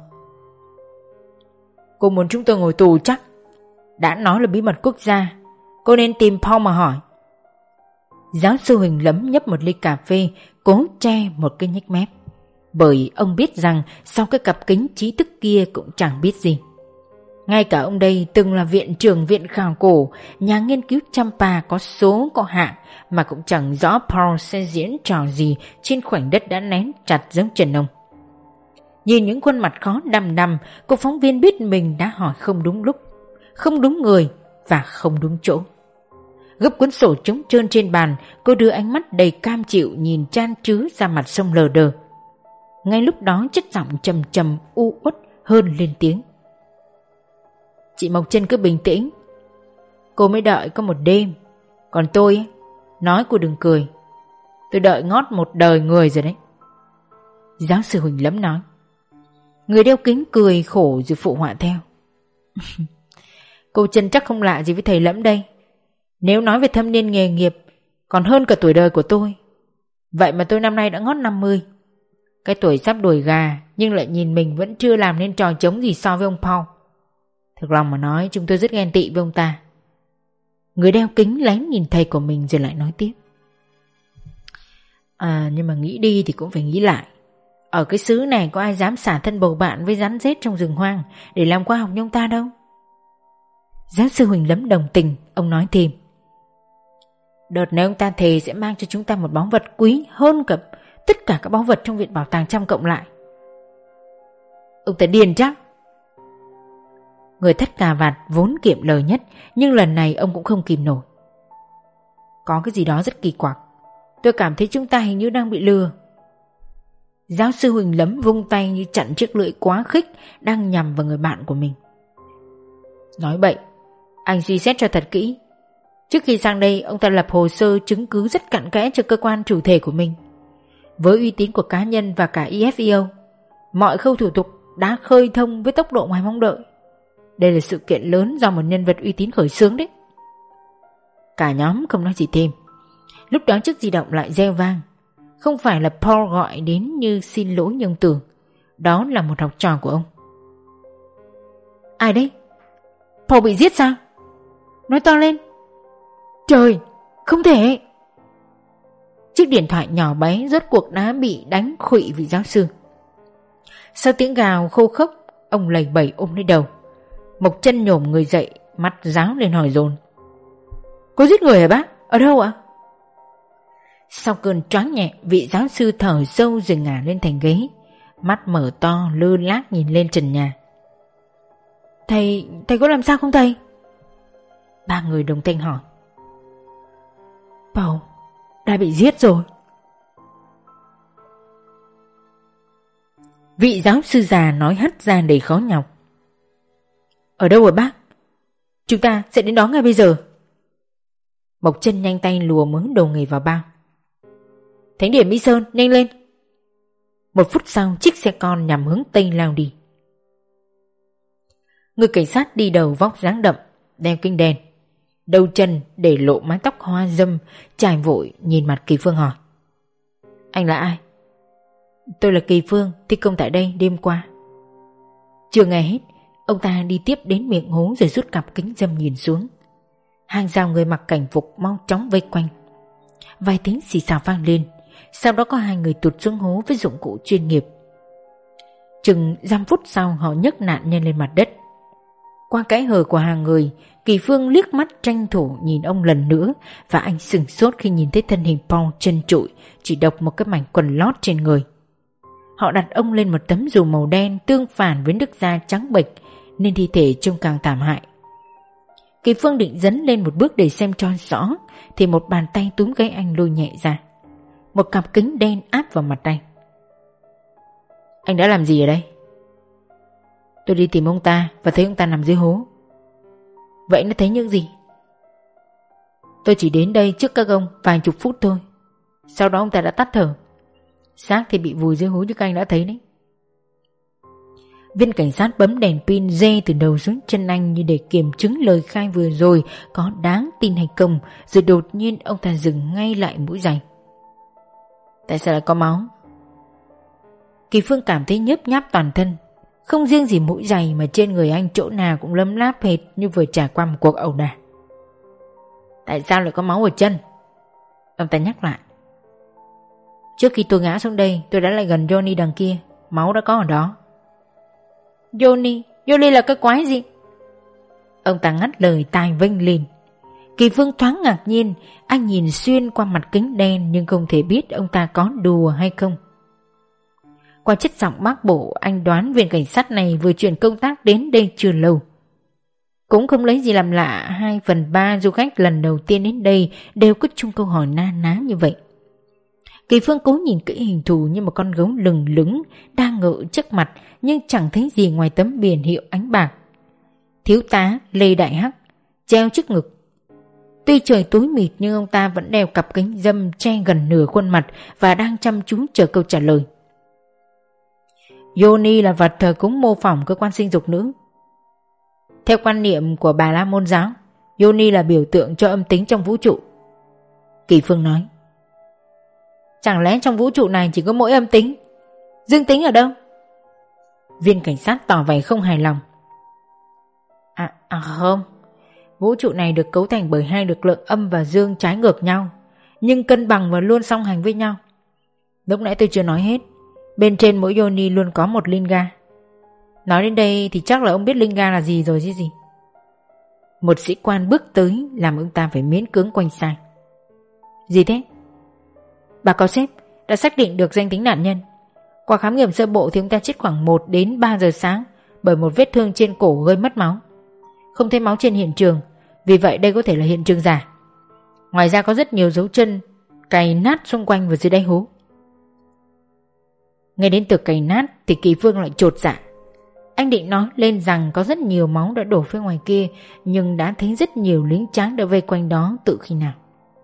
Cô muốn chúng tôi ngồi tù chắc? Đã nói là bí mật quốc gia, cô nên tìm Paul mà hỏi. Giáo sư Huỳnh Lẫm nhấp một ly cà phê, cố che một cái nhếch mép. Bởi ông biết rằng sau cái cặp kính trí thức kia cũng chẳng biết gì. Ngay cả ông đây từng là viện trưởng viện khảo cổ, nhà nghiên cứu Champa có số có hạng mà cũng chẳng rõ Paul sẽ diễn trò gì trên khoảnh đất đã nén chặt giống chân ông. Nhìn những khuôn mặt khó đăm đăm, cô phóng viên biết mình đã hỏi không đúng lúc, không đúng người và không đúng chỗ. Gấp cuốn sổ trống trơn trên bàn, cô đưa ánh mắt đầy cam chịu nhìn chan chứa ra mặt sông lờ đờ. Ngay lúc đó chất giọng trầm trầm u uất hơn lên tiếng. Chị Mộc Chân cứ bình tĩnh. Cô mới đợi có một đêm. Còn tôi ấy, nói cô đừng cười. Tôi đợi ngót một đời người rồi đấy. Giáo sư Huỳnh Lẫm nói. Người đeo kính cười khổ rồi phụ họa theo. Cô Chân chắc không lạ gì với thầy Lẫm đây. Nếu nói về thâm niên nghề nghiệp, còn hơn cả tuổi đời của tôi. Vậy mà tôi năm nay đã ngót năm mươi. Cái tuổi sắp đuổi gà, nhưng lại nhìn mình vẫn chưa làm nên trò trống gì so với ông Paul. Thực lòng mà nói, chúng tôi rất ghen tị với ông ta. Người đeo kính lén nhìn thầy của mình rồi lại nói tiếp. À, nhưng mà nghĩ đi thì cũng phải nghĩ lại. Ở cái xứ này có ai dám xả thân bầu bạn với rắn rết trong rừng hoang để làm khoa học như ông ta đâu. Giáo sư Huỳnh Lẫm đồng tình, ông nói thêm. Đợt này ông ta thề sẽ mang cho chúng ta một báu vật quý hơn cả tất cả các báu vật trong viện bảo tàng Chăm cộng lại. Ông ta điên chắc. Người thắt cà vạt vốn kiệm lời nhất, nhưng lần này ông cũng không kìm nổi. Có cái gì đó rất kỳ quặc. Tôi cảm thấy chúng ta hình như đang bị lừa. Giáo sư Huỳnh Lấm vung tay như chặn chiếc lưỡi quá khích đang nhằm vào người bạn của mình. Nói bậy, anh suy xét cho thật kỹ. Trước khi sang đây, ông ta lập hồ sơ chứng cứ rất cặn kẽ cho cơ quan chủ thể của mình. Với uy tín của cá nhân và cả i ép i ô, mọi khâu thủ tục đã khơi thông với tốc độ ngoài mong đợi. Đây là sự kiện lớn do một nhân vật uy tín khởi xướng đấy. Cả nhóm không nói gì thêm. Lúc đó chiếc di động lại reo vang. Không phải là Paul gọi đến như xin lỗi như ông tưởng. Đó là một học trò của ông. Ai đấy? Paul bị giết sao? Nói to lên. Trời, không thể. Chiếc điện thoại nhỏ bé rốt cuộc đã bị đánh khuỵu vị giáo sư. Sau tiếng gào khô khốc, ông lầy bẩy ôm lấy đầu. Mộc Chân nhổm người dậy, mắt ráo lên hỏi dồn. Có giết người hả bác? Ở đâu ạ? Sau cơn choáng nhẹ, vị giáo sư thở sâu rồi ngả lên thành ghế, mắt mở to lơ lác nhìn lên trần nhà. Thầy, thầy có làm sao không thầy? Ba người đồng thanh hỏi. Paul đã bị giết rồi. Vị giáo sư già nói hất ra đầy khó nhọc. Ở đâu rồi bác? Chúng ta sẽ đến đó ngay bây giờ. Mộc Chân nhanh tay lùa mớ đồ nghề vào bao. Thánh điểm Mỹ Sơn, nhanh lên. Một phút sau, chiếc xe con nhằm hướng tây lao đi. Người cảnh sát đi đầu vóc dáng đậm, đeo kính đen, đầu chân để lộ mái tóc hoa râm, chải vội nhìn mặt Kỳ Phương hỏi. Anh là ai? Tôi là Kỳ Phương, thi công tại đây đêm qua. Chưa nghe hết, ông ta đi tiếp đến miệng hố rồi rút cặp kính râm nhìn xuống. Hàng rào người mặc cảnh phục mau chóng vây quanh. Vài tiếng xì xào vang lên. Sau đó có hai người tụt xuống hố với dụng cụ chuyên nghiệp. Chừng dăm phút sau họ nhấc nạn nhân lên mặt đất. Qua kẽ hở của hàng người, Kỳ Phương liếc mắt tranh thủ nhìn ông lần nữa, và anh sửng sốt khi nhìn thấy thân hình Paul trần trụi, chỉ độc một cái mảnh quần lót trên người. Họ đặt ông lên một tấm dù màu đen tương phản với nước da trắng bệch, nên thi thể trông càng thảm hại. Kỳ Phương định dấn lên một bước để xem cho rõ, thì một bàn tay túm gáy anh lôi nhẹ ra. Một cặp kính đen áp vào mặt anh. Anh đã làm gì ở đây? Tôi đi tìm ông ta và thấy ông ta nằm dưới hố. Vậy anh đã thấy những gì? Tôi chỉ đến đây trước các ông vài chục phút thôi. Sau đó ông ta đã tắt thở. Xác thì bị vùi dưới hố như các anh đã thấy đấy. Viên cảnh sát bấm đèn pin dê từ đầu xuống chân anh như để kiểm chứng lời khai vừa rồi có đáng tin hay không, rồi đột nhiên ông ta dừng ngay lại mũi giày. Tại sao lại có máu? Kỳ Phương cảm thấy nhớp nháp toàn thân. Không riêng gì mũi giày mà trên người anh chỗ nào cũng lấm láp hệt như vừa trải qua một cuộc ẩu đả. Tại sao lại có máu ở chân? Ông ta nhắc lại. Trước khi tôi ngã xuống đây, tôi đã lại gần Johnny đằng kia. Máu đã có ở đó. Johnny? Johnny là cái quái gì? Ông ta ngắt lời, tai vênh lên. Kỳ Phương thoáng ngạc nhiên. Anh nhìn xuyên qua mặt kính đen nhưng không thể biết ông ta có đùa hay không. Qua chất giọng bác bộ, anh đoán viên cảnh sát này vừa chuyển công tác đến đây chưa lâu. Cũng không lấy gì làm lạ, hai phần ba du khách lần đầu tiên đến đây đều có chung câu hỏi na ná như vậy. Kỳ Phương cố nhìn kỹ hình thù như một con gấu lừng lững đang ngự trước mặt, nhưng chẳng thấy gì ngoài tấm biển hiệu ánh bạc. Thiếu tá Lê Đại Hắc treo trước ngực. Tuy trời tối mịt nhưng ông ta vẫn đeo cặp kính râm che gần nửa khuôn mặt và đang chăm chú chờ câu trả lời. Johnny là vật thờ cúng mô phỏng cơ quan sinh dục nữ. Theo quan niệm của Bà La Môn giáo, Johnny là biểu tượng cho âm tính trong vũ trụ. Kỳ Phương nói. Chẳng lẽ trong vũ trụ này chỉ có mỗi âm tính? Dương tính ở đâu? Viên cảnh sát tỏ vẻ không hài lòng. À, à không. Vũ trụ này được cấu thành bởi hai lực lượng âm và dương trái ngược nhau, nhưng cân bằng và luôn song hành với nhau. Lúc nãy tôi chưa nói hết. Bên trên mỗi yoni luôn có một linga. Nói đến đây thì chắc là ông biết linga là gì rồi chứ gì. Một sĩ quan bước tới làm ông ta phải miễn cưỡng quanh sai. Gì thế? Bà cáo sếp đã xác định được danh tính nạn nhân. Qua khám nghiệm sơ bộ thì ông ta chết khoảng một đến ba giờ sáng bởi một vết thương trên cổ gây mất máu. không thấy máu trên hiện trường, vì vậy đây có thể là hiện trường giả. Ngoài ra có rất nhiều dấu chân cày nát xung quanh và dưới đáy hố. Nghe đến từ cày nát thì Kỳ Phương lại chột dạ. Anh định nói lên rằng có rất nhiều máu đã đổ phía ngoài kia, nhưng đã thấy rất nhiều lính tráng đã vây quanh đó từ khi nào.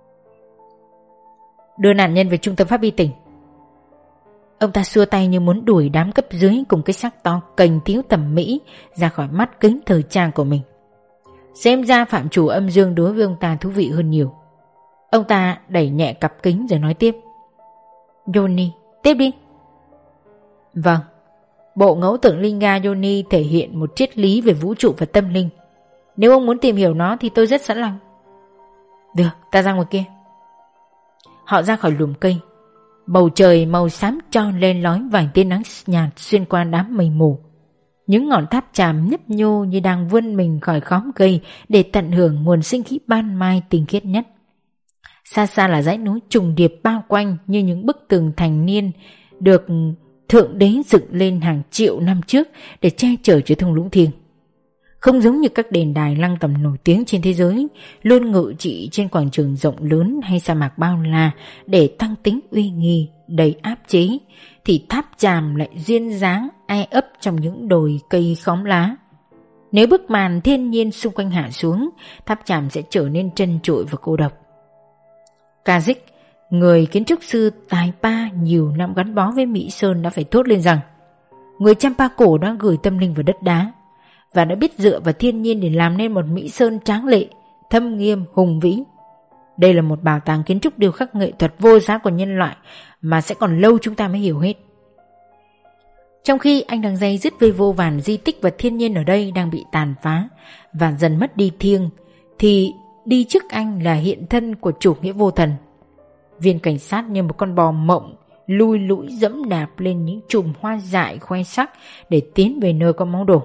Đưa nạn nhân về trung tâm pháp y tỉnh. Ông ta xua tay như muốn đuổi đám cấp dưới cùng cái xác to cành tiếu thẩm mỹ ra khỏi mắt kính thời trang của mình. Xem ra phạm trù âm dương đối với ông ta thú vị hơn nhiều. Ông ta đẩy nhẹ cặp kính rồi nói tiếp. Johnny, tiếp đi. Vâng. Bộ ngẫu tượng Linga Johnny thể hiện một triết lý về vũ trụ và tâm linh. Nếu ông muốn tìm hiểu nó thì tôi rất sẵn lòng. Được, ta ra ngoài kia. Họ ra khỏi lùm cây. Bầu trời màu xám tròn lên lói vài tia nắng nhạt xuyên qua đám mây mù. Những ngọn tháp chàm nhấp nhô như đang vươn mình khỏi khóm cây để tận hưởng nguồn sinh khí ban mai tinh khiết nhất. Xa xa là dãy núi trùng điệp bao quanh như những bức tường thành niên được Thượng Đế dựng lên hàng triệu năm trước để che chở cho thung lũng thiêng. Không giống như các đền đài lăng tầm nổi tiếng trên thế giới, luôn ngự trị trên quảng trường rộng lớn hay sa mạc bao la để tăng tính uy nghi, đầy áp chế, thì tháp chàm lại duyên dáng e ấp trong những đồi cây khóm lá. Nếu bức màn thiên nhiên xung quanh hạ xuống, tháp chàm sẽ trở nên trân trụi và cô độc. Kazik, người kiến trúc sư tài ba nhiều năm gắn bó với Mỹ Sơn, đã phải thốt lên rằng người Champa cổ đã gửi tâm linh vào đất đá và đã biết dựa vào thiên nhiên để làm nên một Mỹ Sơn tráng lệ, thâm nghiêm, hùng vĩ. Đây là một bảo tàng kiến trúc điêu khắc nghệ thuật vô giá của nhân loại mà sẽ còn lâu chúng ta mới hiểu hết. Trong khi anh đang day dứt với vô vàn di tích và thiên nhiên ở đây đang bị tàn phá và dần mất đi thiêng, thì đi trước anh là hiện thân của chủ nghĩa vô thần. Viên cảnh sát như một con bò mộng lui lũi dẫm đạp lên những chùm hoa dại khoe sắc để tiến về nơi có máu đổ.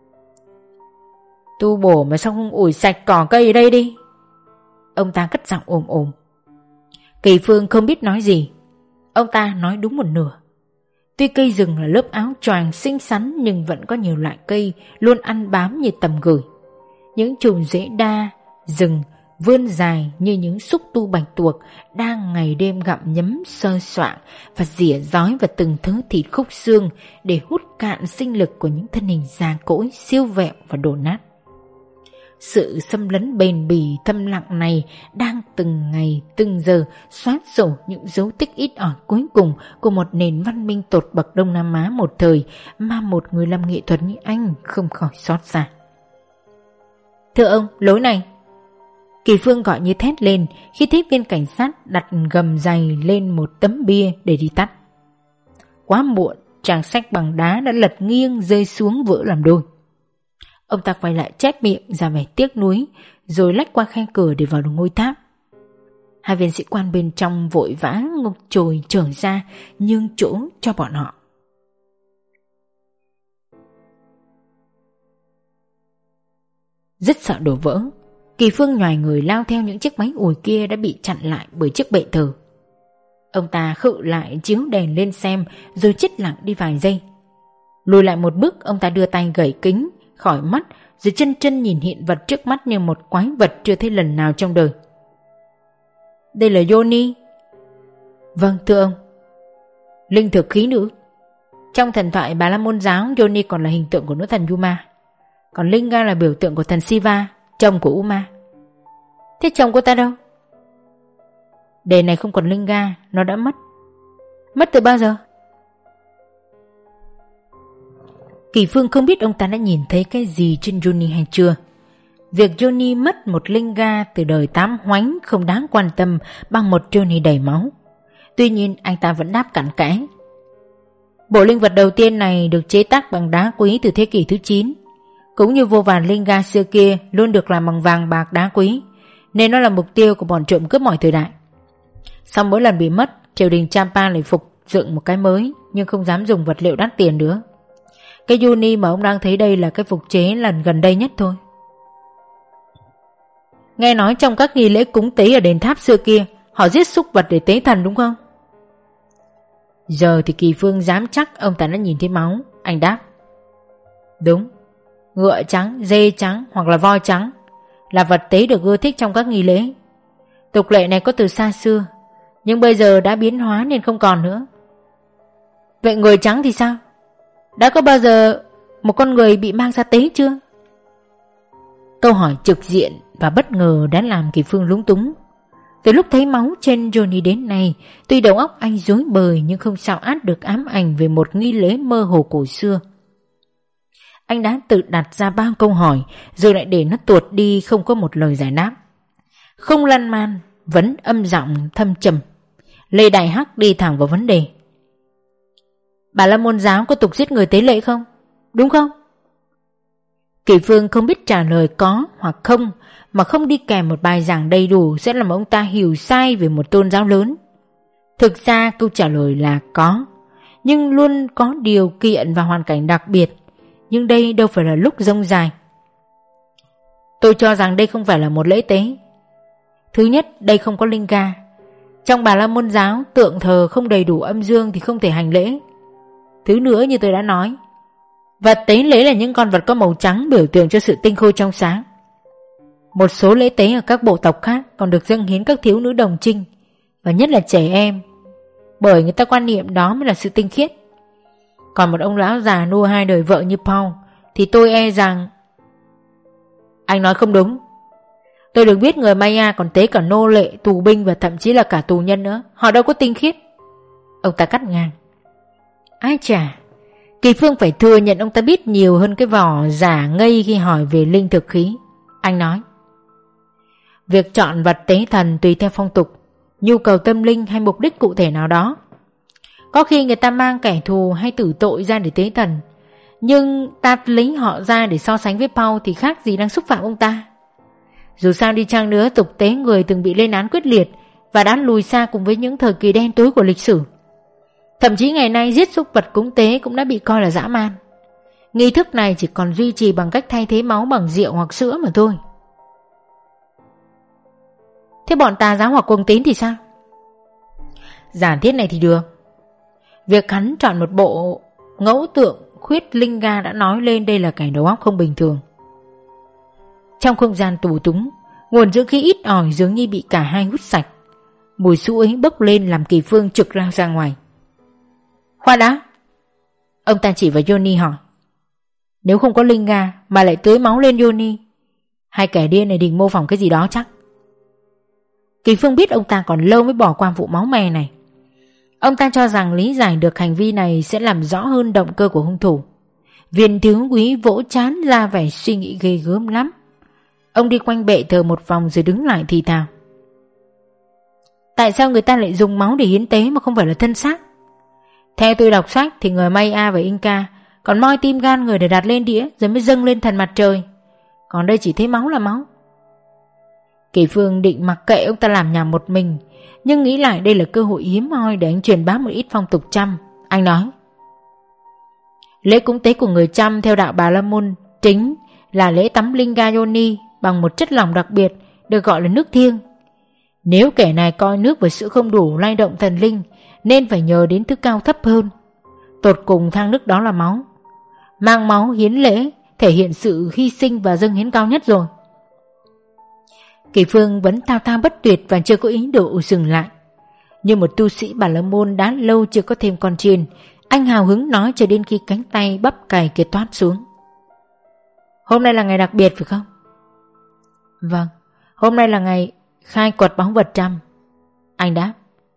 Tu bổ mà sao không ủi sạch cỏ cây ở đây đi? Ông ta cất giọng ồm ồm. Kỳ Phương không biết nói gì. Ông ta nói đúng một nửa. Tuy cây rừng là lớp áo choàng xinh xắn, nhưng vẫn có nhiều loại cây luôn ăn bám như tầm gửi. Những chùm rễ đa rừng vươn dài như những xúc tu bạch tuộc đang ngày đêm gặm nhấm sơ soạng và rỉa rói vào từng thứ thịt khúc xương để hút cạn sinh lực của những thân hình già cỗi, siêu vẹo và đổ nát. Sự xâm lấn bền bỉ thâm lặng này đang từng ngày từng giờ xóa sổ những dấu tích ít ỏi cuối cùng của một nền văn minh tột bậc Đông Nam Á một thời mà một người làm nghệ thuật như anh không khỏi xót xa. Thưa ông, lối này. Kỳ Phương gọi như thét lên khi thấy viên cảnh sát đặt gầm giày lên một tấm bia để đi tắt. Quá muộn, trang sách bằng đá đã lật nghiêng rơi xuống vỡ làm đôi. Ông ta quay lại chép miệng ra vẻ tiếc nuối, rồi lách qua khe cửa để vào ngôi tháp. Hai viên sĩ quan bên trong vội vã ngục chồi trở ra nhường chỗ cho bọn họ. Rất sợ đổ vỡ, Kỳ Phương nhoài người lao theo những chiếc máy ủi kia đã bị chặn lại bởi chiếc bệ thờ. Ông ta khựu lại chiếu đèn lên xem rồi chết lặng đi vài giây. Lùi lại một bước, ông ta đưa tay gẩy kính khỏi mắt rồi chân chân nhìn hiện vật trước mắt như một quái vật chưa thấy lần nào trong đời. Đây là Johnny. Vâng, thưa ông. Linh thực khí nữ. Trong thần thoại Bà La Môn giáo, Johnny còn là hình tượng của nữ thần Yuma, còn Linga là biểu tượng của thần Shiva, chồng của Uma. Thế chồng của ta đâu? Đề này không còn Linga, nó đã mất. Mất từ bao giờ? Kỳ Phương không biết ông ta đã nhìn thấy cái gì trên Johnny hay chưa. Việc Johnny mất một Linga từ đời tám hoánh không đáng quan tâm bằng một Johnny đầy máu. Tuy nhiên anh ta vẫn đáp cặn kẽ. Bộ linh vật đầu tiên này được chế tác bằng đá quý từ thế kỷ thứ chín. Cũng như vô vàn Linga xưa kia luôn được làm bằng vàng bạc đá quý, nên nó là mục tiêu của bọn trộm cướp mọi thời đại. Sau mỗi lần bị mất, triều đình Champa lại phục dựng một cái mới, nhưng không dám dùng vật liệu đắt tiền nữa. Cái Johnny mà ông đang thấy đây là cái phục chế lần gần đây nhất thôi. Nghe nói trong các nghi lễ cúng tế ở đền tháp xưa kia, họ giết súc vật để tế thần đúng không? Giờ thì Kỳ Phương dám chắc ông ta đã nhìn thấy máu. Anh đáp. Đúng. ngựa trắng, dê trắng hoặc là voi trắng là vật tế được ưa thích trong các nghi lễ. Tục lệ này có từ xa xưa, nhưng bây giờ đã biến hóa nên không còn nữa. Vậy người trắng thì sao? Đã có bao giờ một con người bị mang ra tế chưa? Câu hỏi trực diện và bất ngờ đã làm Kỳ Phương lúng túng. Từ lúc thấy máu trên Johnny đến nay, tuy đầu óc anh rối bời nhưng không sao át được ám ảnh về một nghi lễ mơ hồ cổ xưa. Anh đã tự đặt ra bao câu hỏi rồi lại để nó tuột đi không có một lời giải đáp. Không lan man, vẫn âm giọng thâm trầm. Lê Đại Hắc đi thẳng vào vấn đề. Bà La Môn giáo có tục giết người tế lễ không? Đúng không? Kỳ Phương không biết trả lời có hoặc không, mà không đi kèm một bài giảng đầy đủ sẽ làm ông ta hiểu sai về một tôn giáo lớn. Thực ra câu trả lời là có, nhưng luôn có điều kiện và hoàn cảnh đặc biệt. Nhưng đây đâu phải là lúc rông dài. Tôi cho rằng đây không phải là một lễ tế. Thứ nhất, đây không có linh ga. Trong Bà La Môn giáo, tượng thờ không đầy đủ âm dương thì không thể hành lễ. Thứ nữa, như tôi đã nói, vật tế lễ là những con vật có màu trắng biểu tượng cho sự tinh khôi trong sáng. Một số lễ tế ở các bộ tộc khác còn được dâng hiến các thiếu nữ đồng trinh, và nhất là trẻ em, bởi người ta quan niệm đó mới là sự tinh khiết. Còn một ông lão già nuôi hai đời vợ như Paul thì tôi e rằng... Anh nói không đúng. Tôi được biết người Maya còn tế cả nô lệ, tù binh và thậm chí là cả tù nhân nữa. Họ đâu có tinh khiết. Ông ta cắt ngang. Ai chà, Kỳ Phương phải thừa nhận ông ta biết nhiều hơn cái vỏ giả ngây khi hỏi về linh thực khí. Anh nói, việc chọn vật tế thần tùy theo phong tục, nhu cầu tâm linh hay mục đích cụ thể nào đó. Có khi người ta mang kẻ thù hay tử tội ra để tế thần, nhưng ta lấy họ ra để so sánh với Paul thì khác gì đang xúc phạm ông ta. Dù sao đi chăng nữa, tục tế người từng bị lên án quyết liệt và đã lùi xa cùng với những thời kỳ đen tối của lịch sử. Thậm chí ngày nay giết súc vật cúng tế cũng đã bị coi là dã man. Nghi thức này chỉ còn duy trì bằng cách thay thế máu bằng rượu hoặc sữa mà thôi. Thế bọn tà giáo hoặc cuồng tín thì sao? Giả thiết này thì được. Việc hắn chọn một bộ ngẫu tượng khuyết linh ga đã nói lên đây là kẻ đầu óc không bình thường. Trong không gian tù túng, nguồn dưỡng khí ít ỏi dường như bị cả hai hút sạch. Mùi xú ấy bốc lên làm Kỳ Phương trực lao ra ngoài. Khoan đã. Ông ta chỉ vào Johnny hỏi, nếu không có linh ga mà lại tưới máu lên Johnny, hai kẻ điên này định mô phỏng cái gì đó chắc. Kỳ Phương biết ông ta còn lâu mới bỏ qua vụ máu me này. Ông ta cho rằng lý giải được hành vi này sẽ làm rõ hơn động cơ của hung thủ. Viên thiếu úy vỗ trán ra vẻ suy nghĩ ghê gớm lắm. Ông đi quanh bệ thờ một vòng rồi đứng lại thì thào, tại sao người ta lại dùng máu để hiến tế mà không phải là thân xác? Theo tôi đọc sách thì người Maya và Inca còn moi tim gan người để đặt lên đĩa rồi mới dâng lên thần mặt trời. Còn đây chỉ thấy máu là máu. Kỳ Phương định mặc kệ ông ta làm nhảm một mình, nhưng nghĩ lại đây là cơ hội hiếm hoi để anh truyền bá một ít phong tục Chăm. Anh nói, lễ cúng tế của người Chăm theo đạo Bà La Môn chính là lễ tắm linh ga Yoni bằng một chất lỏng đặc biệt được gọi là nước thiêng. Nếu kẻ này coi nước và sữa không đủ lay động thần linh nên phải nhờ đến thứ cao thấp hơn. Tột cùng thang nước đó là máu. Mang máu hiến lễ thể hiện sự hy sinh và dâng hiến cao nhất rồi. Kỳ Phương vẫn thao thao bất tuyệt và chưa có ý đồ dừng lại. Như một tu sĩ Bà La Môn đã lâu chưa có thêm con chiên, anh hào hứng nói cho đến khi cánh tay bắp cày kia toát xuống. Hôm nay là ngày đặc biệt phải không? Vâng, hôm nay là ngày khai quật báu vật Chăm. Anh đáp.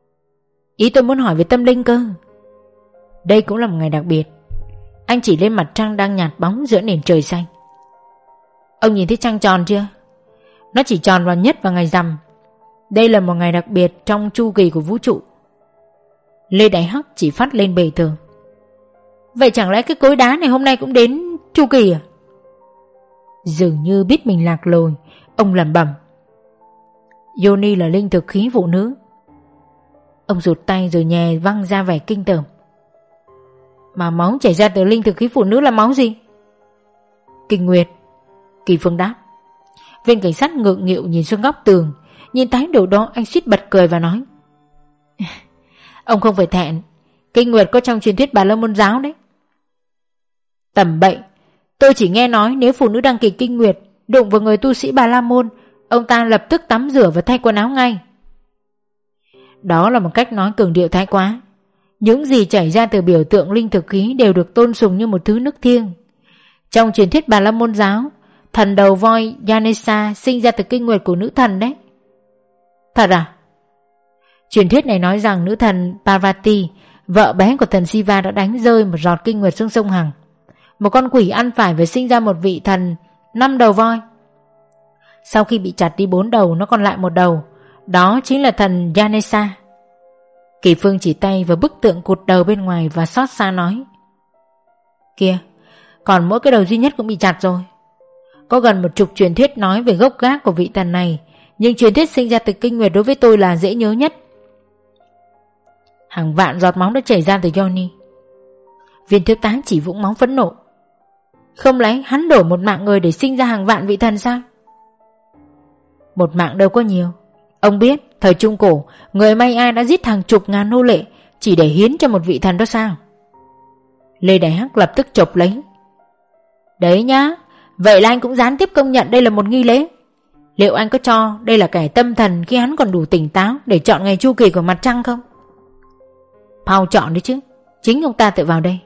Ý tôi muốn hỏi về tâm linh cơ. Đây cũng là một ngày đặc biệt. Anh chỉ lên mặt trăng đang nhạt bóng giữa nền trời xanh. Ông nhìn thấy trăng tròn chưa? Nó chỉ tròn vào nhất vào ngày rằm. Đây là một ngày đặc biệt trong chu kỳ của vũ trụ. Lê Đại Hắc chỉ phát lên bề tường. Vậy chẳng lẽ cái cối đá này hôm nay cũng đến chu kỳ à? Dường như biết mình lạc lối, ông lẩm bẩm. Yoni là linh thực khí phụ nữ. Ông rụt tay rồi nhè văng ra vẻ kinh tởm. Mà máu chảy ra từ linh thực khí phụ nữ là máu gì? Kinh nguyệt. Kỳ Phương đáp. Viên cảnh sát ngượng nghịu nhìn xuống góc tường. Nhìn thái độ đó anh suýt bật cười và nói, ông không phải thẹn, kinh nguyệt có trong truyền thuyết Bà La Môn giáo đấy. Tầm bậy. Tôi chỉ nghe nói nếu phụ nữ đăng kỳ kinh nguyệt đụng vào người tu sĩ Bà La Môn, ông ta lập tức tắm rửa và thay quần áo ngay. Đó là một cách nói cường điệu thái quá. Những gì chảy ra từ biểu tượng linh thực khí đều được tôn sùng như một thứ nước thiêng. Trong truyền thuyết Bà La Môn giáo, thần đầu voi Ganesha sinh ra từ kinh nguyệt của nữ thần đấy. Thật à? Truyền thuyết này nói rằng nữ thần Parvati, vợ bé của thần Shiva, đã đánh rơi một giọt kinh nguyệt xuống sông Hằng. Một con quỷ ăn phải và sinh ra một vị thần năm đầu voi. Sau khi bị chặt đi bốn đầu, nó còn lại một đầu. Đó chính là thần Ganesha. Kỳ Phương chỉ tay vào bức tượng cụt đầu bên ngoài và xót xa nói: Kìa, còn mỗi cái đầu duy nhất cũng bị chặt rồi. Có gần một chục truyền thuyết nói về gốc gác của vị thần này, nhưng truyền thuyết sinh ra từ kinh nguyệt đối với tôi là dễ nhớ nhất. Hàng vạn giọt máu đã chảy ra từ Johnny. Viên thiếu tá chỉ vũng máu phẫn nộ. Không lẽ hắn đổi một mạng người để sinh ra hàng vạn vị thần sao? Một mạng đâu có nhiều. Ông biết thời Trung Cổ, người May Ai đã giết hàng chục ngàn nô lệ chỉ để hiến cho một vị thần đó sao? Lê Đại Hắc lập tức chộp lấy. Đấy nhá, vậy là anh cũng gián tiếp công nhận đây là một nghi lễ. Liệu anh có cho đây là kẻ tâm thần khi hắn còn đủ tỉnh táo để chọn ngày chu kỳ của mặt trăng không? Paul chọn đấy chứ, chính ông ta tự vào đây.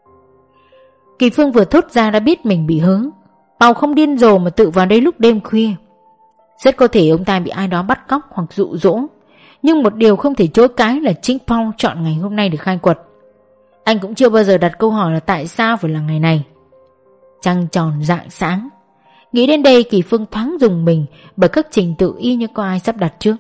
Kỳ Phương vừa thốt ra đã biết mình bị hớ. Paul không điên rồ mà tự vào đây lúc đêm khuya. Rất có thể ông ta bị ai đó bắt cóc hoặc dụ dỗ. Nhưng một điều không thể chối cãi là chính Paul chọn ngày hôm nay để khai quật. Anh cũng chưa bao giờ đặt câu hỏi là tại sao phải là ngày này. Trăng tròn rạng sáng. Nghĩ đến đây, Kỳ Phương thoáng rùng mình bởi các trình tự y như có ai sắp đặt trước.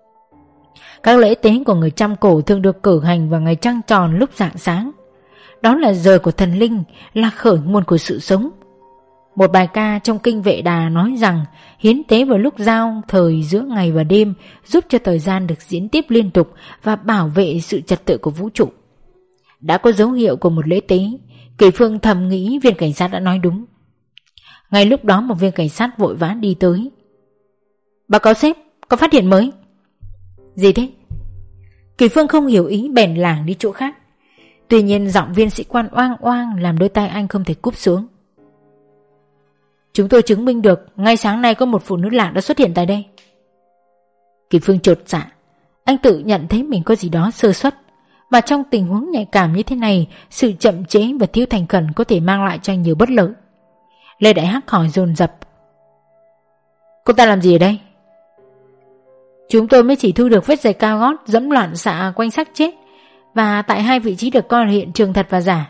Các lễ tế của người Trăm Cổ thường được cử hành vào ngày trăng tròn lúc rạng sáng. Đó là giờ của thần linh, là khởi nguồn của sự sống. Một bài ca trong kinh Vệ Đà nói rằng hiến tế vào lúc giao thời giữa ngày và đêm giúp cho thời gian được diễn tiếp liên tục và bảo vệ sự trật tự của vũ trụ. Đã có dấu hiệu của một lễ tế. Kỳ Phương thầm nghĩ viên cảnh sát đã nói đúng. Ngay lúc đó một viên cảnh sát vội vã đi tới. Báo cáo sếp, có phát hiện mới. Gì thế? Kỳ Phương không hiểu ý bèn lảng đi chỗ khác. Tuy nhiên giọng viên sĩ quan oang oang làm đôi tay anh không thể cúp xuống. Chúng tôi chứng minh được ngay sáng nay có một phụ nữ lạ đã xuất hiện tại đây. Kỳ Phương chột dạ. Anh tự nhận thấy mình có gì đó sơ suất. Mà trong tình huống nhạy cảm như thế này, sự chậm chế và thiếu thành khẩn có thể mang lại cho anh nhiều bất lợi. Lê Đại Hắc hỏi dồn dập. Cô ta làm gì ở đây? Chúng tôi mới chỉ thu được vết giày cao gót dẫm loạn xạ quanh xác chết, và tại hai vị trí được coi là hiện trường thật và giả.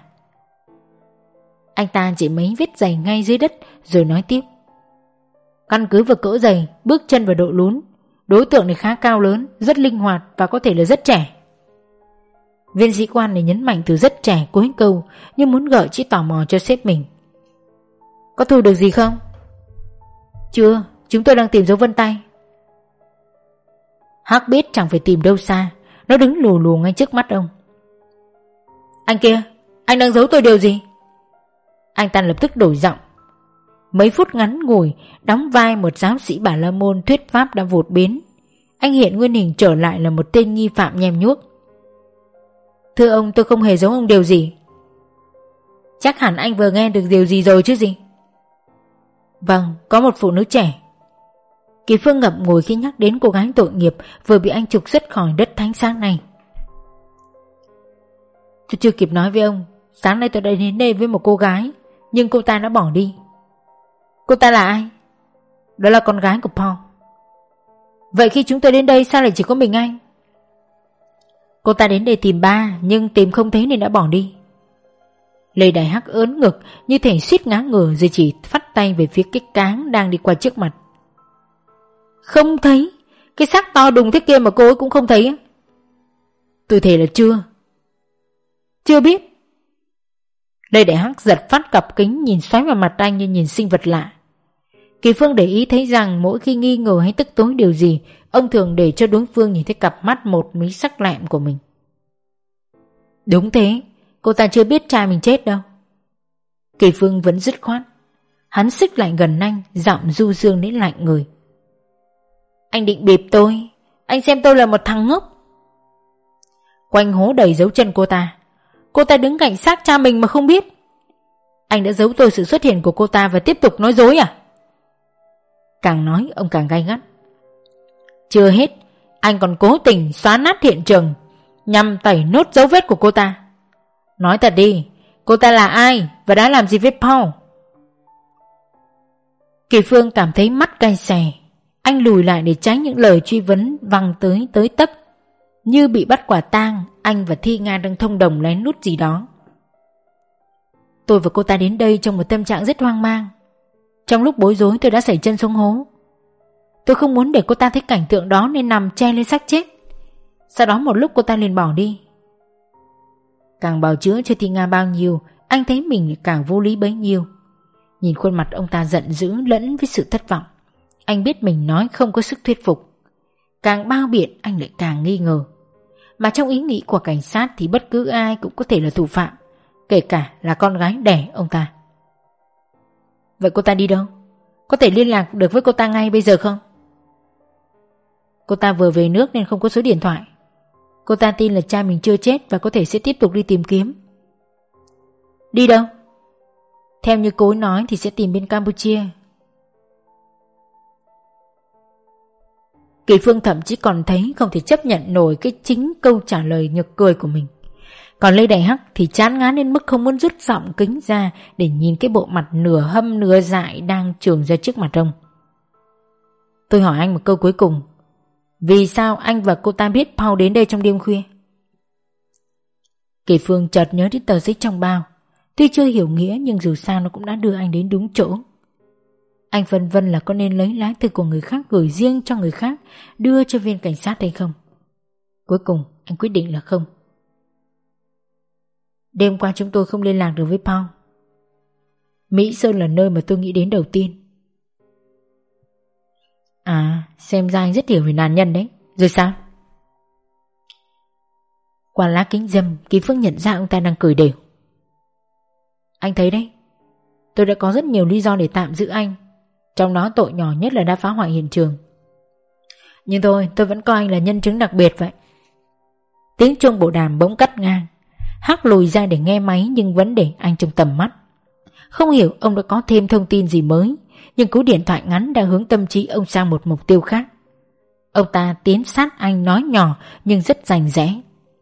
Anh ta chỉ mấy vết giày ngay dưới đất rồi nói tiếp. Căn cứ vào cỡ giày, bước chân và độ lún, đối tượng này khá cao lớn, rất linh hoạt và có thể là rất trẻ. Viên sĩ quan này nhấn mạnh từ rất trẻ cuối câu, như muốn gợi chỉ tò mò cho sếp mình. Có thu được gì không? Chưa, chúng tôi đang tìm dấu vân tay. Hắc biết chẳng phải tìm đâu xa, nó đứng lù lù ngay trước mắt ông. Anh kia, anh đang giấu tôi điều gì? Anh ta lập tức đổi giọng. Mấy phút ngắn ngủi, đóng vai một giáo sĩ Bà La Môn thuyết pháp đã vụt biến. Anh hiện nguyên hình trở lại là một tên nghi phạm nhem nhuốc. Thưa ông, tôi không hề giấu ông điều gì. Chắc hẳn anh vừa nghe được điều gì rồi chứ gì. Vâng, có một phụ nữ trẻ. Kỳ Phương ngậm ngùi khi nhắc đến cô gái tội nghiệp vừa bị anh trục xuất khỏi đất thánh sáng nay. Tôi chưa kịp nói với ông, sáng nay tôi đã đến đây với một cô gái, nhưng cô ta đã bỏ đi. Cô ta là ai? Đó là con gái của Paul. Vậy khi chúng tôi đến đây sao lại chỉ có mình anh? Cô ta đến đây tìm ba, nhưng tìm không thấy nên đã bỏ đi. Lê Đại Hắc ớn ngực như thể suýt ngã ngửa, rồi chỉ phắt tay về phía cái cáng đang đi qua trước mặt. Không thấy? Cái xác to đùng thế kia mà cô ấy cũng không thấy? Tôi thề là chưa. Chưa biết. Lê Đại Hắc giật phát cặp kính nhìn xoáy vào mặt anh như nhìn sinh vật lạ. Kỳ Phương để ý thấy rằng mỗi khi nghi ngờ hay tức tối điều gì, ông thường để cho đối phương nhìn thấy cặp mắt một mí sắc lẹm của mình. Đúng thế, cô ta chưa biết cha mình chết đâu. Kỳ Phương vẫn dứt khoát. Hắn xích lại gần anh, giọng du dương đến lạnh người. Anh định bịp tôi, anh xem tôi là một thằng ngốc. Quanh hố đầy dấu chân cô ta. Cô ta đứng cạnh xác cha mình mà không biết. Anh đã giấu tôi sự xuất hiện của cô ta và tiếp tục nói dối à? Càng nói ông càng gay gắt. Chưa hết, anh còn cố tình xóa nát hiện trường nhằm tẩy nốt dấu vết của cô ta. Nói thật đi, cô ta là ai và đã làm gì với Paul? Kỳ Phương cảm thấy mắt cay xè. Anh lùi lại để tránh những lời truy vấn văng tới tới tấp. Như bị bắt quả tang, anh và Thi Nga đang thông đồng lén lút gì đó. Tôi và cô ta đến đây trong một tâm trạng rất hoang mang. Trong lúc bối rối tôi đã xảy chân xuống hố. Tôi không muốn để cô ta thấy cảnh tượng đó nên nằm che lên xác chết. Sau đó một lúc cô ta liền bỏ đi. Càng bào chữa cho Thi Nga bao nhiêu, anh thấy mình càng vô lý bấy nhiêu. Nhìn khuôn mặt ông ta giận dữ lẫn với sự thất vọng, anh biết mình nói không có sức thuyết phục. Càng bao biện anh lại càng nghi ngờ. Mà trong ý nghĩ của cảnh sát thì bất cứ ai cũng có thể là thủ phạm, kể cả là con gái đẻ ông ta. Vậy cô ta đi đâu? Có thể liên lạc được với cô ta ngay bây giờ không? Cô ta vừa về nước nên không có số điện thoại. Cô ta tin là cha mình chưa chết và có thể sẽ tiếp tục đi tìm kiếm. Đi đâu? Theo như cô ấy nói thì sẽ tìm bên Campuchia. Kỳ Phương thậm chí còn thấy không thể chấp nhận nổi cái chính câu trả lời nhược cười của mình. Còn Lê Đại Hắc thì chán ngán đến mức không muốn rút giọng kính ra để nhìn cái bộ mặt nửa hâm nửa dại đang trườn ra trước mặt ông. Tôi hỏi anh một câu cuối cùng. Vì sao anh và cô ta biết Paul đến đây trong đêm khuya? Kỳ Phương chợt nhớ đến tờ giấy trong bao. Tuy chưa hiểu nghĩa nhưng dù sao nó cũng đã đưa anh đến đúng chỗ. Anh phân vân là có nên lấy lá thư của người khác gửi riêng cho người khác đưa cho viên cảnh sát hay không. Cuối cùng anh quyết định là không. Đêm qua chúng tôi không liên lạc được với Paul. Mỹ Sơn là nơi mà tôi nghĩ đến đầu tiên. À, xem ra anh rất hiểu về nạn nhân đấy. Rồi sao? Qua lá kính râm, Kỳ Phương nhận ra ông ta đang cười đều. Anh thấy đấy, tôi đã có rất nhiều lý do để tạm giữ anh. Trong đó tội nhỏ nhất là đã phá hoại hiện trường. Nhưng thôi, tôi vẫn coi anh là nhân chứng đặc biệt vậy. Tiếng chuông bộ đàm bỗng cắt ngang. Hắc lùi ra để nghe máy nhưng vẫn để anh trong tầm mắt. Không hiểu ông đã có thêm thông tin gì mới, nhưng cú điện thoại ngắn đã hướng tâm trí ông sang một mục tiêu khác. Ông ta tiến sát anh nói nhỏ nhưng rất rành rẽ.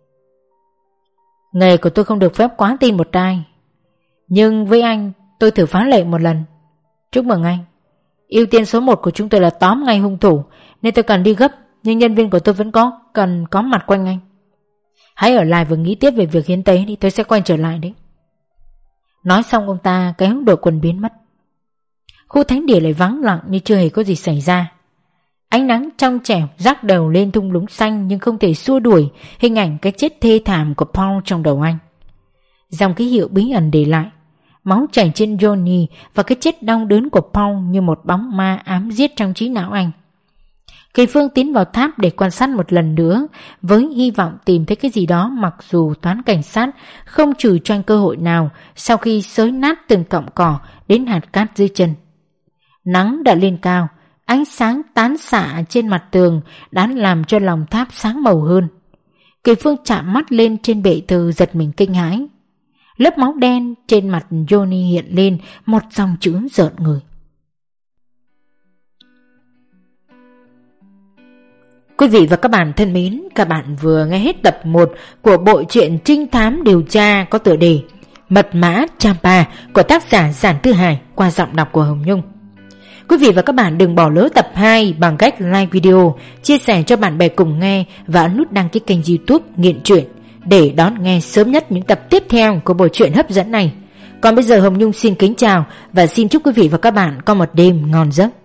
Nghề của tôi không được phép quá tin một ai, nhưng với anh tôi thử phá lệ một lần. Chúc mừng anh. Ưu tiên số một của chúng tôi là tóm ngay hung thủ, nên tôi cần đi gấp, nhưng nhân viên của tôi vẫn có cần có mặt quanh anh. Hãy ở lại và nghĩ tiếp về việc hiến tế đi, tôi sẽ quay trở lại đấy. Nói xong ông ta kéo đội quần biến mất. Khu thánh địa lại vắng lặng như chưa hề có gì xảy ra. Ánh nắng trong trẻo rắc đều lên thung lũng xanh nhưng không thể xua đuổi hình ảnh cái chết thê thảm của Paul trong đầu anh. Dòng ký hiệu bí ẩn để lại, máu chảy trên Johnny và cái chết đau đớn của Paul như một bóng ma ám giết trong trí não anh. Kỳ Phương tiến vào tháp để quan sát một lần nữa với hy vọng tìm thấy cái gì đó, mặc dù toán cảnh sát không trừ cho anh cơ hội nào sau khi xới nát từng cọng cỏ đến hạt cát dưới chân. Nắng đã lên cao, ánh sáng tán xạ trên mặt tường đã làm cho lòng tháp sáng màu hơn. Kỳ Phương chạm mắt lên trên bệ thờ giật mình kinh hãi. Lớp máu đen trên mặt Johnny hiện lên một dòng chữ rợn người. Quý vị và các bạn thân mến, các bạn vừa nghe hết tập một của bộ truyện trinh thám điều tra có tựa đề Mật mã Champa của tác giả Giản Tư Hải qua giọng đọc của Hồng Nhung. Quý vị và các bạn đừng bỏ lỡ tập hai bằng cách like video, chia sẻ cho bạn bè cùng nghe và ấn nút đăng ký kênh YouTube Nghiện Truyện để đón nghe sớm nhất những tập tiếp theo của bộ truyện hấp dẫn này. Còn bây giờ Hồng Nhung xin kính chào và xin chúc quý vị và các bạn có một đêm ngon giấc.